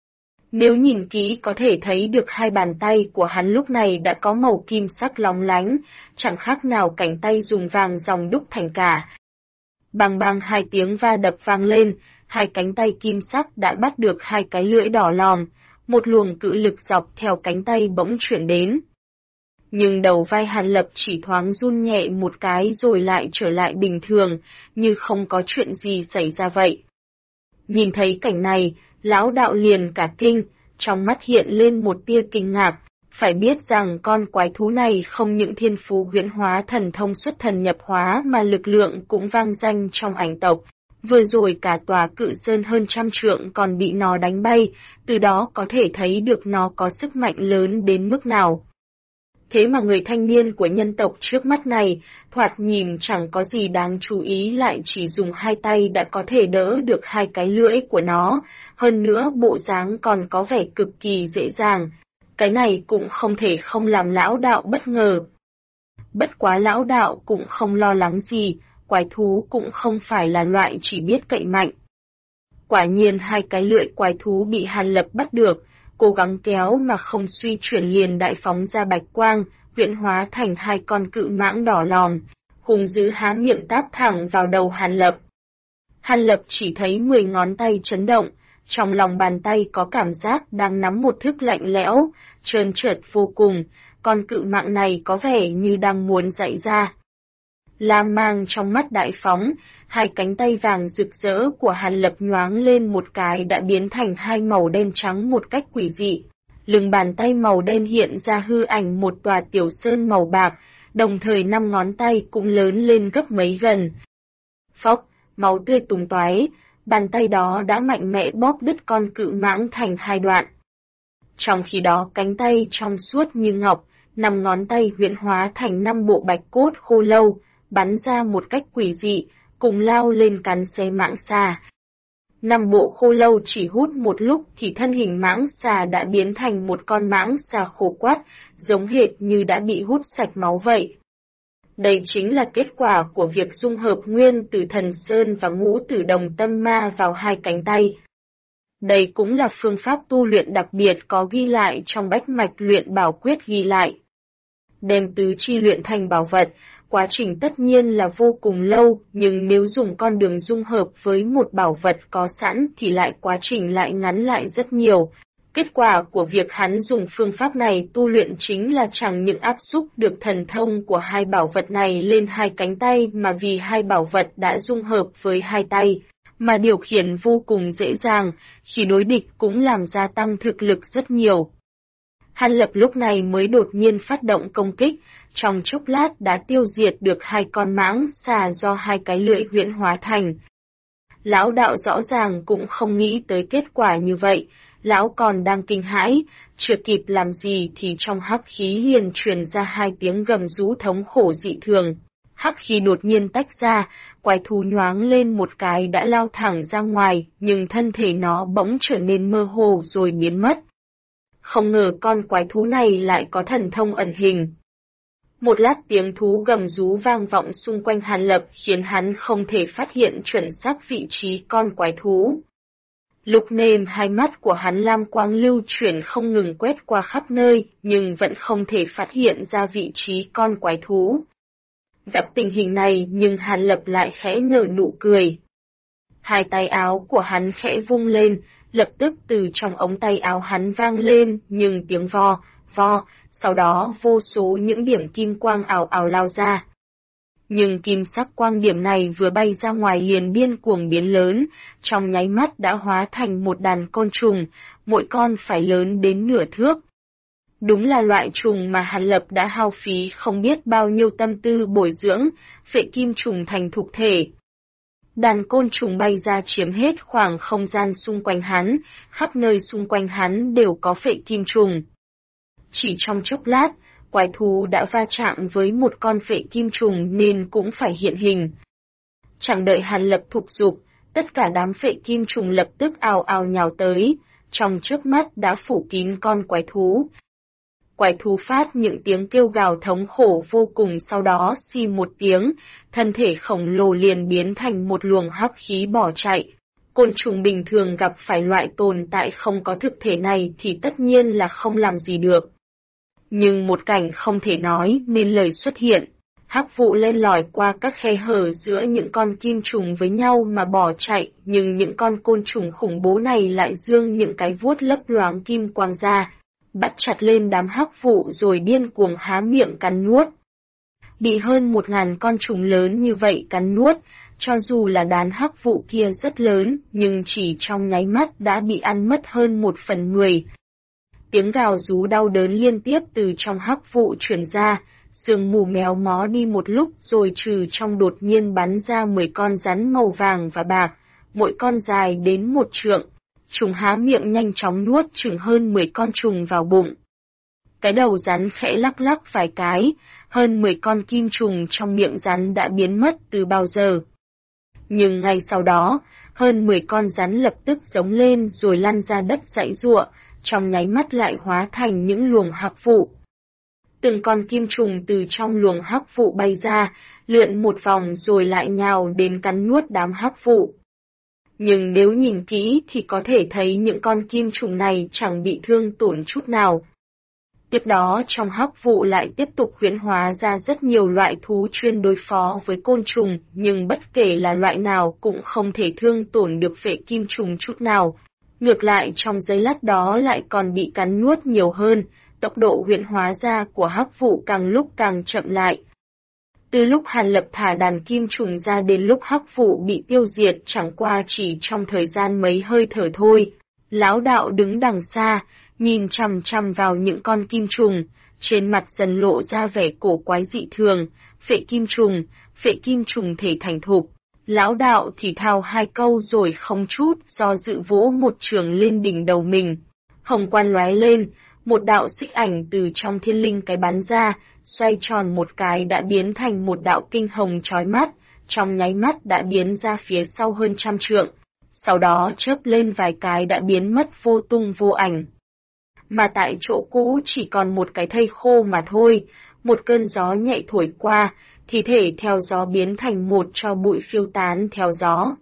Nếu nhìn kỹ có thể thấy được hai bàn tay của hắn lúc này đã có màu kim sắc lóng lánh, chẳng khác nào cánh tay dùng vàng ròng đúc thành cả. Bang bang hai tiếng va đập vang lên, hai cánh tay kim sắc đã bắt được hai cái lưỡi đỏ lòm, một luồng cự lực dọc theo cánh tay bỗng chuyển đến. Nhưng đầu vai Hàn Lập chỉ thoáng run nhẹ một cái rồi lại trở lại bình thường, như không có chuyện gì xảy ra vậy. Nhìn thấy cảnh này, lão đạo liền cả kinh, trong mắt hiện lên một tia kinh ngạc, phải biết rằng con quái thú này không những thiên phú huyễn hóa thần thông xuất thần nhập hóa mà lực lượng cũng vang danh trong ảnh tộc. Vừa rồi cả tòa cự sơn hơn 100 trượng còn bị nó đánh bay, từ đó có thể thấy được nó có sức mạnh lớn đến mức nào. Thế mà người thanh niên của nhân tộc trước mắt này, thoạt nhìn chẳng có gì đáng chú ý lại chỉ dùng hai tay đã có thể đỡ được hai cái lưỡi của nó, hơn nữa bộ dáng còn có vẻ cực kỳ dễ dàng. Cái này cũng không thể không làm lão đạo bất ngờ. Bất quá lão đạo cũng không lo lắng gì, quái thú cũng không phải là loại chỉ biết cậy mạnh. Quả nhiên hai cái lưỡi quái thú bị Hàn Lập bắt được, cố gắng kéo mà không suy chuyển liền đại phóng ra bạch quang, huyễn hóa thành hai con cự mãng đỏ lòm, hùng dữ há miệng táp thẳng vào đầu Hàn Lập. Hàn Lập chỉ thấy 10 ngón tay chấn động, trong lòng bàn tay có cảm giác đang nắm một thức lạnh lẽo, trơn trượt vô cùng, con cự mãng này có vẻ như đang muốn dậy ra. Lam mang trong mắt đại phóng, hai cánh tay vàng rực rỡ của Hàn Lập nhoáng lên một cái đã biến thành hai màu đen trắng một cách quỷ dị. Lưng bàn tay màu đen hiện ra hư ảnh một tòa tiểu sơn màu bạc, đồng thời 5 ngón tay cũng lớn lên gấp mấy gần. Phốc, máu tươi tung tóe, bàn tay đó đã mạnh mẽ bóp đứt con cự mãng thành hai đoạn. Trong khi đó cánh tay trong suốt như ngọc, 5 ngón tay huyễn hóa thành 5 bộ bạch cốt khô lâu, bắn ra một cách quỷ dị, cùng lao lên cắn xé mãng xà. 5 bộ khô lâu chỉ hút một lúc thì thân hình mãng xà đã biến thành một con mãng xà khô quắt, giống hệt như đã bị hút sạch máu vậy. Đây chính là kết quả của việc dung hợp nguyên tử thần sơn và ngũ tử đồng tâm ma vào hai cánh tay. Đây cũng là phương pháp tu luyện đặc biệt có ghi lại trong bách mạch luyện bảo quyết ghi lại. Đem tứ chi luyện thành bảo vật, quá trình tất nhiên là vô cùng lâu, nhưng nếu dùng con đường dung hợp với một bảo vật có sẵn thì quá trình lại ngắn lại rất nhiều. Kết quả của việc hắn dùng phương pháp này tu luyện chính là chẳng những áp xúc được thần thông của hai bảo vật này lên hai cánh tay mà vì hai bảo vật đã dung hợp với hai tay, mà điều khiển vô cùng dễ dàng, khi đối địch cũng làm gia tăng thực lực rất nhiều. Hàn Lập lúc này mới đột nhiên phát động công kích, trong chốc lát đã tiêu diệt được hai con mãng xà do hai cái lưỡi huyễn hóa thành. Lão đạo rõ ràng cũng không nghĩ tới kết quả như vậy, lão còn đang kinh hãi, chưa kịp làm gì thì trong hắc khí liền truyền ra hai tiếng gầm rú thống khổ dị thường. Hắc khí đột nhiên tách ra, quái thú nhoáng lên một cái đã lao thẳng ra ngoài, nhưng thân thể nó bỗng trở nên mơ hồ rồi biến mất. Không ngờ con quái thú này lại có thần thông ẩn hình. Một lát tiếng thú gầm rú vang vọng xung quanh Hàn Lập khiến hắn không thể phát hiện chuẩn xác vị trí con quái thú. Lúc nêm hai mắt của hắn lam quang lưu chuyển không ngừng quét qua khắp nơi, nhưng vẫn không thể phát hiện ra vị trí con quái thú. Gặp tình hình này nhưng Hàn Lập lại khẽ nở nụ cười. Hai tay áo của hắn khẽ vung lên, lập tức từ trong ống tay áo hắn vang lên nhưng tiếng vo, sau đó vô số những điểm kim quang ảo ảo lao ra. Nhưng kim sắc quang điểm này vừa bay ra ngoài liền điên cuồng biến lớn, trong nháy mắt đã hóa thành một đàn côn trùng, mỗi con phải lớn đến nửa thước. Đúng là loại trùng mà Hàn Lập đã hao phí không biết bao nhiêu tâm tư bồi dưỡng, phệ kim trùng thành thục thể. Đàn côn trùng bay ra chiếm hết khoảng không gian xung quanh hắn, khắp nơi xung quanh hắn đều có phệ kim trùng. Chỉ trong chốc lát, quái thú đã va chạm với một con phệ kim trùng nên cũng phải hiện hình. Chẳng đợi Hàn Lập thúc giục, tất cả đám phệ kim trùng lập tức ào ào nhào tới, trong chớp mắt đã phủ kín con quái thú. Quái thú phát những tiếng kêu gào thống khổ vô cùng, sau đó xì một tiếng, thân thể khổng lồ liền biến thành một luồng hắc khí bỏ chạy. Côn trùng bình thường gặp phải loại tồn tại không có thực thể này thì tất nhiên là không làm gì được. Nhưng một cảnh không thể nói nên lời xuất hiện. Hắc vụ len lỏi qua các khe hở giữa những con kim trùng với nhau mà bỏ chạy, nhưng những con côn trùng khủng bố này lại giương những cái vuốt lấp loáng kim quang ra, bắt chặt lên đám hắc vụ rồi điên cuồng há miệng cắn nuốt. Bị hơn 1000 con trùng lớn như vậy cắn nuốt, cho dù là đàn hắc vụ kia rất lớn, nhưng chỉ trong nháy mắt đã bị ăn mất hơn 1/10. Tiếng gào rú đau đớn liên tiếp từ trong hắc vụ truyền ra, sương mù méo mó đi một lúc rồi trừ trong đột nhiên bắn ra 10 con rắn màu vàng và bạc, mỗi con dài đến 1 trượng. Trùng há miệng nhanh chóng nuốt chừng hơn 10 con trùng vào bụng. Cái đầu rắn khẽ lắc lắc vài cái, hơn 10 con kim trùng trong miệng rắn đã biến mất từ bao giờ. Nhưng ngay sau đó, hơn 10 con rắn lập tức giống lên rồi lăn ra đất giãy giụa, trong nháy mắt lại hóa thành những luồng hắc vụ. Từng con kim trùng từ trong luồng hắc vụ bay ra, lượn một vòng rồi lại nhào đến cắn nuốt đám hắc vụ. Nhưng nếu nhìn kỹ thì có thể thấy những con kim trùng này chẳng bị thương tổn chút nào. Tiếp đó trong hắc vụ lại tiếp tục huyễn hóa ra rất nhiều loại thú chuyên đối phó với côn trùng, nhưng bất kể là loại nào cũng không thể thương tổn được phệ kim trùng chút nào. Ngược lại trong giây lát đó lại còn bị cắn nuốt nhiều hơn, tốc độ huyễn hóa ra của hắc vụ càng lúc càng chậm lại. Từ lúc Hàn Lập thả đàn kim trùng ra đến lúc hắc vụ bị tiêu diệt chẳng qua chỉ trong thời gian mấy hơi thở thôi. Lão đạo đứng đằng xa, nhìn chằm chằm vào những con kim trùng, trên mặt dần lộ ra vẻ cổ quái dị thường, phệ kim trùng thể thành thục. Lão đạo thì thào 2 câu rồi không chút do dự vỗ một trường lên đỉnh đầu mình. Hồng quang lóe lên, một đạo xích ảnh từ trong thiên linh cái bắn ra, xoay tròn một cái đã biến thành một đạo kinh hồng chói mắt, trong nháy mắt đã biến ra phía sau hơn 100 trượng, sau đó chớp lên vài cái đã biến mất vô tung vô ảnh. Mà tại chỗ cũ chỉ còn một cái thây khô mà thôi, một cơn gió nhẹ thổi qua, thi thể theo gió biến thành một tro bụi phiêu tán theo gió.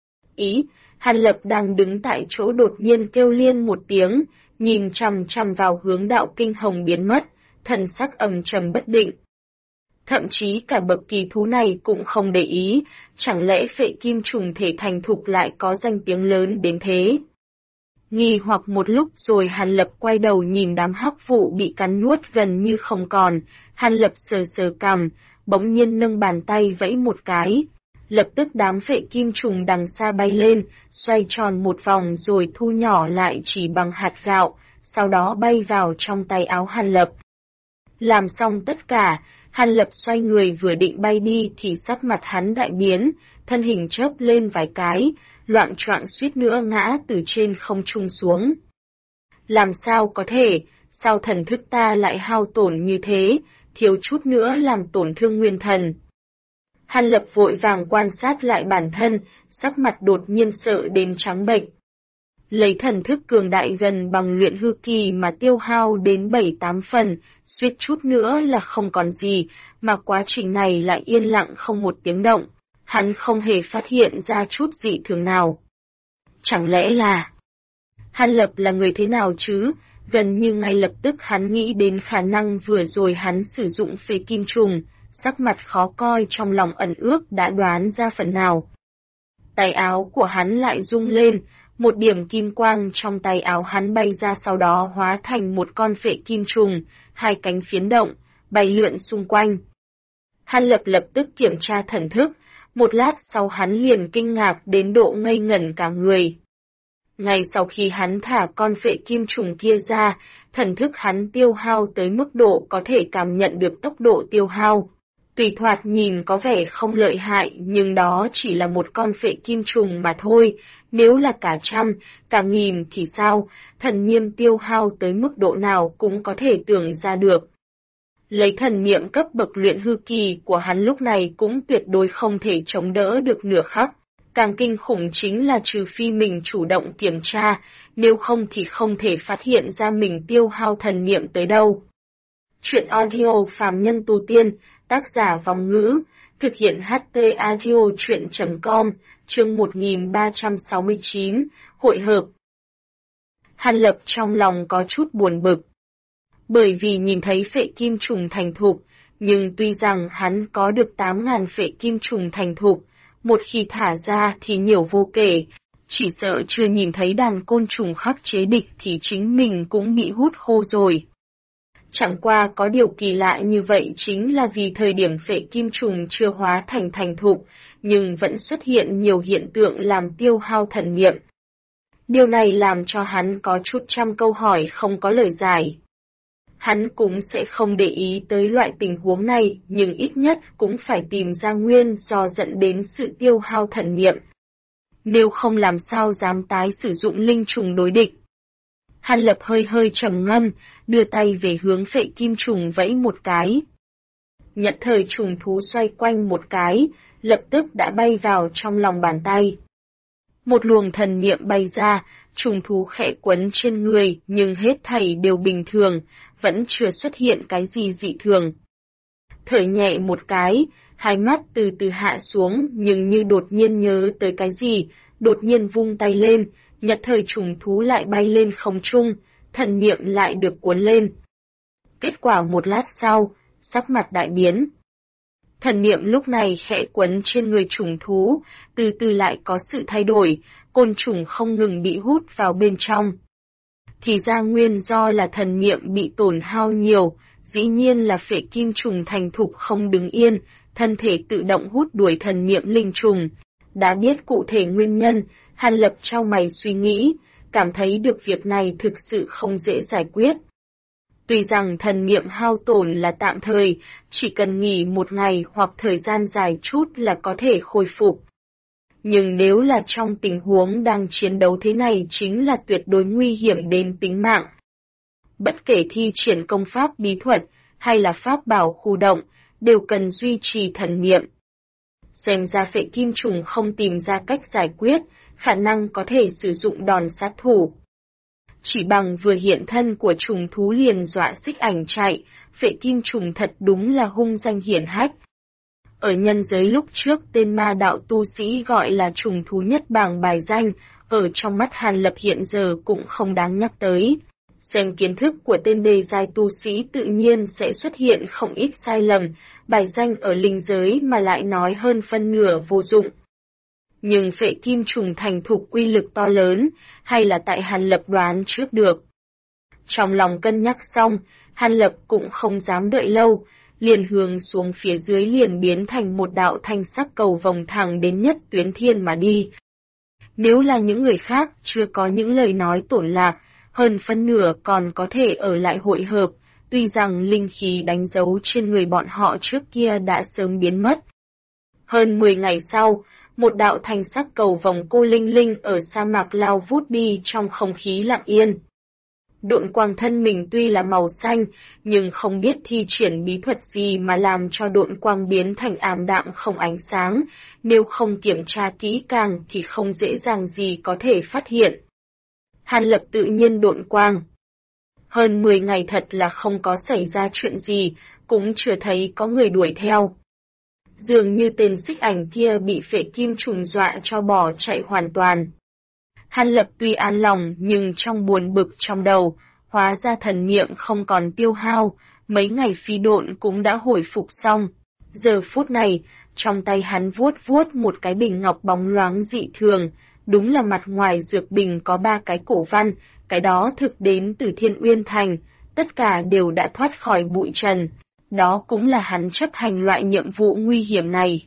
Hàn Lập đang đứng tại chỗ đột nhiên kêu liên một tiếng, nhìn chằm chằm vào hướng đạo kinh hồng biến mất, thần sắc âm trầm bất định. Thậm chí cả bậc kỳ thú này cũng không để ý, chẳng lẽ phệ kim trùng thể thành thục lại có danh tiếng lớn đến thế. Nghi hoặc một lúc rồi Hàn Lập quay đầu nhìn đám hắc vụ bị cắn nuốt gần như không còn, Hàn Lập sờ sờ cằm, bỗng nhiên nâng bàn tay vẫy một cái. Lập tức đám phệ kim trùng đằng xa bay lên, xoay tròn một vòng rồi thu nhỏ lại chỉ bằng hạt gạo, sau đó bay vào trong tay áo Hàn Lập. Làm xong tất cả, Hàn Lập xoay người vừa định bay đi thì sắc mặt hắn đại biến, thân hình chớp lên vài cái, loạng choạng suýt nữa ngã từ trên không trung xuống. Làm sao có thể, sao thần thức ta lại hao tổn như thế, thiếu chút nữa làm tổn thương nguyên thần. Hàn Lập vội vàng quan sát lại bản thân, sắc mặt đột nhiên sợ đến trắng bệch. Lấy thần thức cường đại gần bằng luyện hư kỳ mà tiêu hao đến 7-8 phần, suýt chút nữa là không còn gì, mà quá trình này lại yên lặng không một tiếng động. Hắn không hề phát hiện ra chút dị thường nào. Chẳng lẽ là... Hàn Lập là người thế nào chứ? Gần như ngay lập tức hắn nghĩ đến khả năng vừa rồi hắn sử dụng phệ kim trùng, sắc mặt khó coi trong lòng ẩn ước đã đoán ra phần nào. Tay áo của hắn lại rung lên, một điểm kim quang trong tay áo hắn bay ra sau đó hóa thành một con phệ kim trùng, 2 cánh phiến động, bay lượn xung quanh. Hàn Lập lập tức kiểm tra thần thức, một lát sau hắn liền kinh ngạc đến độ ngây ngẩn cả người. Ngay sau khi hắn thả con phệ kim trùng kia ra, thần thức hắn tiêu hao tới mức độ có thể cảm nhận được tốc độ tiêu hao. Tùy thoạt nhìn có vẻ không lợi hại nhưng đó chỉ là một con phệ kim trùng mà thôi, nếu là cả trăm, cả nghìn thì sao, thần niêm tiêu hao tới mức độ nào cũng có thể tưởng ra được. Lấy thần niệm cấp bậc luyện hư kỳ của hắn lúc này cũng tuyệt đối không thể chống đỡ được nửa khắc. Càng kinh khủng chính là trừ phi mình chủ động kiểm tra, nếu không thì không thể phát hiện ra mình tiêu hao thần niệm tới đâu. Chuyện audio phàm nhân tu tiên, tác giả Vong Ngữ, thực hiện HT Audio Chuyện.com, chương 1369, hội hợp. Hàn Lập trong lòng có chút buồn bực. Bởi vì nhìn thấy phệ kim trùng thành thục, nhưng tuy rằng hắn có được 8.000 phệ kim trùng thành thục, một khi thả ra thì nhiều vô kể, chỉ sợ chưa nhìn thấy đàn côn trùng khắc chế địch thì chính mình cũng bị hút khô rồi. Chẳng qua có điều kỳ lạ như vậy chính là vì thời điểm phệ kim trùng chưa hóa thành thục, nhưng vẫn xuất hiện nhiều hiện tượng làm tiêu hao thần niệm. Điều này làm cho hắn có chút trăm câu hỏi không có lời giải. Hắn cũng sẽ không để ý tới loại tình huống này, nhưng ít nhất cũng phải tìm ra nguyên do dẫn đến sự tiêu hao thần niệm. Nếu không làm sao dám tái sử dụng linh trùng đối địch. Hàn Lập hơi trầm ngâm, đưa tay về hướng phệ kim trùng vẫy một cái. Nhận thời trùng thú xoay quanh một cái, lập tức đã bay vào trong lòng bàn tay. Một luồng thần niệm bay ra, trùng thú khẽ quấn trên người nhưng hết thảy đều bình thường, vẫn chưa xuất hiện cái gì dị thường. Thở nhẹ một cái, hai mắt từ từ hạ xuống nhưng như đột nhiên nhớ tới cái gì, đột nhiên vung tay lên, nhật thời trùng thú lại bay lên không trung, thần niệm lại được cuốn lên. Kết quả một lát sau, sắc mặt đại biến. Thần niệm lúc này khẽ quấn trên người trùng thú, từ từ lại có sự thay đổi, côn trùng không ngừng bị hút vào bên trong. Thì ra nguyên do là thần niệm bị tổn hao nhiều, dĩ nhiên là phệ kim trùng thành thục không đứng yên, thân thể tự động hút đuổi thần niệm linh trùng. Đã biết cụ thể nguyên nhân, Hàn Lập chau mày suy nghĩ, cảm thấy được việc này thực sự không dễ giải quyết. Tuy rằng thần niệm hao tổn là tạm thời, chỉ cần nghỉ một ngày hoặc thời gian dài chút là có thể khôi phục. Nhưng nếu là trong tình huống đang chiến đấu thế này chính là tuyệt đối nguy hiểm đến tính mạng. Bất kể thi triển công pháp bí thuật hay là pháp bảo khu động, đều cần duy trì thần niệm. Xem ra phệ kim trùng không tìm ra cách giải quyết, khả năng có thể sử dụng đòn sát thủ. Chỉ bằng vừa hiện thân của trùng thú liền dọa xích ảnh chạy, phệ kim trùng thật đúng là hung danh hiển hách. Ở nhân giới lúc trước tên ma đạo tu sĩ gọi là trùng thú nhất bảng bài danh, ở trong mắt Hàn Lập hiện giờ cũng không đáng nhắc tới. Xem kiến thức của tên đề giai tu sĩ tự nhiên sẽ xuất hiện không ít sai lầm, bài danh ở linh giới mà lại nói hơn phân nửa vô dụng. Nhưng phệ kim trùng thành thục quy lực to lớn, hay là tại Hàn Lập đoán trước được. Trong lòng cân nhắc xong, Hàn Lập cũng không dám đợi lâu, liền hướng xuống phía dưới liền biến thành một đạo thanh sắc cầu vòng thẳng đến nhất tuyến thiên mà đi. Nếu là những người khác chưa có những lời nói tổn lạc, hơn phân nửa còn có thể ở lại hội hợp, tuy rằng linh khí đánh dấu trên người bọn họ trước kia đã sớm biến mất. Hơn 10 ngày sau, một đạo thanh sắc cầu vòng cô linh linh ở sa mạc lao vút đi trong không khí lặng yên. Độn quang thân mình tuy là màu xanh, nhưng không biết thi triển bí thuật gì mà làm cho độn quang biến thành ảm đạm không ánh sáng, nếu không kiểm tra kỹ càng thì không dễ dàng gì có thể phát hiện. Hàn Lập tự nhiên độn quang. Hơn 10 ngày thật là không có xảy ra chuyện gì, cũng chưa thấy có người đuổi theo. Dường như tên xích ảnh kia bị phệ kim trùng dọa cho bỏ chạy hoàn toàn. Hàn Lập tuy an lòng nhưng trong buồn bực trong đầu, hóa ra thần niệm không còn tiêu hao, mấy ngày phi độn cũng đã hồi phục xong. Giờ phút này, trong tay hắn vuốt một cái bình ngọc bóng loáng dị thường, đúng là mặt ngoài dược bình có 3 cái cổ văn, cái đó thực đến từ Thiên Uyên Thành, tất cả đều đã thoát khỏi bụi trần. Đó cũng là hắn chấp hành loại nhiệm vụ nguy hiểm này.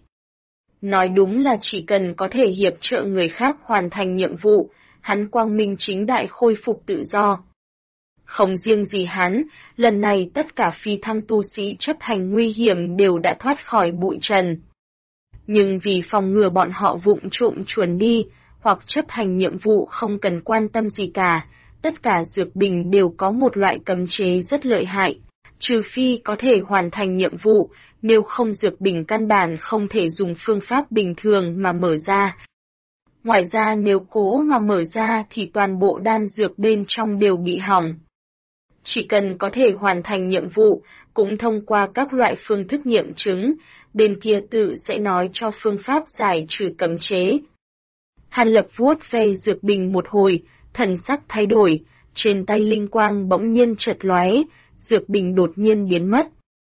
Nói đúng là chỉ cần có thể hiệp trợ người khác hoàn thành nhiệm vụ, hắn quang minh chính đại khôi phục tự do. Không riêng gì hắn, lần này tất cả phi thăng tu sĩ chấp hành nguy hiểm đều đã thoát khỏi bụi trần. Nhưng vì phòng ngừa bọn họ vụng trộm chuồn đi, hoặc chấp hành nhiệm vụ không cần quan tâm gì cả, tất cả dược bình đều có một loại cấm chế rất lợi hại. trừ phi có thể hoàn thành nhiệm vụ, nếu không dược bình căn bản không thể dùng phương pháp bình thường mà mở ra. Ngoài ra nếu cố mà mở ra thì toàn bộ đan dược bên trong đều bị hỏng. Chỉ cần có thể hoàn thành nhiệm vụ, cũng thông qua các loại phương thức nghiệm chứng, bên kia tự sẽ nói cho phương pháp giải trừ cấm chế. Hàn Lập vuốt ve dược bình một hồi, thần sắc thay đổi, trên tay linh quang bỗng nhiên chợt lóe, dược bình đột nhiên biến mất.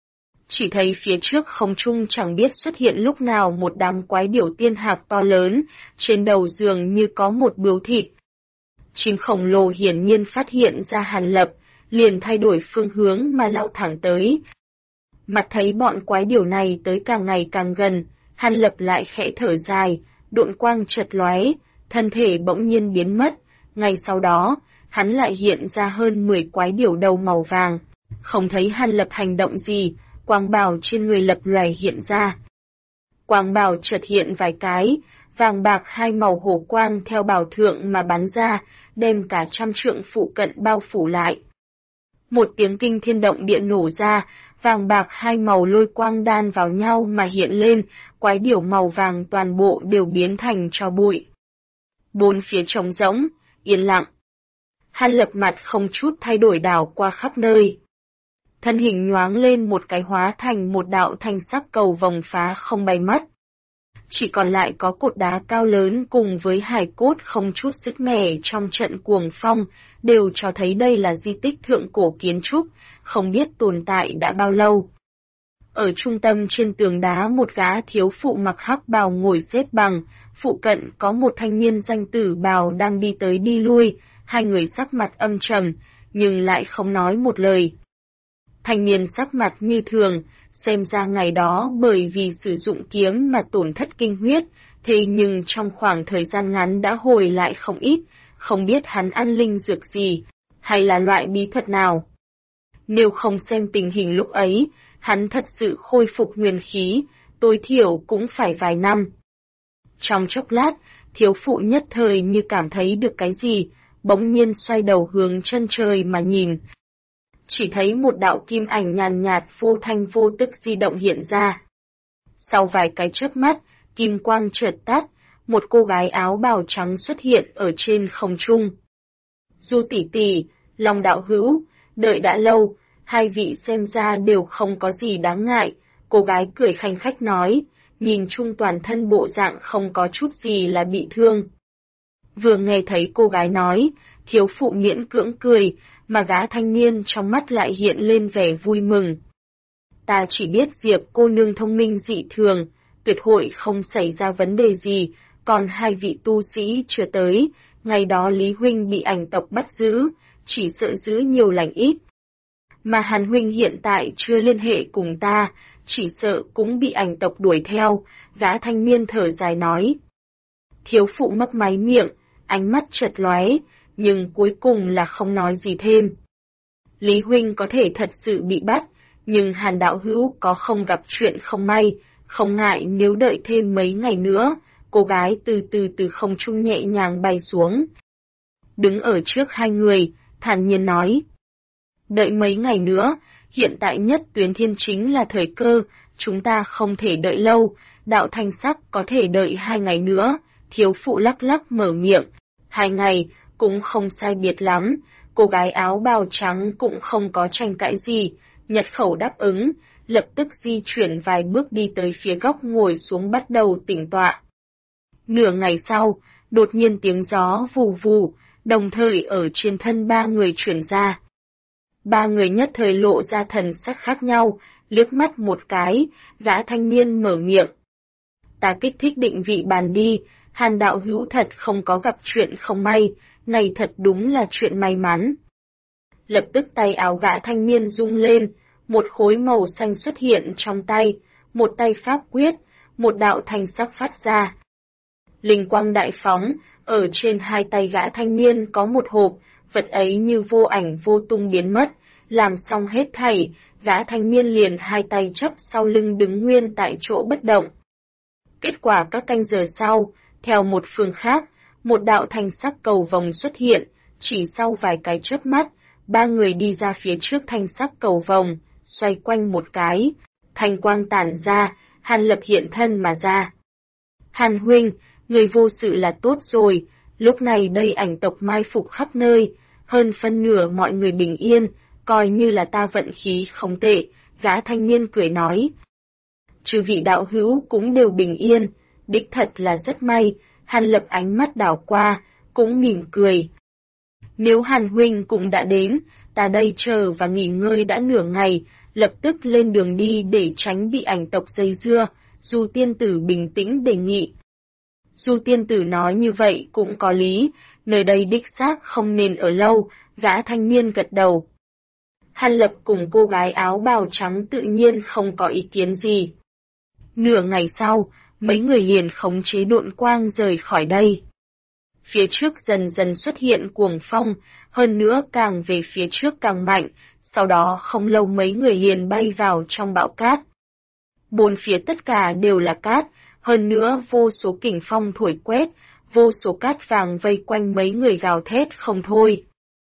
Chỉ thấy phía trước không trung chẳng biết xuất hiện lúc nào một đám quái điểu tiên hạc to lớn, trên đầu dường như có một bướu thịt. Chim khổng lồ hiển nhiên phát hiện ra Hàn Lập, liền thay đổi phương hướng mà lao thẳng tới. Mặt thấy bọn quái điểu này tới càng ngày càng gần, Hàn Lập lại khẽ thở dài, độn quang chợt lóe, thân thể bỗng nhiên biến mất, ngay sau đó, hắn lại hiện ra hơn 10 quái điểu đầu màu vàng. Không thấy Hàn Lập hành động gì, quang bào trên người lập loè hiện ra. Quang bào chợt hiện vài cái, vàng bạc hai màu hổ quang theo bào thượng mà bắn ra, đem cả trăm trượng phụ cận bao phủ lại. Một tiếng kinh thiên động địa nổ ra, vàng bạc hai màu lôi quang đan vào nhau mà hiện lên, quái điểu màu vàng toàn bộ đều biến thành tro bụi. Bốn phía trống rỗng, yên lặng. Hàn Lập mặt không chút thay đổi đảo qua khắp nơi. Thân hình nhoáng lên một cái hóa thành một đạo thanh sắc cầu vòng phá không bay mất. Chỉ còn lại có cột đá cao lớn cùng với hài cốt không chút sứt mẻ trong trận cuồng phong, đều cho thấy đây là di tích thượng cổ kiến trúc, không biết tồn tại đã bao lâu. Ở trung tâm trên tường đá một gã thiếu phụ mặc hắc bào ngồi xếp bằng, phụ cận có một thanh niên danh tử bào đang đi tới đi lui, hai người sắc mặt âm trầm, nhưng lại không nói một lời. Thanh niên sắc mặt như thường, xem ra ngày đó bởi vì sử dụng kiếm mà tổn thất kinh huyết, thế nhưng trong khoảng thời gian ngắn đã hồi lại không ít, không biết hắn ăn linh dược gì, hay là loại bí thuật nào. Nếu không xem tình hình lúc ấy, hắn thật sự khôi phục nguyên khí, tối thiểu cũng phải vài năm. Trong chốc lát, thiếu phụ nhất thời như cảm thấy được cái gì, bỗng nhiên xoay đầu hướng chân trời mà nhìn. Chỉ thấy một đạo kim ảnh nhàn nhạt vô thanh vô tức di động hiện ra. Sau vài cái chớp mắt, kim quang chợt tắt, một cô gái áo bào trắng xuất hiện ở trên không trung. Du tỷ tỷ, Long đạo hữu, đợi đã lâu, hai vị xem ra đều không có gì đáng ngại, cô gái cười khanh khách nói, nhìn chung toàn thân bộ dạng không có chút gì là bị thương. Vừa nghe thấy cô gái nói, thiếu phụ miễn cưỡng cười, mà gã thanh niên trong mắt lại hiện lên vẻ vui mừng. Ta chỉ biết Diệp cô nương thông minh dị thường, tuyệt hội không xảy ra vấn đề gì, còn hai vị tu sĩ chưa tới, ngày đó Lý Huynh bị ảnh tộc bắt giữ, chỉ sợ giữ nhiều lành ít. Mà Hàn Huynh hiện tại chưa liên hệ cùng ta, chỉ sợ cũng bị ảnh tộc đuổi theo, gã thanh niên thở dài nói. Thiếu phụ mấp máy miệng, ánh mắt chợt lóe, nhưng cuối cùng là không nói gì thêm. Lý Huynh có thể thật sự bị bắt, nhưng Hàn đạo hữu có không gặp chuyện không may, không ngại nếu đợi thêm mấy ngày nữa, cô gái từ từ không trung nhẹ nhàng bay xuống. Đứng ở trước hai người, thản nhiên nói. Đợi mấy ngày nữa, hiện tại nhất tuyến thiên chính là thời cơ, chúng ta không thể đợi lâu, đạo thanh sắc có thể đợi 2 ngày nữa, thiếu phụ lắc lắc mở miệng. 2 ngày, cũng không sai biệt lắm, cô gái áo bào trắng cũng không có tranh cãi gì, nhật khẩu đáp ứng, lập tức di chuyển vài bước đi tới phía góc ngồi xuống bắt đầu tĩnh tọa. Nửa ngày sau, đột nhiên tiếng gió vù vù, đồng thời ở trên thân ba người chuyển ra. Ba người nhất thời lộ ra thần sắc khác nhau, liếc mắt một cái, gã thanh niên mở miệng. Ta kích thích định vị bàn đi, Hàn đạo hữu thật không có gặp chuyện không may, này thật đúng là chuyện may mắn. Lập tức tay áo gã thanh niên rung lên, một khối màu xanh xuất hiện trong tay, một tay pháp quyết, một đạo thanh sắc phát ra. Linh quang đại phóng, ở trên hai tay gã thanh niên có một hộp, vật ấy như vô ảnh vô tung biến mất, làm xong hết thảy, gã thanh niên liền hai tay chấp sau lưng đứng nguyên tại chỗ bất động. Kết quả các canh giờ sau, theo một phương khác, một đạo thanh sắc cầu vồng xuất hiện, chỉ sau vài cái chớp mắt, ba người đi ra phía trước thanh sắc cầu vồng, xoay quanh một cái, thanh quang tản ra, Hàn Lập hiện thân mà ra. Hàn huynh, người vô sự là tốt rồi, lúc này đây ảnh tộc mai phục khắp nơi, hơn phân nửa mọi người bình yên, coi như là ta vận khí không tệ, gã thanh niên cười nói. Chư vị đạo hữu cũng đều bình yên, đích thật là rất may, Hàn Lập ánh mắt đảo qua, cũng mỉm cười. Nếu Hàn huynh cũng đã đến, ta đây chờ và nghỉ ngơi đã nửa ngày, lập tức lên đường đi để tránh bị ảnh tộc dây dưa, Du tiên tử bình tĩnh đề nghị. Du tiên tử nói như vậy cũng có lý, nơi đây đích xác không nên ở lâu, gã thanh niên gật đầu. Hàn Lập cùng cô gái áo bào trắng tự nhiên không có ý kiến gì. Nửa ngày sau, mấy người liền khống chế độn quang rời khỏi đây. Phía trước dần dần xuất hiện cuồng phong, hơn nữa càng về phía trước càng mạnh, sau đó không lâu mấy người liền bay vào trong bão cát. Bốn phía tất cả đều là cát, hơn nữa vô số kình phong thổi quét, vô số cát vàng vây quanh mấy người gào thét không thôi.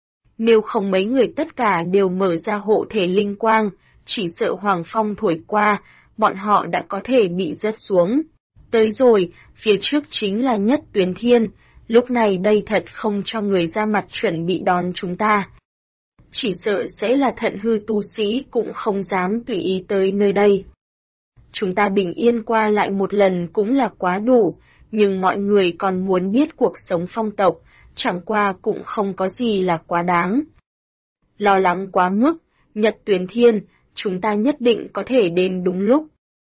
Nếu không mấy người tất cả đều mở ra hộ thể linh quang, chỉ sợ hoàng phong thổi qua, bọn họ đã có thể bị rớt xuống. Tới rồi, phía trước chính là Nhất Tuyến Thiên, lúc này đây thật không cho người ra mặt chuẩn bị đón chúng ta. Chỉ sợ sẽ là thận hư tu sĩ cũng không dám tùy ý tới nơi đây. Chúng ta bình yên qua lại một lần cũng là quá đủ, nhưng mọi người còn muốn biết cuộc sống phong tộc, chẳng qua cũng không có gì là quá đáng. Lo lắng quá mức, Nhật Tuyến Thiên, chúng ta nhất định có thể đến đúng lúc.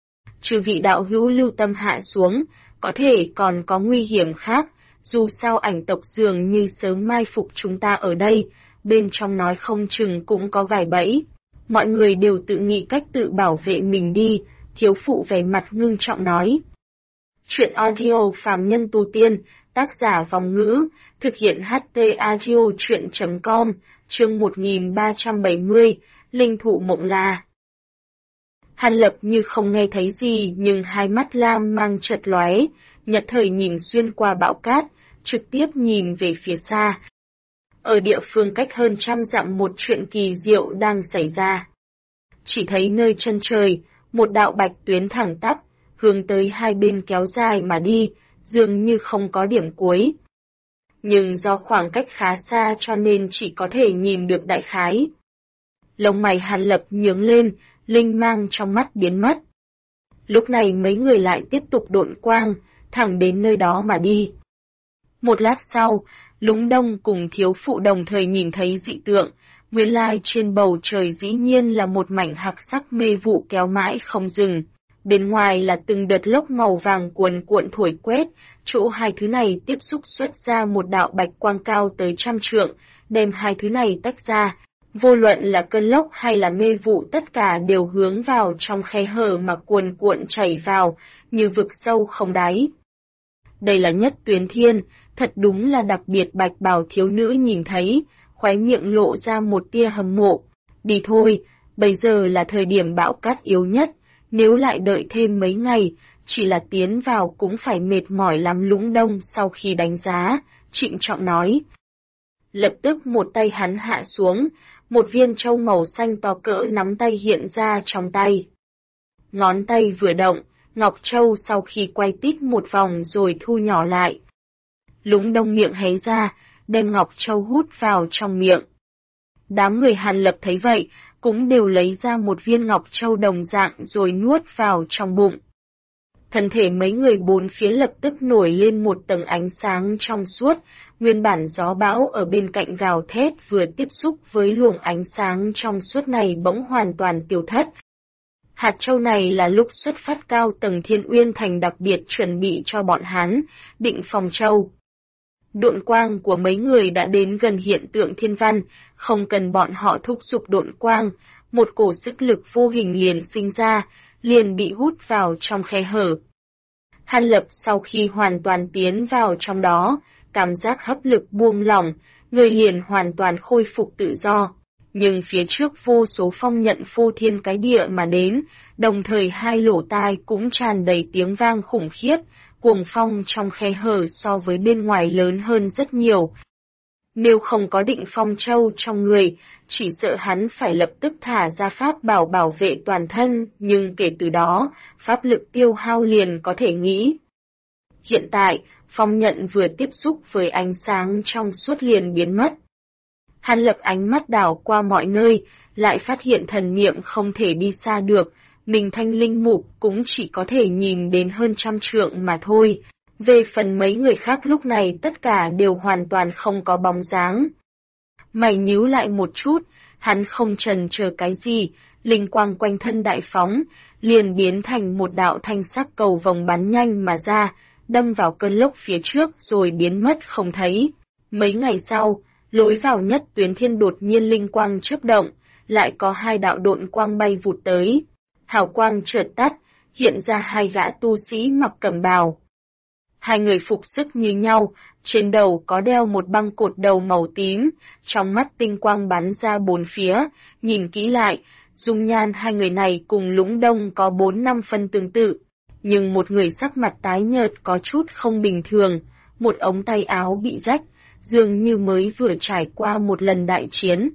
Chư vị đạo hữu lưu tâm hạ xuống, có thể còn có nguy hiểm khác, dù sao ảnh tộc dường như sớm mai phục chúng ta ở đây, bên trong nói không chừng cũng có gài bẫy. Mọi người đều tự nghĩ cách tự bảo vệ mình đi, thiếu phụ vẻ mặt ngưng trọng nói. Chuyện audio phàm nhân tu tiên, tác giả Vòng Ngữ, thực hiện HT audio chuyện.com, chương 1370, Linh Thụ Mộng La. Hàn Lập như không nghe thấy gì nhưng hai mắt lam mang chợt lóe, nhất thời nhìn xuyên qua bão cát, trực tiếp nhìn về phía xa. Ở địa phương cách hơn 100 dặm một chuyện kỳ diệu đang xảy ra. Chỉ thấy nơi chân trời, một đạo bạch tuyến thẳng tắp, hướng tới hai bên kéo dài mà đi, dường như không có điểm cuối. Nhưng do khoảng cách khá xa cho nên chỉ có thể nhìn được đại khái. Lông mày Hàn Lập nhướng lên, linh mang trong mắt biến mất. Lúc này mấy người lại tiếp tục độn quang, thẳng đến nơi đó mà đi. Một lát sau, Lúng Đông cùng thiếu phụ đồng thời nhìn thấy dị tượng, nguyên lai trên bầu trời dĩ nhiên là một mảnh hạc sắc mê vụ kéo mãi không dừng. Bên ngoài là từng đợt lốc màu vàng cuồn cuộn thổi quét, chỗ hai thứ này tiếp xúc xuất ra một đạo bạch quang cao tới 100 trượng, đem hai thứ này tách ra. Vô luận là cơn lốc hay là mê vụ tất cả đều hướng vào trong khe hở mà cuồn cuộn chảy vào, như vực sâu không đáy. Đây là Nhất Tuyến Thiên, thật đúng là đặc biệt bạch bào thiếu nữ nhìn thấy, khóe miệng lộ ra một tia hâm mộ. Đi thôi, bây giờ là thời điểm bão cát yếu nhất, nếu lại đợi thêm mấy ngày, chỉ là tiến vào cũng phải mệt mỏi lắm. Lũng Đông sau khi đánh giá, trịnh trọng nói. Lập tức một tay hắn hạ xuống, một viên châu màu xanh to cỡ nắm tay hiện ra trong tay. Ngón tay vừa động, ngọc châu sau khi quay tít một vòng rồi thu nhỏ lại. Lũng Đông miệng hé ra, đem ngọc châu hút vào trong miệng. Đám người Hàn Lập thấy vậy, cũng đều lấy ra một viên ngọc châu đồng dạng rồi nuốt vào trong bụng. Thân thể mấy người bốn phía lập tức nổi lên một tầng ánh sáng trong suốt, nguyên bản gió bão ở bên cạnh gào thét vừa tiếp xúc với luồng ánh sáng trong suốt này bỗng hoàn toàn tiêu thất. Hạt châu này là lúc xuất phát cao tầng Thiên Uyên Thành đặc biệt chuẩn bị cho bọn hắn, định phòng châu. Độn quang của mấy người đã đến gần hiện tượng thiên văn, không cần bọn họ thúc giục độn quang, một cổ sức lực vô hình liền sinh ra, liền bị hút vào trong khe hở. Hàn Lập sau khi hoàn toàn tiến vào trong đó, cảm giác hấp lực buông lỏng, người liền hoàn toàn khôi phục tự do. Nhưng phía trước vô số phong nhận phô thiên cái địa mà đến, đồng thời hai lỗ tai cũng tràn đầy tiếng vang khủng khiếp, cuồng phong trong khe hở so với bên ngoài lớn hơn rất nhiều. Nếu không có Định Phong Châu trong người, chỉ sợ hắn phải lập tức thả ra pháp bảo bảo vệ toàn thân, nhưng kể từ đó, pháp lực tiêu hao liền có thể nghĩ. Hiện tại, phong nhận vừa tiếp xúc với ánh sáng trong suốt liền biến mất. Hàn Lập ánh mắt đảo qua mọi nơi, lại phát hiện thần niệm không thể đi xa được, mình thanh linh mục cũng chỉ có thể nhìn đến hơn 100 trượng mà thôi. Về phần mấy người khác lúc này tất cả đều hoàn toàn không có bóng dáng. Mày nhíu lại một chút, hắn không chần chờ cái gì, linh quang quanh thân đại phóng, liền biến thành một đạo thanh sắc cầu vồng bắn nhanh mà ra, đâm vào cơn lốc phía trước rồi biến mất không thấy. Mấy ngày sau, lối vào nhất tuyến thiên đột nhiên linh quang chớp động, lại có 2 đạo độn quang bay vụt tới. Hào quang chợt tắt, hiện ra 2 gã tu sĩ mặc cẩm bào. 2 người phục sức như nhau, trên đầu có đeo một băng cột đầu màu tím, trong mắt tinh quang bắn ra 4 phía, nhìn kỹ lại, dung nhan 2 người này cùng Lũng Đông có 4-5 phân tương tự, nhưng một người sắc mặt tái nhợt có chút không bình thường, một ống tay áo bị rách, dường như mới vừa trải qua một lần đại chiến.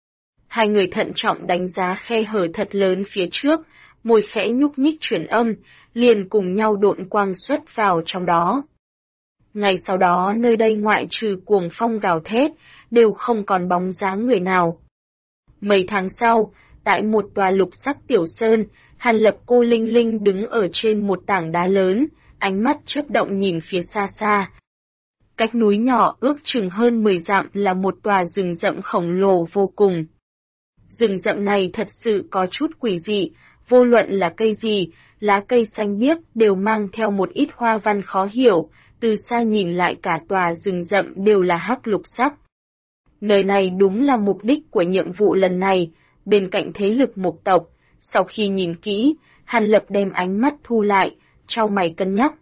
2 người thận trọng đánh giá khe hở thật lớn phía trước, môi khẽ nhúc nhích chuyển âm, liền cùng nhau độn quang xuất vào trong đó. Ngày sau đó nơi đây ngoại trừ cuồng phong gào thét, đều không còn bóng dáng người nào. Mấy tháng sau, tại một tòa lục sắc tiểu sơn, Hàn Lập cô Linh Linh đứng ở trên một tảng đá lớn, ánh mắt chớp động nhìn phía xa xa. Cách núi nhỏ ước chừng hơn 10 dặm là một tòa rừng rậm khổng lồ vô cùng. Rừng rậm này thật sự có chút quỷ dị, vô luận là cây gì, lá cây xanh biếc đều mang theo một ít hoa văn khó hiểu, từ xa nhìn lại cả tòa rừng rậm đều là hắc lục sắc. Nơi này đúng là mục đích của nhiệm vụ lần này, bên cạnh thế lực mục tộc. Sau khi nhìn kỹ, Hàn Lập đem ánh mắt thu lại, chau mày cân nhắc.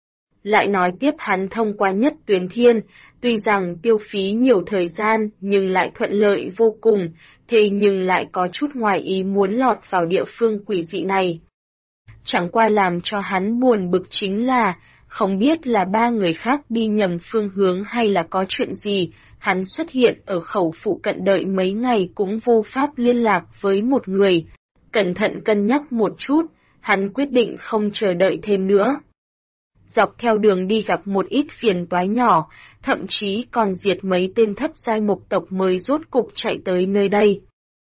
Lại nói tiếp hắn thông qua nhất tuyến thiên, tuy rằng tiêu phí nhiều thời gian nhưng lại thuận lợi vô cùng, thế nhưng lại có chút ngoài ý muốn lọt vào địa phương quỷ dị này. Chẳng qua làm cho hắn buồn bực chính là, không biết là 3 người khác đi nhầm phương hướng hay là có chuyện gì, hắn xuất hiện ở khẩu phụ cận đợi mấy ngày cũng vô pháp liên lạc với một người. Cẩn thận cân nhắc một chút, hắn quyết định không chờ đợi thêm nữa. Dọc theo đường đi gặp một ít phiền toái nhỏ, thậm chí còn diệt mấy tên thấp giai mục tộc mới rốt cục chạy tới nơi đây.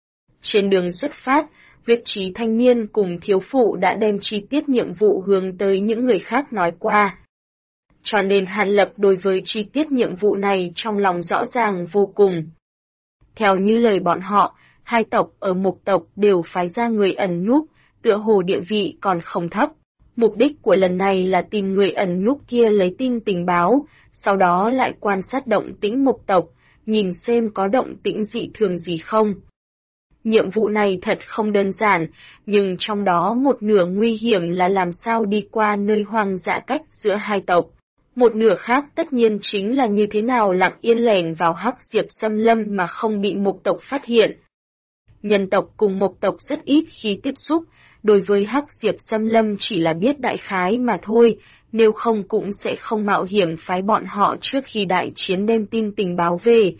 Trên đường xuất phát, huyết trí thanh niên cùng thiếu phụ đã đem chi tiết nhiệm vụ hướng tới những người khác nói qua. Cho nên Hàn Lập đối với chi tiết nhiệm vụ này trong lòng rõ ràng vô cùng. Theo như lời bọn họ, 2 tộc ở mục tộc đều phái ra người ẩn núp, tựa hồ địa vị còn không thấp. Mục đích của lần này là tìm người ẩn núp kia lấy tin tình báo, sau đó lại quan sát động tĩnh mục tộc, nhìn xem có động tĩnh dị thường gì không. Nhiệm vụ này thật không đơn giản, nhưng trong đó một nửa nguy hiểm là làm sao đi qua nơi hoang dã cách giữa 2 tộc. Một nửa khác tất nhiên chính là như thế nào lặng yên lẻn vào Hắc Diệp Xâm Lâm mà không bị mục tộc phát hiện. Nhân tộc cùng mục tộc rất ít khi tiếp xúc, đối với Hắc Diệp Xâm Lâm chỉ là biết đại khái mà thôi, nếu không cũng sẽ không mạo hiểm phái bọn họ trước khi đại chiến đem tin tình báo về.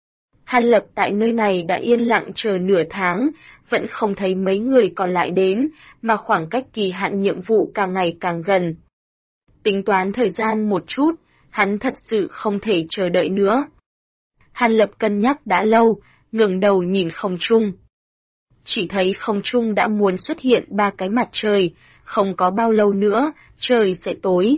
Hàn Lập tại nơi này đã yên lặng chờ nửa tháng, vẫn không thấy mấy người còn lại đến, mà khoảng cách kỳ hạn nhiệm vụ càng ngày càng gần. Tính toán thời gian một chút, hắn thật sự không thể chờ đợi nữa. Hàn Lập cân nhắc đã lâu, ngẩng đầu nhìn không trung. Chỉ thấy không trung đã muốn xuất hiện 3 cái mặt trời, không có bao lâu nữa, trời sẽ tối.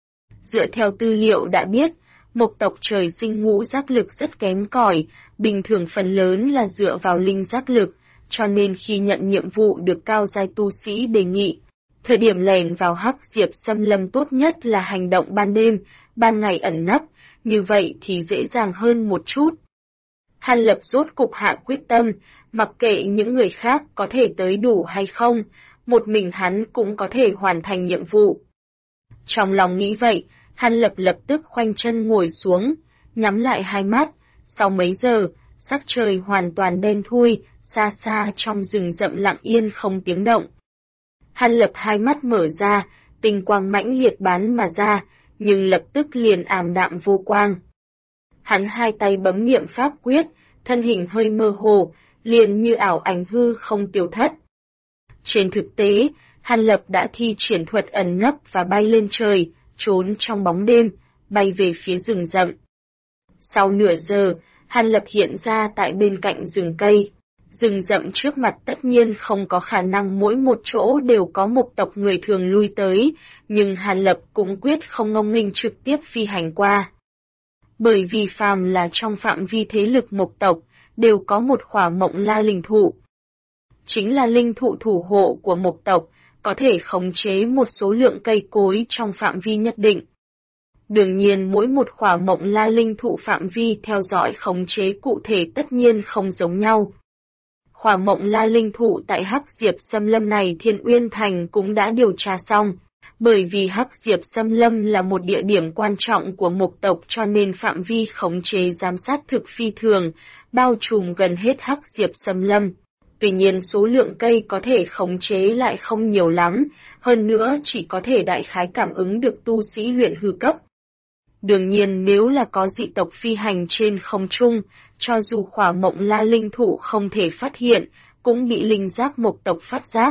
Dựa theo tư liệu đã biết, mộc tộc trời sinh ngũ giác lực rất kém cỏi, bình thường phần lớn là dựa vào linh giác lực, cho nên khi nhận nhiệm vụ được cao giai tu sĩ đề nghị, thời điểm lẻn vào Hắc Diệp Xâm Lâm tốt nhất là hành động ban đêm, ban ngày ẩn nấp, như vậy thì dễ dàng hơn một chút. Hàn Lập rốt cục hạ quyết tâm, mặc kệ những người khác có thể tới đủ hay không, một mình hắn cũng có thể hoàn thành nhiệm vụ. Trong lòng nghĩ vậy, Hàn Lập lập tức khoanh chân ngồi xuống, nhắm lại hai mắt, sau mấy giờ, sắc trời hoàn toàn đen thui, xa xa trong rừng rậm lặng yên không tiếng động. Hàn Lập hai mắt mở ra, tinh quang mãnh liệt bắn mà ra, nhưng lập tức liền ảm đạm vô quang. Hắn hai tay bấm niệm pháp quyết, thân hình hơi mơ hồ, liền như ảo ảnh hư không tiêu thất. Trên thực tế, Hàn Lập đã thi triển thuật ẩn nấp và bay lên trời, trốn trong bóng đêm, bay về phía rừng rậm. Sau nửa giờ, Hàn Lập hiện ra tại bên cạnh rừng cây. Rừng rậm trước mặt tất nhiên không có khả năng mỗi một chỗ đều có một tộc người thường lui tới, nhưng Hàn Lập cũng quyết không ngông nghênh trực tiếp phi hành qua. Bởi vì phàm là trong phạm vi thế lực mộc tộc, đều có một khỏa mộng la linh thụ. Chính là linh thụ thủ hộ của mộc tộc, có thể khống chế một số lượng cây cối trong phạm vi nhất định. Đương nhiên mỗi một khỏa mộng la linh thụ phạm vi theo dõi khống chế cụ thể tất nhiên không giống nhau. Khỏa mộng la linh thụ tại Hắc Diệp Xâm Lâm này Thiên Uyên Thành cũng đã điều tra xong, bởi vì Hắc Diệp Xâm Lâm là một địa điểm quan trọng của mộc tộc cho nên phạm vi khống chế giám sát thực phi thường, bao trùm gần hết Hắc Diệp Xâm Lâm. Tuy nhiên số lượng cây có thể khống chế lại không nhiều lắm, hơn nữa chỉ có thể đại khái cảm ứng được tu sĩ luyện hư cấp. Đương nhiên nếu là có dị tộc phi hành trên không trung, cho dù khỏa mộng la linh thụ không thể phát hiện, cũng bị linh giác mộc tộc phát giác.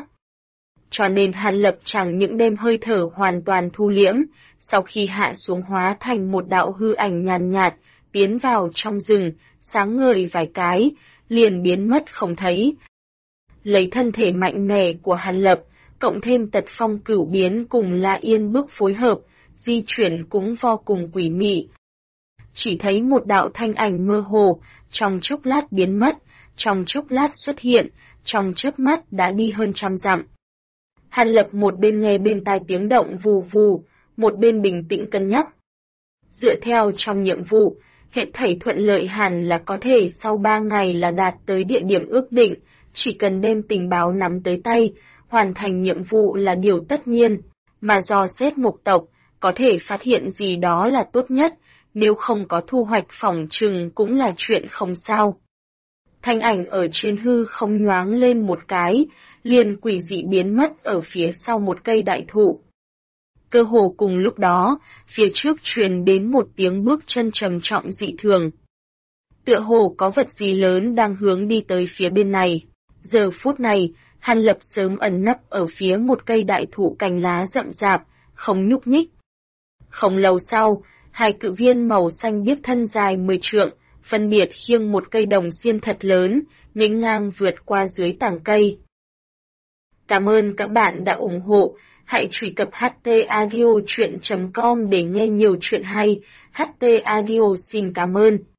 Cho nên Hàn Lập chẳng những đem hơi thở hoàn toàn thu liễm, sau khi hạ xuống hóa thành một đạo hư ảnh nhàn nhạt, tiến vào trong rừng, sáng ngời vài cái, liền biến mất không thấy. Lấy thân thể mạnh mẽ của Hàn Lập, cộng thêm tật phong cửu biến cùng La Yên bước phối hợp, di chuyển cũng vô cùng quỷ mị. Chỉ thấy một đạo thanh ảnh mơ hồ, trong chốc lát biến mất, trong chốc lát xuất hiện, trong chớp mắt đã đi hơn 100 dặm. Hàn Lập một bên nghe bên tai tiếng động vù vù, một bên bình tĩnh cân nhắc. Dựa theo trong nhiệm vụ, hết thảy thuận lợi hẳn là có thể sau 3 ngày là đạt tới địa điểm ước định, chỉ cần đem tình báo nắm tới tay, hoàn thành nhiệm vụ là điều tất nhiên, mà dò xét mộc tộc, có thể phát hiện gì đó là tốt nhất, nếu không có thu hoạch phỏng chừng cũng là chuyện không sao. Thanh ảnh ở trên hư không nhoáng lên một cái, liền quỷ dị biến mất ở phía sau một cây đại thụ. Cơ hồ cùng lúc đó, phía trước truyền đến một tiếng bước chân trầm trọng dị thường. Tựa hồ có vật gì lớn đang hướng đi tới phía bên này. Giờ phút này, Hàn Lập sớm ẩn nấp ở phía một cây đại thụ cành lá rậm rạp, không nhúc nhích. Không lâu sau, hai cự viên màu xanh biếc thân dài 10 trượng, phân biệt khiêng một cây đồng xiên thật lớn, nghênh ngang vượt qua dưới tảng cây. Cảm ơn các bạn đã ủng hộ, hãy truy cập htaudio.com để nghe nhiều chuyện hay. HT Audio xin cảm ơn.